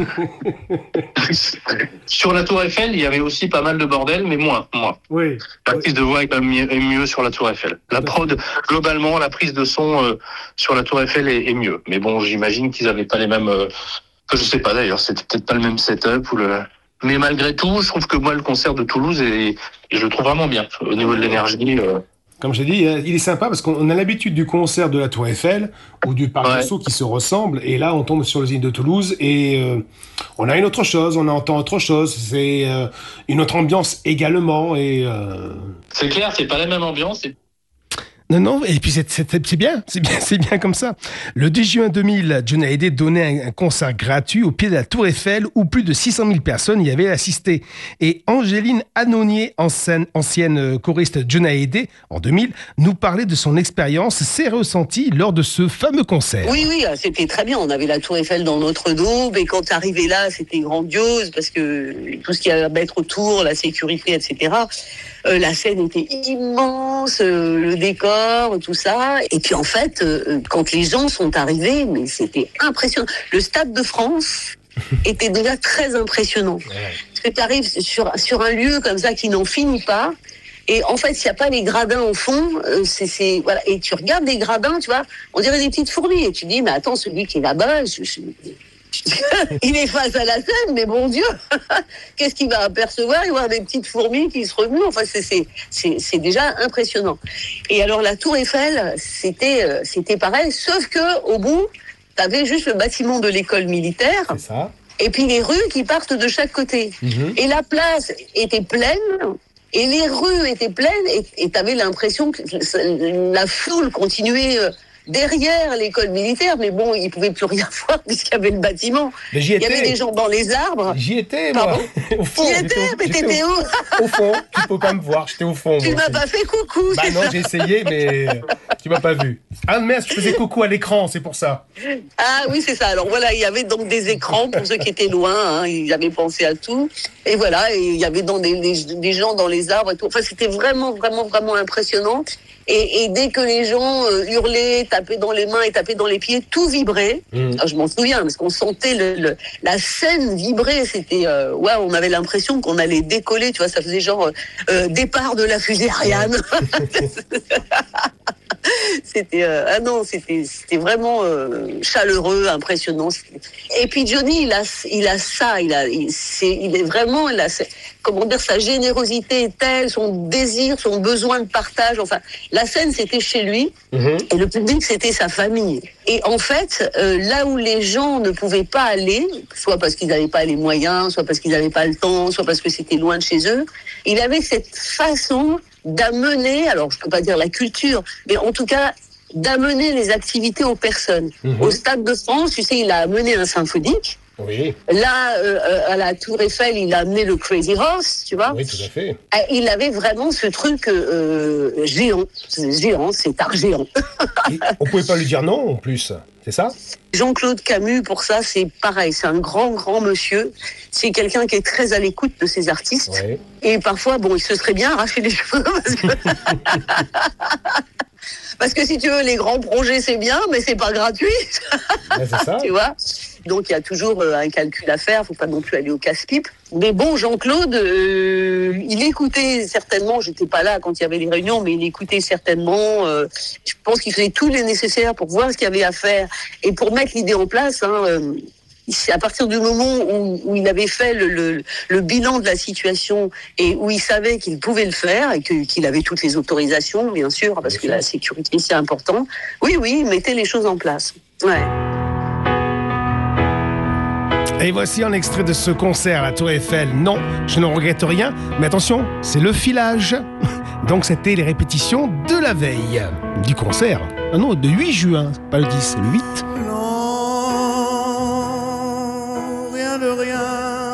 Sur la Tour Eiffel, il y avait aussi pas mal de bordel, mais moins. Oui. La prise de voix est quand même mieux sur la Tour Eiffel. La prod, globalement, la prise de son sur la Tour Eiffel est mieux. Mais bon, j'imagine qu'ils n'avaient pas les mêmes... je sais pas d'ailleurs, c'était peut-être pas le même setup ou le... Mais malgré tout, je trouve que moi, le concert de Toulouse, je le trouve vraiment bien. Au niveau de l'énergie... Comme je l'ai dit, il est sympa parce qu'on a l'habitude du concert de la Tour Eiffel ou du Parc Monceau qui se ressemblent. Et là, on tombe sur le Zénith de Toulouse et on a une autre chose, on entend autre chose. C'est une autre ambiance également. Et c'est clair, c'est pas la même ambiance. Non, et puis c'est bien comme ça. Le 10 juin 2000, Johnny Hallyday donnait un concert gratuit au pied de la Tour Eiffel où plus de 600 000 personnes y avaient assisté. Et Angéline Annonier, ancienne choriste Johnny Hallyday, en 2000, nous parlait de son expérience, ses ressentis lors de ce fameux concert. Oui, c'était très bien. On avait la Tour Eiffel dans notre dos, mais quand arrivé là, c'était grandiose parce que tout ce qu'il y a à mettre autour, la sécurité, etc. La scène était immense, le décor, tout ça. Et puis en fait, quand les gens sont arrivés, mais c'était impressionnant. Le Stade de France était déjà très impressionnant. Parce que tu arrives sur un lieu comme ça qui n'en finit pas. Et en fait, s'il n'y a pas les gradins au fond, voilà. Et tu regardes les gradins, tu vois, on dirait des petites fourmis. Et tu te dis, mais attends, celui qui est là-bas, il est face à la scène, mais bon Dieu, qu'est-ce qu'il va apercevoir? Il va voir des petites fourmis qui se remuent. Enfin, c'est déjà impressionnant. Et alors, la Tour Eiffel, c'était pareil, sauf que au bout, t'avais juste le bâtiment de l'école militaire. C'est ça. Et puis les rues qui partent de chaque côté. Et la place était pleine. Et les rues étaient pleines. Et t'avais l'impression que la foule continuait derrière l'école militaire, mais bon, ils pouvaient plus rien voir puisqu'il y avait le bâtiment. Mais il y avait des gens dans les arbres. J'y étais, moi. Au fond. J'y étais, mais t'étais où? Au fond, tu peux pas me voir, j'étais au fond. Tu m'as pas fait coucou, c'est non, ça. J'ai essayé, mais tu m'as pas vu. Ah merde, je faisais coucou à l'écran, c'est pour ça. Ah oui, c'est ça. Alors voilà, il y avait donc des écrans pour ceux qui étaient loin, hein, ils avaient pensé à tout. Et voilà, et il y avait donc des gens dans les arbres et tout. Enfin, c'était vraiment impressionnant. Et dès que les gens hurlaient, tapaient dans les mains et tapaient dans les pieds, tout vibrait. Alors, je m'en souviens parce qu'on sentait la scène vibrer. C'était on avait l'impression qu'on allait décoller. Tu vois, ça faisait genre départ de la fusée Ariane. C'était c'était vraiment chaleureux, impressionnant. Et puis Johnny, il a ça, il est vraiment comment dire, sa générosité est telle, son désir, son besoin de partage. Enfin, la scène c'était chez lui et le public c'était sa famille. Et en fait, là où les gens ne pouvaient pas aller, soit parce qu'ils n'avaient pas les moyens, soit parce qu'ils n'avaient pas le temps, soit parce que c'était loin de chez eux, il avait cette façon d'amener, alors je peux pas dire la culture, mais en tout cas d'amener les activités aux personnes. Au Stade de France, tu sais, il a amené un symphonique. Oui. Là, à la Tour Eiffel, il a amené le Crazy Horse, tu vois. Oui, tout à fait. Il avait vraiment ce truc géant, c'est art géant. On pouvait pas lui dire non, en plus. C'est ça? Jean-Claude Camus, pour ça, c'est pareil. C'est un grand monsieur. C'est quelqu'un qui est très à l'écoute de ses artistes. Ouais. Et parfois, il se serait bien arraché les cheveux parce que si tu veux, les grands projets, c'est bien, mais c'est pas gratuit. Ouais, c'est ça. Tu vois? Donc, il y a toujours un calcul à faire. Faut pas non plus aller au casse-pipe. Mais bon, Jean-Claude, il écoutait certainement, j'étais pas là quand il y avait les réunions, mais il écoutait certainement. Je pense qu'il faisait tout le nécessaire pour voir ce qu'il y avait à faire et pour mettre l'idée en place. À partir du moment où il avait fait le bilan de la situation et où il savait qu'il pouvait le faire et qu'il avait toutes les autorisations, bien sûr, parce que la sécurité, c'est important. Oui, il mettait les choses en place. Ouais. Et voici un extrait de ce concert à la Tour Eiffel. Non, je ne regrette rien, mais attention, c'est le filage. Donc c'était les répétitions de la veille du concert. Ah non, de 8 juin, pas le 10, c'est le 8. Non, rien de rien.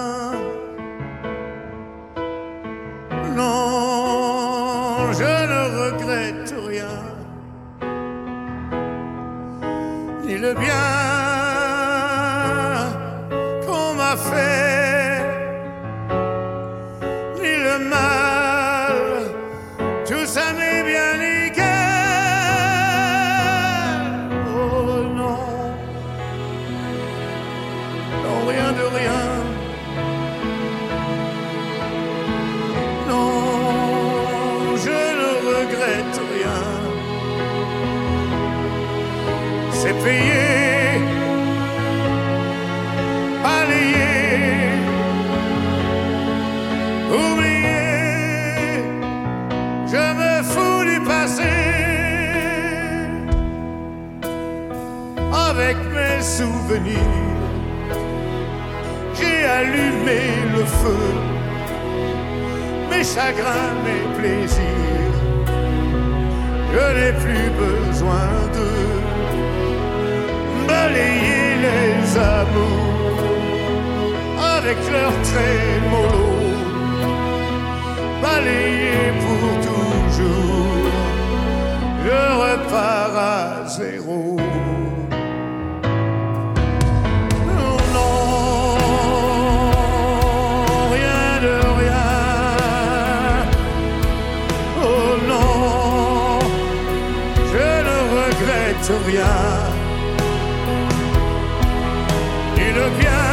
Non, je ne regrette rien. Ni le bien qu'on m'a m'a fait, ni le mal, tout ça m'est bien égal. Oh non, non, rien de rien. Non, je ne regrette rien. C'est payé, balayé, oublié. Je me fous du passé. Avec mes souvenirs, j'ai allumé le feu. Mes chagrins, mes plaisirs, je n'ai plus besoin de balayer les amours avec leurs traits mollo, balayer pour toujours, je repars à zéro. Rien, ni le bien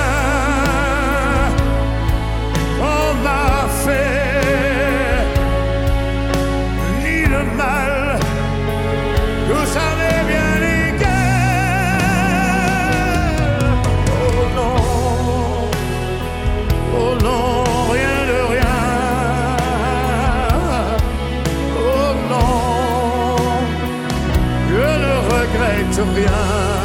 qu'on m'a fait, ni le mal, tout ça m'est bien égal. Oh non, rien de rien. Oh non, je ne regrette rien,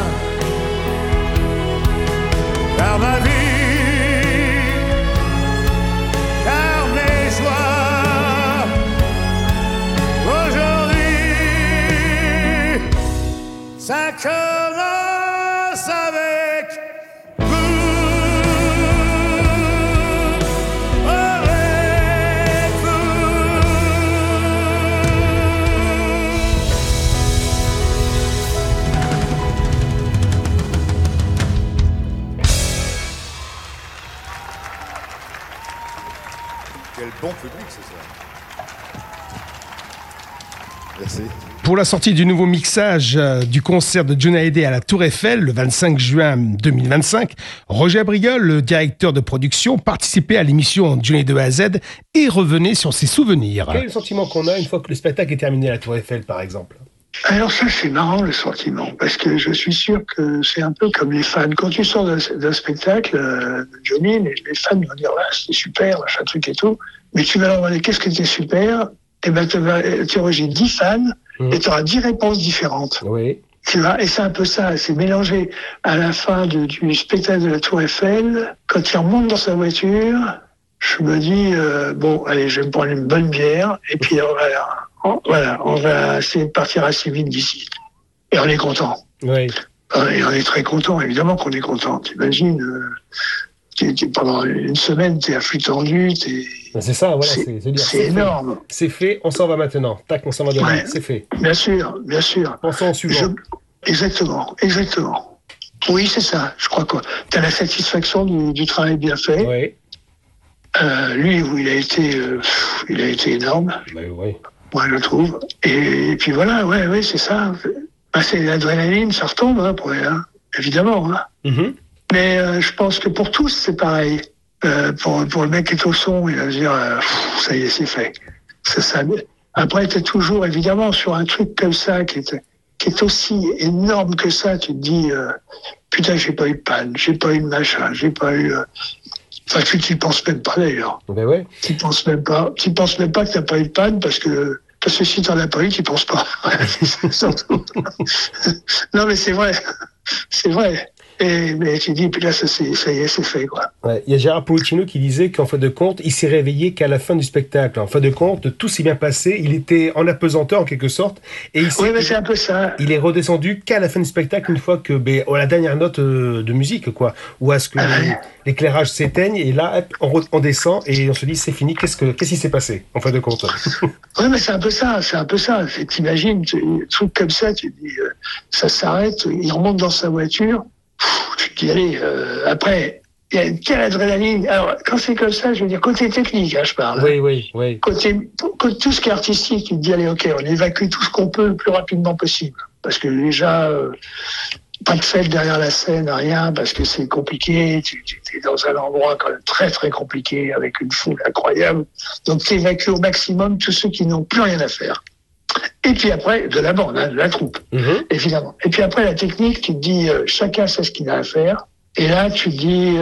car ma vie, car mes joies, aujourd'hui, ça commence avec vous. Avec vous. Quel bon public ce soir. Merci. Pour la sortie du nouveau mixage du concert de Johnny Hallyday à la Tour Eiffel le 25 juin 2025, Roger Briol, le directeur de production, participait à l'émission Johnny de A à Z et revenait sur ses souvenirs. Quel est le sentiment qu'on a une fois que le spectacle est terminé à la Tour Eiffel, par exemple ? Alors ça, c'est marrant le sentiment, parce que je suis sûr que c'est un peu comme les fans. Quand tu sors d'un spectacle de Johnny, les fans vont dire « Ah, c'était super, machin truc et tout », mais tu vas leur demander « Qu'est-ce qui était super ?» Et ben tu vas interroger 10 fans et tu auras 10 réponses différentes. Oui. Tu vois, et c'est un peu ça, c'est mélangé à la fin du spectacle de la Tour Eiffel. Quand il remonte dans sa voiture, je me dis bon, allez, je vais me prendre une bonne bière et puis on va essayer de partir assez vite d'ici. Et on est content. Oui. Et on est très content, évidemment qu'on est content. T'imagines, pendant une semaine, t'es à flux tendu, c'est ça, voilà, c'est énorme. C'est fait, on s'en va maintenant. Tac, on s'en va demain, c'est fait. Bien sûr, bien sûr. Pensons au suivant. Exactement. Oui, c'est ça. Je crois que t'as la satisfaction du travail bien fait. Oui. Lui, il a été énorme. Oui. Moi, je trouve. Et puis voilà, ouais, c'est ça. Ben, c'est l'adrénaline, ça retombe, pour elle, évidemment. Mm-hmm. Mais je pense que pour tous, c'est pareil. Pour le mec qui est au son, il va se dire, ça y est, c'est fait. Ça. Après, t'es toujours, évidemment, sur un truc comme ça, qui est aussi énorme que ça, tu te dis, putain, j'ai pas eu de panne, j'ai pas eu de machin, j'ai pas eu... Enfin, tu t'y penses même pas, d'ailleurs. Ben ouais. Tu penses même pas que t'as pas eu de panne, parce que si t'en as pas eu, tu penses pas. Surtout. Non, mais c'est vrai. C'est vrai. Mais tu dis, puis là, ça y est, c'est fait, quoi. Ouais, il y a Gérard Policino qui disait qu'en fin de compte, il s'est réveillé qu'à la fin du spectacle. En fin de compte, tout s'est bien passé. Il était en apesanteur, en quelque sorte. Et oui, mais c'est un peu ça. Il est redescendu qu'à la fin du spectacle, une fois que, à la dernière note de musique, quoi. Ou à ce que l'éclairage s'éteigne, et là, on descend, et on se dit, c'est fini. Qu'est-ce qui s'est passé, en fin de compte? Oui, mais c'est un peu ça. T'imagines, un truc comme ça, tu te dis, ça s'arrête, il remonte dans sa voiture. Tu te dis, allez, après, il y a une telle adrénaline. Alors, quand c'est comme ça, je veux dire, côté technique, je parle. Oui. Côté tout ce qui est artistique, il dit, allez, ok, on évacue tout ce qu'on peut le plus rapidement possible. Parce que déjà, pas de fête derrière la scène, rien, parce que c'est compliqué. Tu es dans un endroit quand même très, très compliqué, avec une foule incroyable. Donc, tu évacues au maximum tous ceux qui n'ont plus rien à faire. Et puis après, de la bande, de la troupe, évidemment. Et puis après, la technique, tu te dis, chacun sait ce qu'il a à faire. Et là, tu te dis,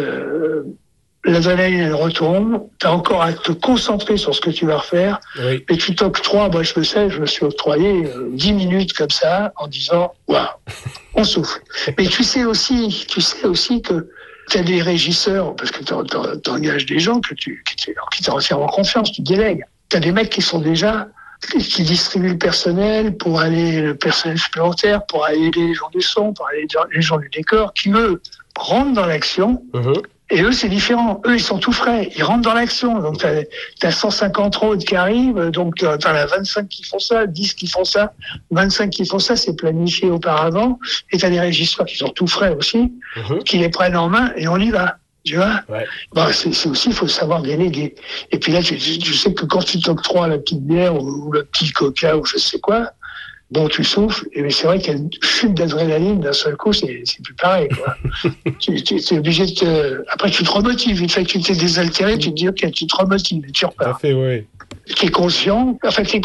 l'adrénaline, elle retombe. Tu as encore à te concentrer sur ce que tu vas refaire. Oui. Et tu t'octroies, moi je me suis octroyé 10 minutes comme ça, en disant, waouh, on souffle. Mais tu sais aussi que tu as des régisseurs, parce que tu engages des gens qui t'ont entièrement confiance, tu délègues. Tu as des mecs qui sont déjà, qui distribuent le personnel pour aller, le personnel supplémentaire, pour aller aider les gens du son, pour aller aider les gens du décor, qui eux rentrent dans l'action. Et eux, c'est différent. Eux, ils sont tout frais. Ils rentrent dans l'action. Donc, t'as 150 roads qui arrivent. Donc, t'en as 25 qui font ça, 10 qui font ça, 25 qui font ça. C'est planifié auparavant. Et t'as des régisseurs qui sont tout frais aussi, qui les prennent en main et on y va. Tu vois? Bon, c'est aussi, il faut savoir déléguer. Et puis là, tu sais que quand tu t'octroies la petite bière ou le petit coca ou je sais quoi, bon, tu souffles, et c'est vrai qu'il y a une chute d'adrénaline d'un seul coup, c'est plus pareil, quoi. tu es obligé de Après, tu te remotives. Une fois que tu t'es désaltéré, tu te dis, ok, tu te remotives et tu repars. Tout à fait, oui. Tu es conscient,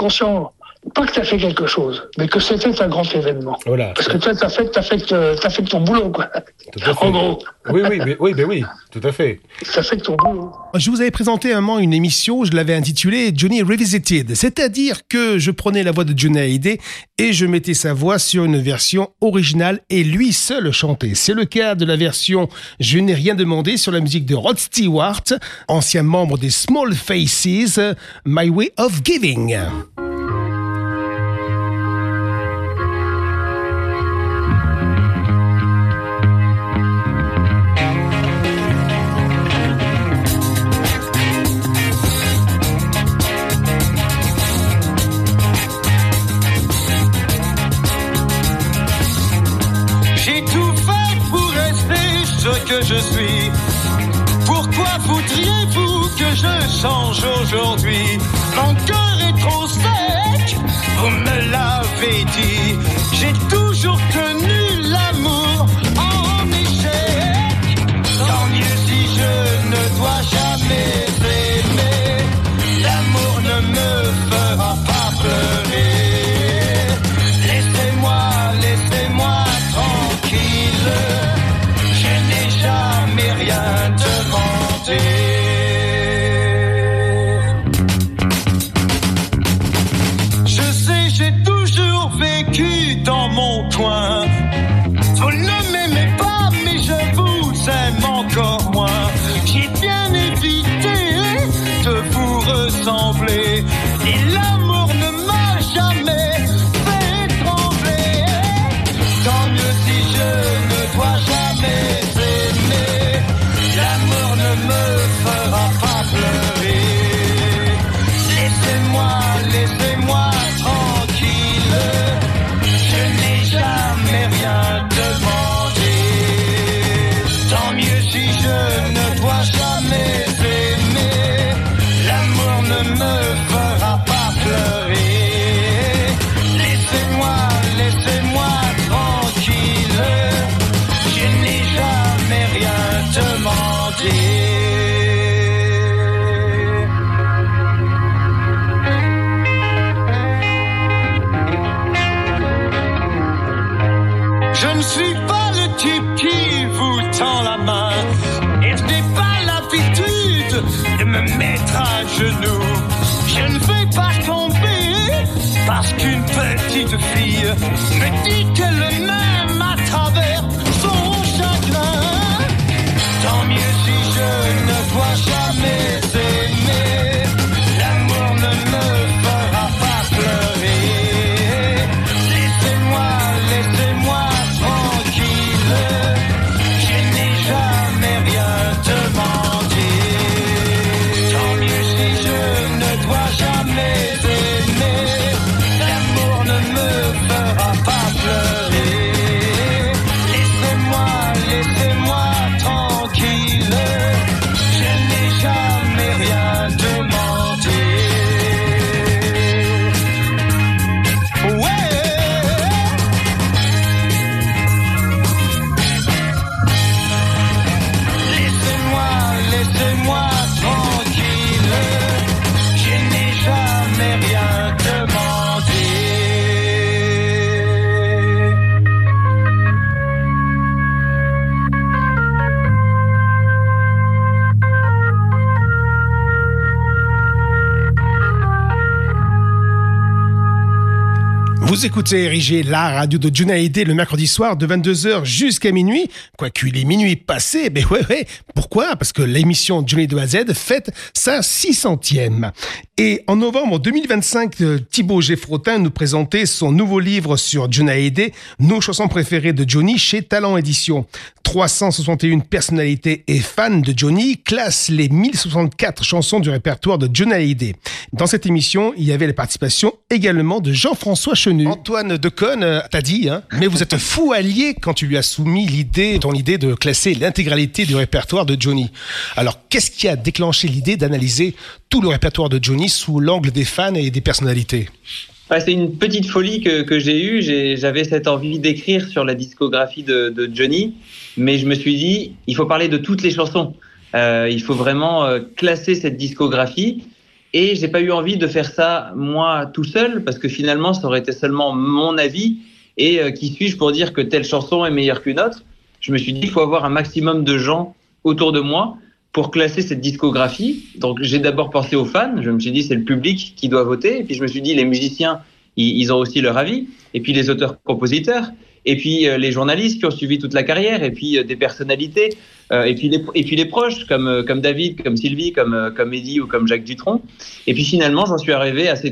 pas que tu as fait quelque chose, mais que c'était un grand événement. Voilà. Parce que toi, t'as fait ton boulot, quoi. Tout à fait. En gros. Oui, tout à fait. T'as fait ton boulot. Je vous avais présenté un moment une émission, je l'avais intitulée Johnny Revisited, c'est-à-dire que je prenais la voix de Johnny Hallyday et je mettais sa voix sur une version originale et lui seul chantait. C'est le cas de la version Je n'ai rien demandé sur la musique de Rod Stewart, ancien membre des Small Faces, My Way of Giving. Que je suis. Pourquoi voudriez-vous que je change aujourd'hui? Mon cœur est trop sec, vous me l'avez dit. J'ai toujours tenu l'amour en échec. Tant mieux si je ne dois jamais aimer. L'amour ne me fera pas pleurer. Laissez-moi tranquille. Jamais rien demandé. Je sais, j'ai toujours vécu dans mon coin. Vous ne m'aimez pas, mais je vous aime encore moins. J'ai bien évité de vous ressembler. Et l'amour ne m'a jamais fait trembler. Tant mieux si je ne dois jamais. L'amour ne me fera pas pleurer. Laissez-moi tranquille. Je n'ai jamais rien demandé. Tant mieux si je ne dois jamais aimer. L'amour ne me fera pas pleurer. Laissez-moi tranquille. Je n'ai jamais rien demandé. Je ne suis pas le type qui vous tend la main. Et je n'ai pas l'habitude de me mettre à genoux. Je ne vais pas tomber parce qu'une petite fille me dit qu'elle m'aime à travers son chagrin. Tant mieux si je ne dois jamais aimer. L'amour ne me fera pas pleurer. Laissez-moi tranquille. Je n'ai jamais rien demandé. Tant mieux si je ne dois jamais aimer. L'amour ne me fera pas pleurer. Vous écoutez Érigé, la radio de Johnny Hallyday, le mercredi soir de 22h jusqu'à minuit. Quoiqu'il est minuit passé, mais ouais. Pourquoi ? Parce que l'émission Johnny de A à Z fête sa 600e. Et en novembre 2025, Thibaut Geffrotin nous présentait son nouveau livre sur Johnny Hallyday, nos chansons préférées de Johnny chez Talent Édition. 361 personnalités et fans de Johnny classent les 1064 chansons du répertoire de Johnny Hallyday. Dans cette émission, il y avait la participation également de Jean-François Chenu. Antoine Decaune t'a dit, mais vous êtes fou allié quand tu lui as soumis ton idée de classer l'intégralité du répertoire de Johnny. Alors, qu'est-ce qui a déclenché l'idée d'analyser tout le répertoire de Johnny sous l'angle des fans et des personnalités ? C'est une petite folie que j'ai eue. J'avais cette envie d'écrire sur la discographie de Johnny, mais je me suis dit, il faut parler de toutes les chansons. Il faut vraiment classer cette discographie. Et j'ai pas eu envie de faire ça moi tout seul, parce que finalement, ça aurait été seulement mon avis. Et qui suis-je pour dire que telle chanson est meilleure qu'une autre ? Je me suis dit, il faut avoir un maximum de gens autour de moi pour classer cette discographie. Donc j'ai d'abord pensé aux fans, je me suis dit c'est le public qui doit voter, et puis je me suis dit les musiciens, ils ont aussi leur avis, et puis les auteurs-compositeurs, et puis les journalistes qui ont suivi toute la carrière, et puis des personnalités, et puis les proches comme David, comme Sylvie, comme Eddie ou comme Jacques Dutronc. Et puis finalement j'en suis arrivé à ces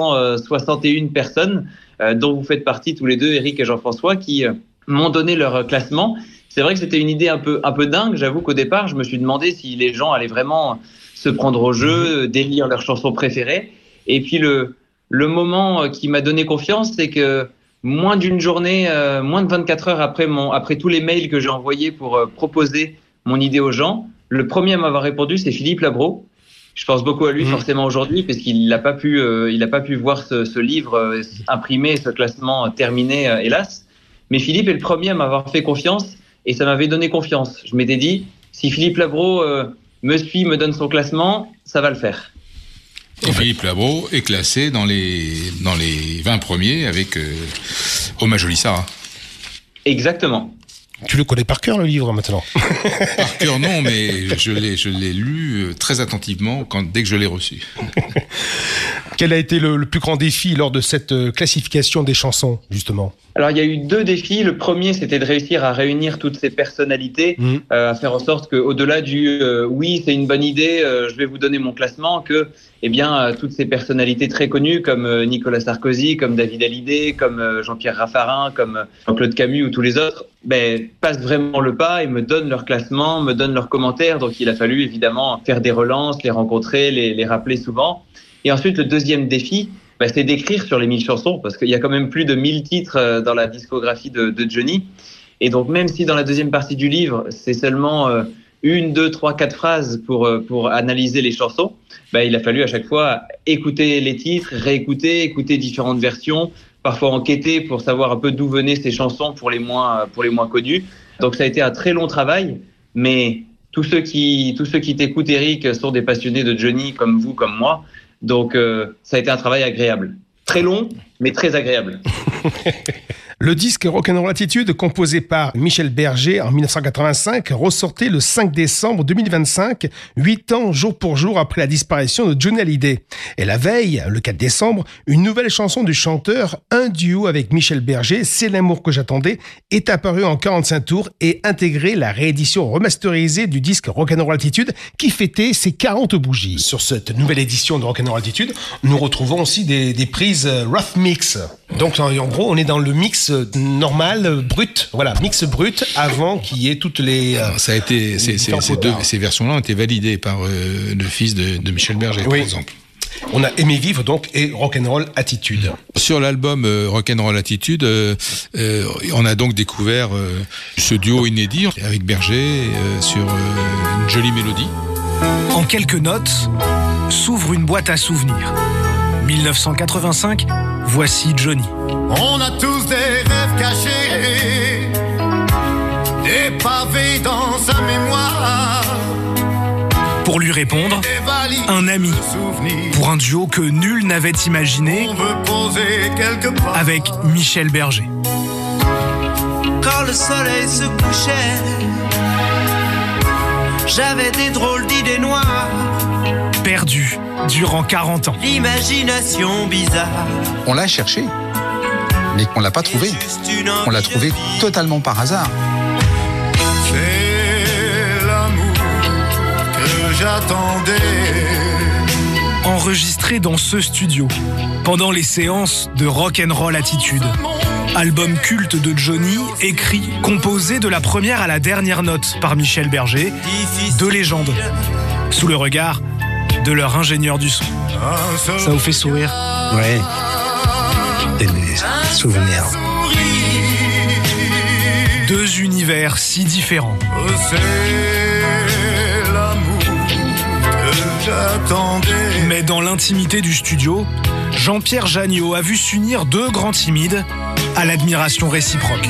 361 personnes dont vous faites partie tous les deux, Eric et Jean-François, qui m'ont donné leur classement. C'est vrai que c'était une idée un peu dingue. J'avoue qu'au départ, je me suis demandé si les gens allaient vraiment se prendre au jeu, délire leurs chansons préférées. Et puis le moment qui m'a donné confiance, c'est que moins d'une journée, moins de 24 heures après tous les mails que j'ai envoyés pour proposer mon idée aux gens, le premier à m'avoir répondu, c'est Philippe Labro. Je pense beaucoup à lui forcément aujourd'hui, parce qu'il n'a pas pu voir ce livre imprimé, ce classement terminé, hélas. Mais Philippe est le premier à m'avoir fait confiance. Et ça m'avait donné confiance. Je m'étais dit, si Philippe Labro me suit, me donne son classement, ça va le faire. Et Philippe Labro est classé dans les 20 premiers avec Oh ma jolie Sarah. Exactement. Tu le connais par cœur, le livre, maintenant ? Par cœur, non, mais je l'ai lu très attentivement dès que je l'ai reçu. Quel a été le plus grand défi lors de cette classification des chansons, justement ? Alors, il y a eu 2 défis. Le premier, c'était de réussir à réunir toutes ces personnalités, à faire en sorte qu'au-delà du oui, c'est une bonne idée, je vais vous donner mon classement, que toutes ces personnalités très connues comme Nicolas Sarkozy, comme David Hallyday, comme Jean-Pierre Raffarin, comme Jean-Claude Camus ou tous les autres, passent vraiment le pas et me donnent leur classement, me donnent leurs commentaires. Donc, il a fallu évidemment faire des relances, les rencontrer, les rappeler souvent. Et ensuite, le deuxième défi, c'est d'écrire sur les 1000 chansons, parce qu'il y a quand même plus de 1000 titres dans la discographie de Johnny. Et donc, même si dans la deuxième partie du livre, c'est seulement 1, 2, 3, 4 phrases pour analyser les chansons, il a fallu à chaque fois écouter les titres, réécouter, écouter différentes versions, parfois enquêter pour savoir un peu d'où venaient ces chansons pour les moins connus. Donc, ça a été un très long travail, mais tous ceux qui t'écoutent, Eric, sont des passionnés de Johnny comme vous, comme moi. Donc, ça a été un travail agréable. Très long, mais très agréable. Le disque Rock'n'Roll Attitude, composé par Michel Berger en 1985, ressortait le 5 décembre 2025, 8 ans jour pour jour après la disparition de Johnny Hallyday. Et la veille, le 4 décembre, une nouvelle chanson du chanteur, un duo avec Michel Berger, C'est l'amour que j'attendais, est apparue en 45 tours et intégré la réédition remasterisée du disque Rock'n'Roll Attitude qui fêtait ses 40 bougies. Sur cette nouvelle édition de Rock'n'Roll Attitude, nous retrouvons aussi des prises Rough Mix. Donc en gros, on est dans le mix normal, brut, mix brut, avant qu'il y ait toutes les... Ça a été, ces versions-là ont été validées par le fils de Michel Berger, par exemple. On a Aimé Vivre, donc, et Rock'n'Roll Attitude. Sur l'album Rock'n'Roll Attitude, on a donc découvert ce duo inédit avec Berger sur une jolie mélodie. En quelques notes, s'ouvre une boîte à souvenirs. 1985, voici Johnny. On a tous des rêves cachés, des pavés dans sa mémoire. Pour lui répondre, un ami. Pour un duo que nul n'avait imaginé avec Michel Berger. Quand le soleil se couchait, j'avais des drôles d'idées noires. Perdu durant 40 ans. L'imagination bizarre. On l'a cherché. mais qu'on l'a pas trouvé. On l'a trouvé totalement par hasard. C'est l'amour que j'attendais. Enregistré dans ce studio, pendant les séances de Rock'n'Roll Attitude. Album culte de Johnny, écrit, composé de la première à la dernière note par Michel Berger, deux légendes, sous le regard de leur ingénieur du son. Ça vous fait sourire? Ouais. Des souvenirs. Deux univers si différents. C'est l'amour que j'attendais. Mais dans l'intimité du studio, Jean-Pierre Jagneau a vu s'unir deux grands timides à l'admiration réciproque.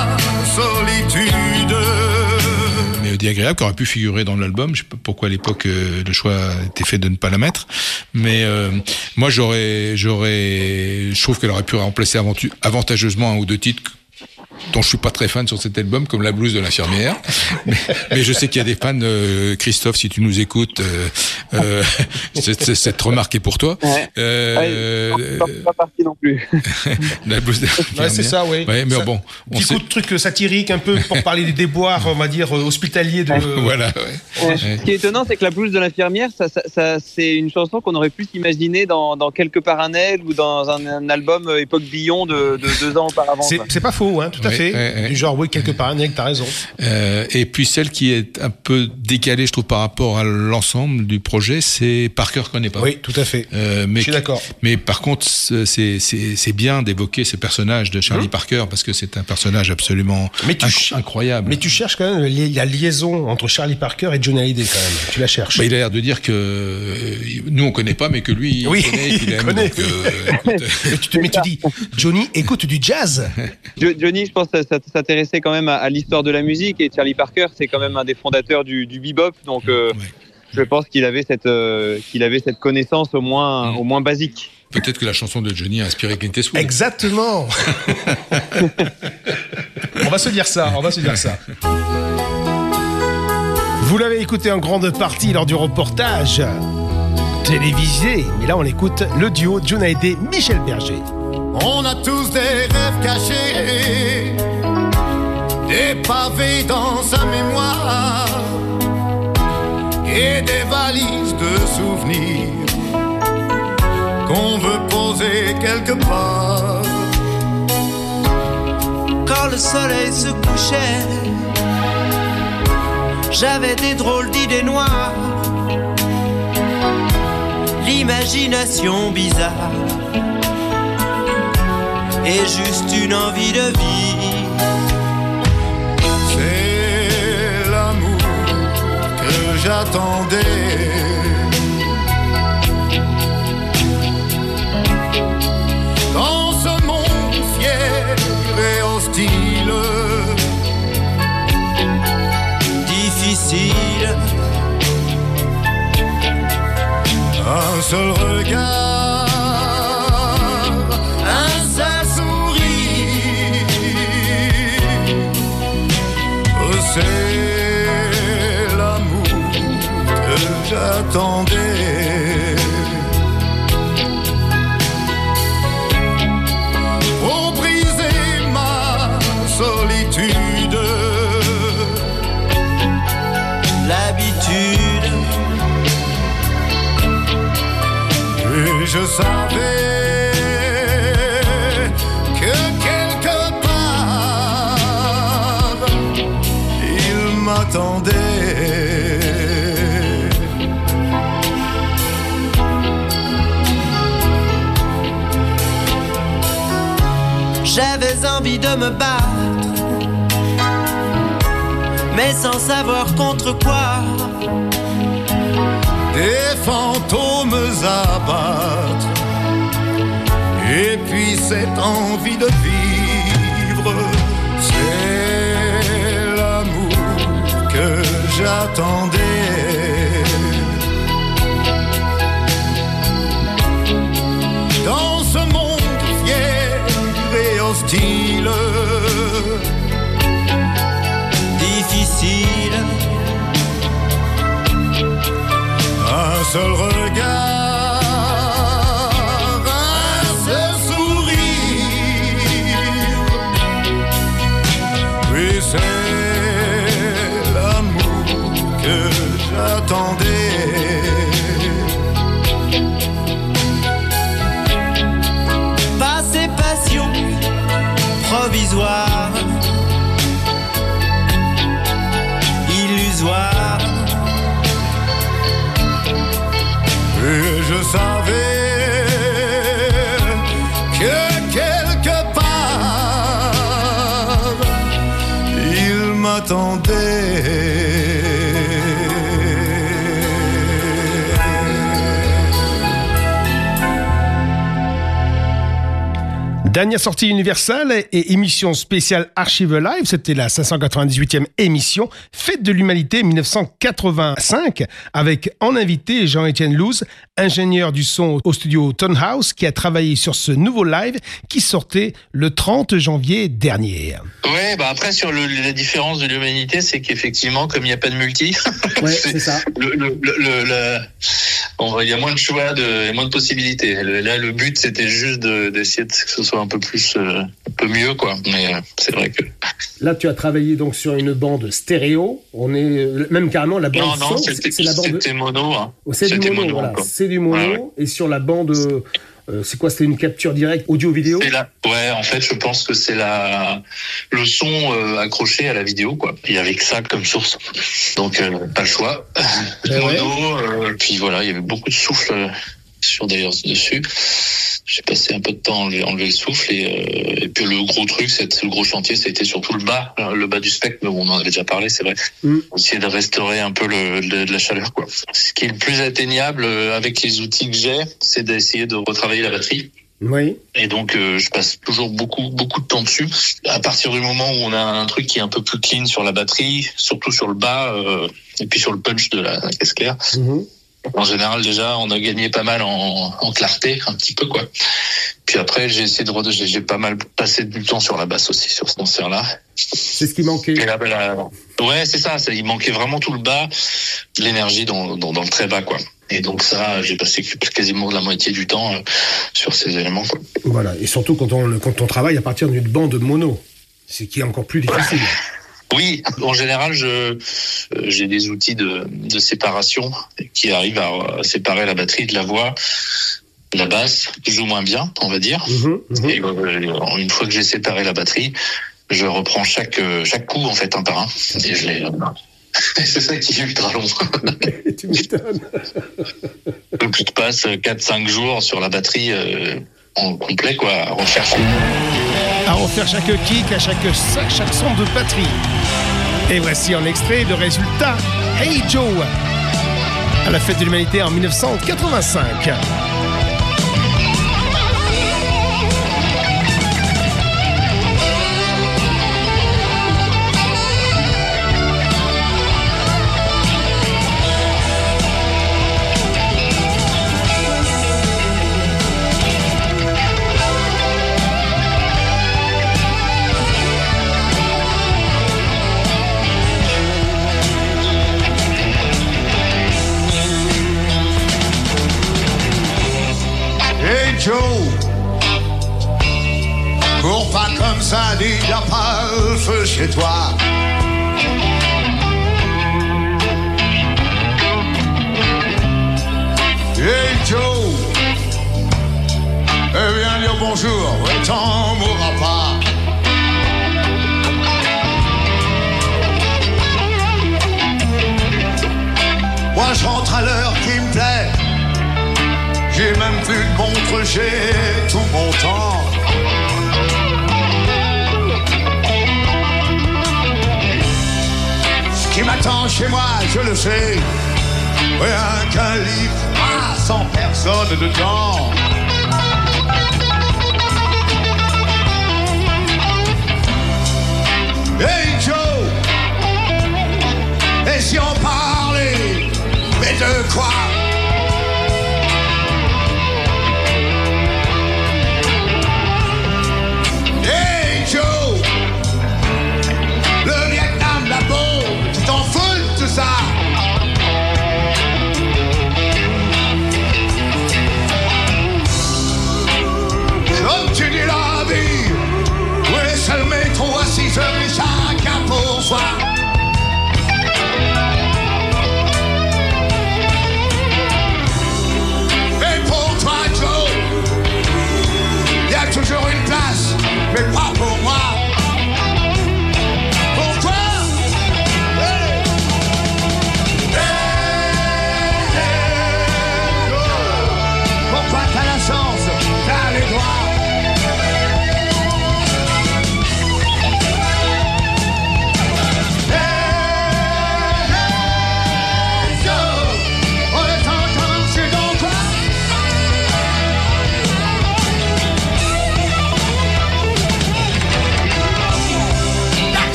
Mélodie agréable qui aurait pu figurer dans l'album. Je sais pas pourquoi à l'époque le choix a été fait de ne pas la mettre. Mais moi je trouve qu'elle aurait pu remplacer avantageusement un ou deux titres dont je suis pas très fan sur cet album, comme La blouse de l'infirmière. Mais je sais qu'il y a des fans. Christophe, si tu nous écoutes, cette remarque est pour toi. Pas parti non plus. La blouse de l'infirmière. Ouais, c'est ça, oui. Ouais, mais bon, petit coup de truc satirique un peu pour parler des déboires, on va dire, hospitaliers de... Voilà, ouais. Ce qui est étonnant, c'est que La blouse de l'infirmière, ça, c'est une chanson qu'on aurait pu s'imaginer dans Quelque part un aigle ou dans un album époque Billon de 2 ans auparavant. C'est pas faux, hein, tout à fait. Du genre, oui, Quelque part un aigle, t'as raison. Et puis celle qui est un peu décalée, je trouve, par rapport à l'ensemble du projet, c'est Parker connaît pas. Oui, tout à fait. Je suis d'accord. Mais par contre, c'est bien d'évoquer ce personnage de Charlie Parker parce que c'est un personnage absolument incroyable. Mais tu cherches quand même la liaison entre Charlie Parker et Johnny Hallyday quand même. Tu la cherches. Bah, il a l'air de dire que nous on connaît pas, mais que lui il connaît. Mais tu dis, Johnny écoute du jazz. Johnny, je pense, s'intéressait quand même à l'histoire de la musique, et Charlie Parker, c'est quand même un des fondateurs du bebop, donc je pense qu'il avait cette connaissance au moins basique. Peut-être que la chanson de Johnny a inspiré Clint Eastwood. Exactement. On va se dire ça. Vous l'avez écouté en grande partie lors du reportage télévisé, mais là on écoute le duo Johnny Hallyday, Michel Berger. On a tous des rêves cachés, des pavés dans sa mémoire et des valises de souvenirs qu'on veut poser quelque part. Quand le soleil se couchait, j'avais des drôles d'idées noires, l'imagination bizarre et juste une envie de vivre. C'est l'amour que j'attendais. Dans ce monde fier et hostile, difficile, un seul regard, un seul sourire, c'est l'amour que j'attendais. Pour briser ma solitude, l'habitude, et je savais que quelque part il m'attendait. J'avais envie de me battre, mais sans savoir contre quoi. Des fantômes abattre, et puis cette envie de vivre, c'est l'amour que j'attendais. Dans ce monde fier et hostile, difficile, un seul regard, un seul sourire, m'attendait. Passé passion provisoire, illusoire. Et je savais que quelque part il m'attendait. Dernière sortie Universal et émission spéciale Archive Live, c'était la 598e émission, Fête de l'Humanité 1985, avec en invité Jean-Étienne Louz, ingénieur du son au studio Townhouse, qui a travaillé sur ce nouveau live qui sortait le 30 janvier dernier. Ouais, bah après sur la différence de l'Humanité, c'est qu'effectivement, comme il n'y a pas de multi, ouais, c'est ça. Il y a moins de choix, il y a moins de possibilités. Là, le but, c'était juste d'essayer que ce soit un peu plus, un peu mieux, quoi. Mais c'est vrai que. Là, tu as travaillé donc sur une bande stéréo. On est même carrément la bande non, son. c'est la bande. C'était mono. Hein. Oh, c'est du mono, voilà. C'est du mono. Ouais. Et sur la bande. C'est quoi? C'était une capture directe audio-vidéo? Ouais, en fait, je pense que c'est le son accroché à la vidéo, quoi. Il y avait que ça comme source. Donc, pas le choix. Mono, puis voilà, il y avait beaucoup de souffle d'ailleurs dessus. J'ai passé un peu de temps à enlever le souffle et puis le gros truc, le gros chantier, ça a été surtout le bas du spectre, mais on en avait déjà parlé, c'est vrai. Essayer de restaurer un peu de la chaleur, quoi. Ce qui est le plus atteignable avec les outils que j'ai, c'est d'essayer de retravailler la batterie. Oui. Et donc, je passe toujours beaucoup de temps dessus. À partir du moment où on a un truc qui est un peu plus clean sur la batterie, surtout sur le bas, et puis sur le punch de la caisse claire. En général, déjà, on a gagné pas mal en clarté, un petit peu, quoi. Puis après, j'ai pas mal passé du temps sur la basse aussi, sur ce concert-là. C'est ce qui manquait. Et là, ouais, c'est ça. Il manquait vraiment tout le bas, l'énergie dans le très bas, quoi. Et donc ça, j'ai passé quasiment la moitié du temps sur ces éléments, quoi. Voilà. Et surtout quand on travaille à partir d'une bande mono, ce qui est encore plus difficile. Oui, en général, j'ai des outils de séparation qui arrivent à séparer la batterie de la voix, la basse, plus ou moins bien, on va dire. Et une fois que j'ai séparé la batterie, je reprends chaque coup en fait un par un et je les. C'est ça qui est ultra long. Tu m'étonnes. Donc tu te passes 4-5 jours sur la batterie en complet, quoi, à refaire chaque kick, à chaque son de batterie. Et voici en extrait le résultat. Hey Joe, à la Fête de l'Humanité en 1985. Cours pas comme ça, dis y'a pas le feu chez toi. Hey Joe, viens dire bonjour, ouais, t'en mourras pas. Moi je rentre à l'heure qui me plaît. J'ai même plus de montre, j'ai tout mon temps. Ce qui m'attend chez moi, je le sais. Rien qu'un livre, 100 personnes dedans. Hey Joe, et si on parlait, mais de quoi? Comme tu dis la vie, ouais, c'est le métro à 6 heures et chacun pour soi.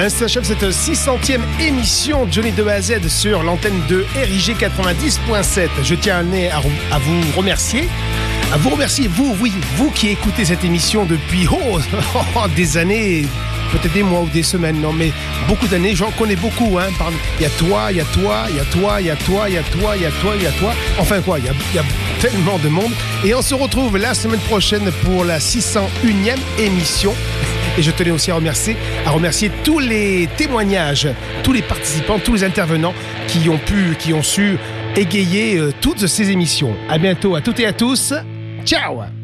Ainsi s'achève cette 600e émission Johnny de A à Z sur l'antenne de RIG 90.7. Je tiens à vous remercier. À vous remercier, vous qui écoutez cette émission depuis des années, peut-être des mois ou des semaines, non, mais beaucoup d'années, j'en connais beaucoup. Hein. Il y a toi, il y a toi, il y a toi, il y a toi, il y a toi, il y a toi, il y a toi. Enfin quoi, il y a tellement de monde. Et on se retrouve la semaine prochaine pour la 601e émission. Et je tenais aussi à remercier tous les témoignages, tous les participants, tous les intervenants qui ont su égayer toutes ces émissions. À bientôt à toutes et à tous. Ciao!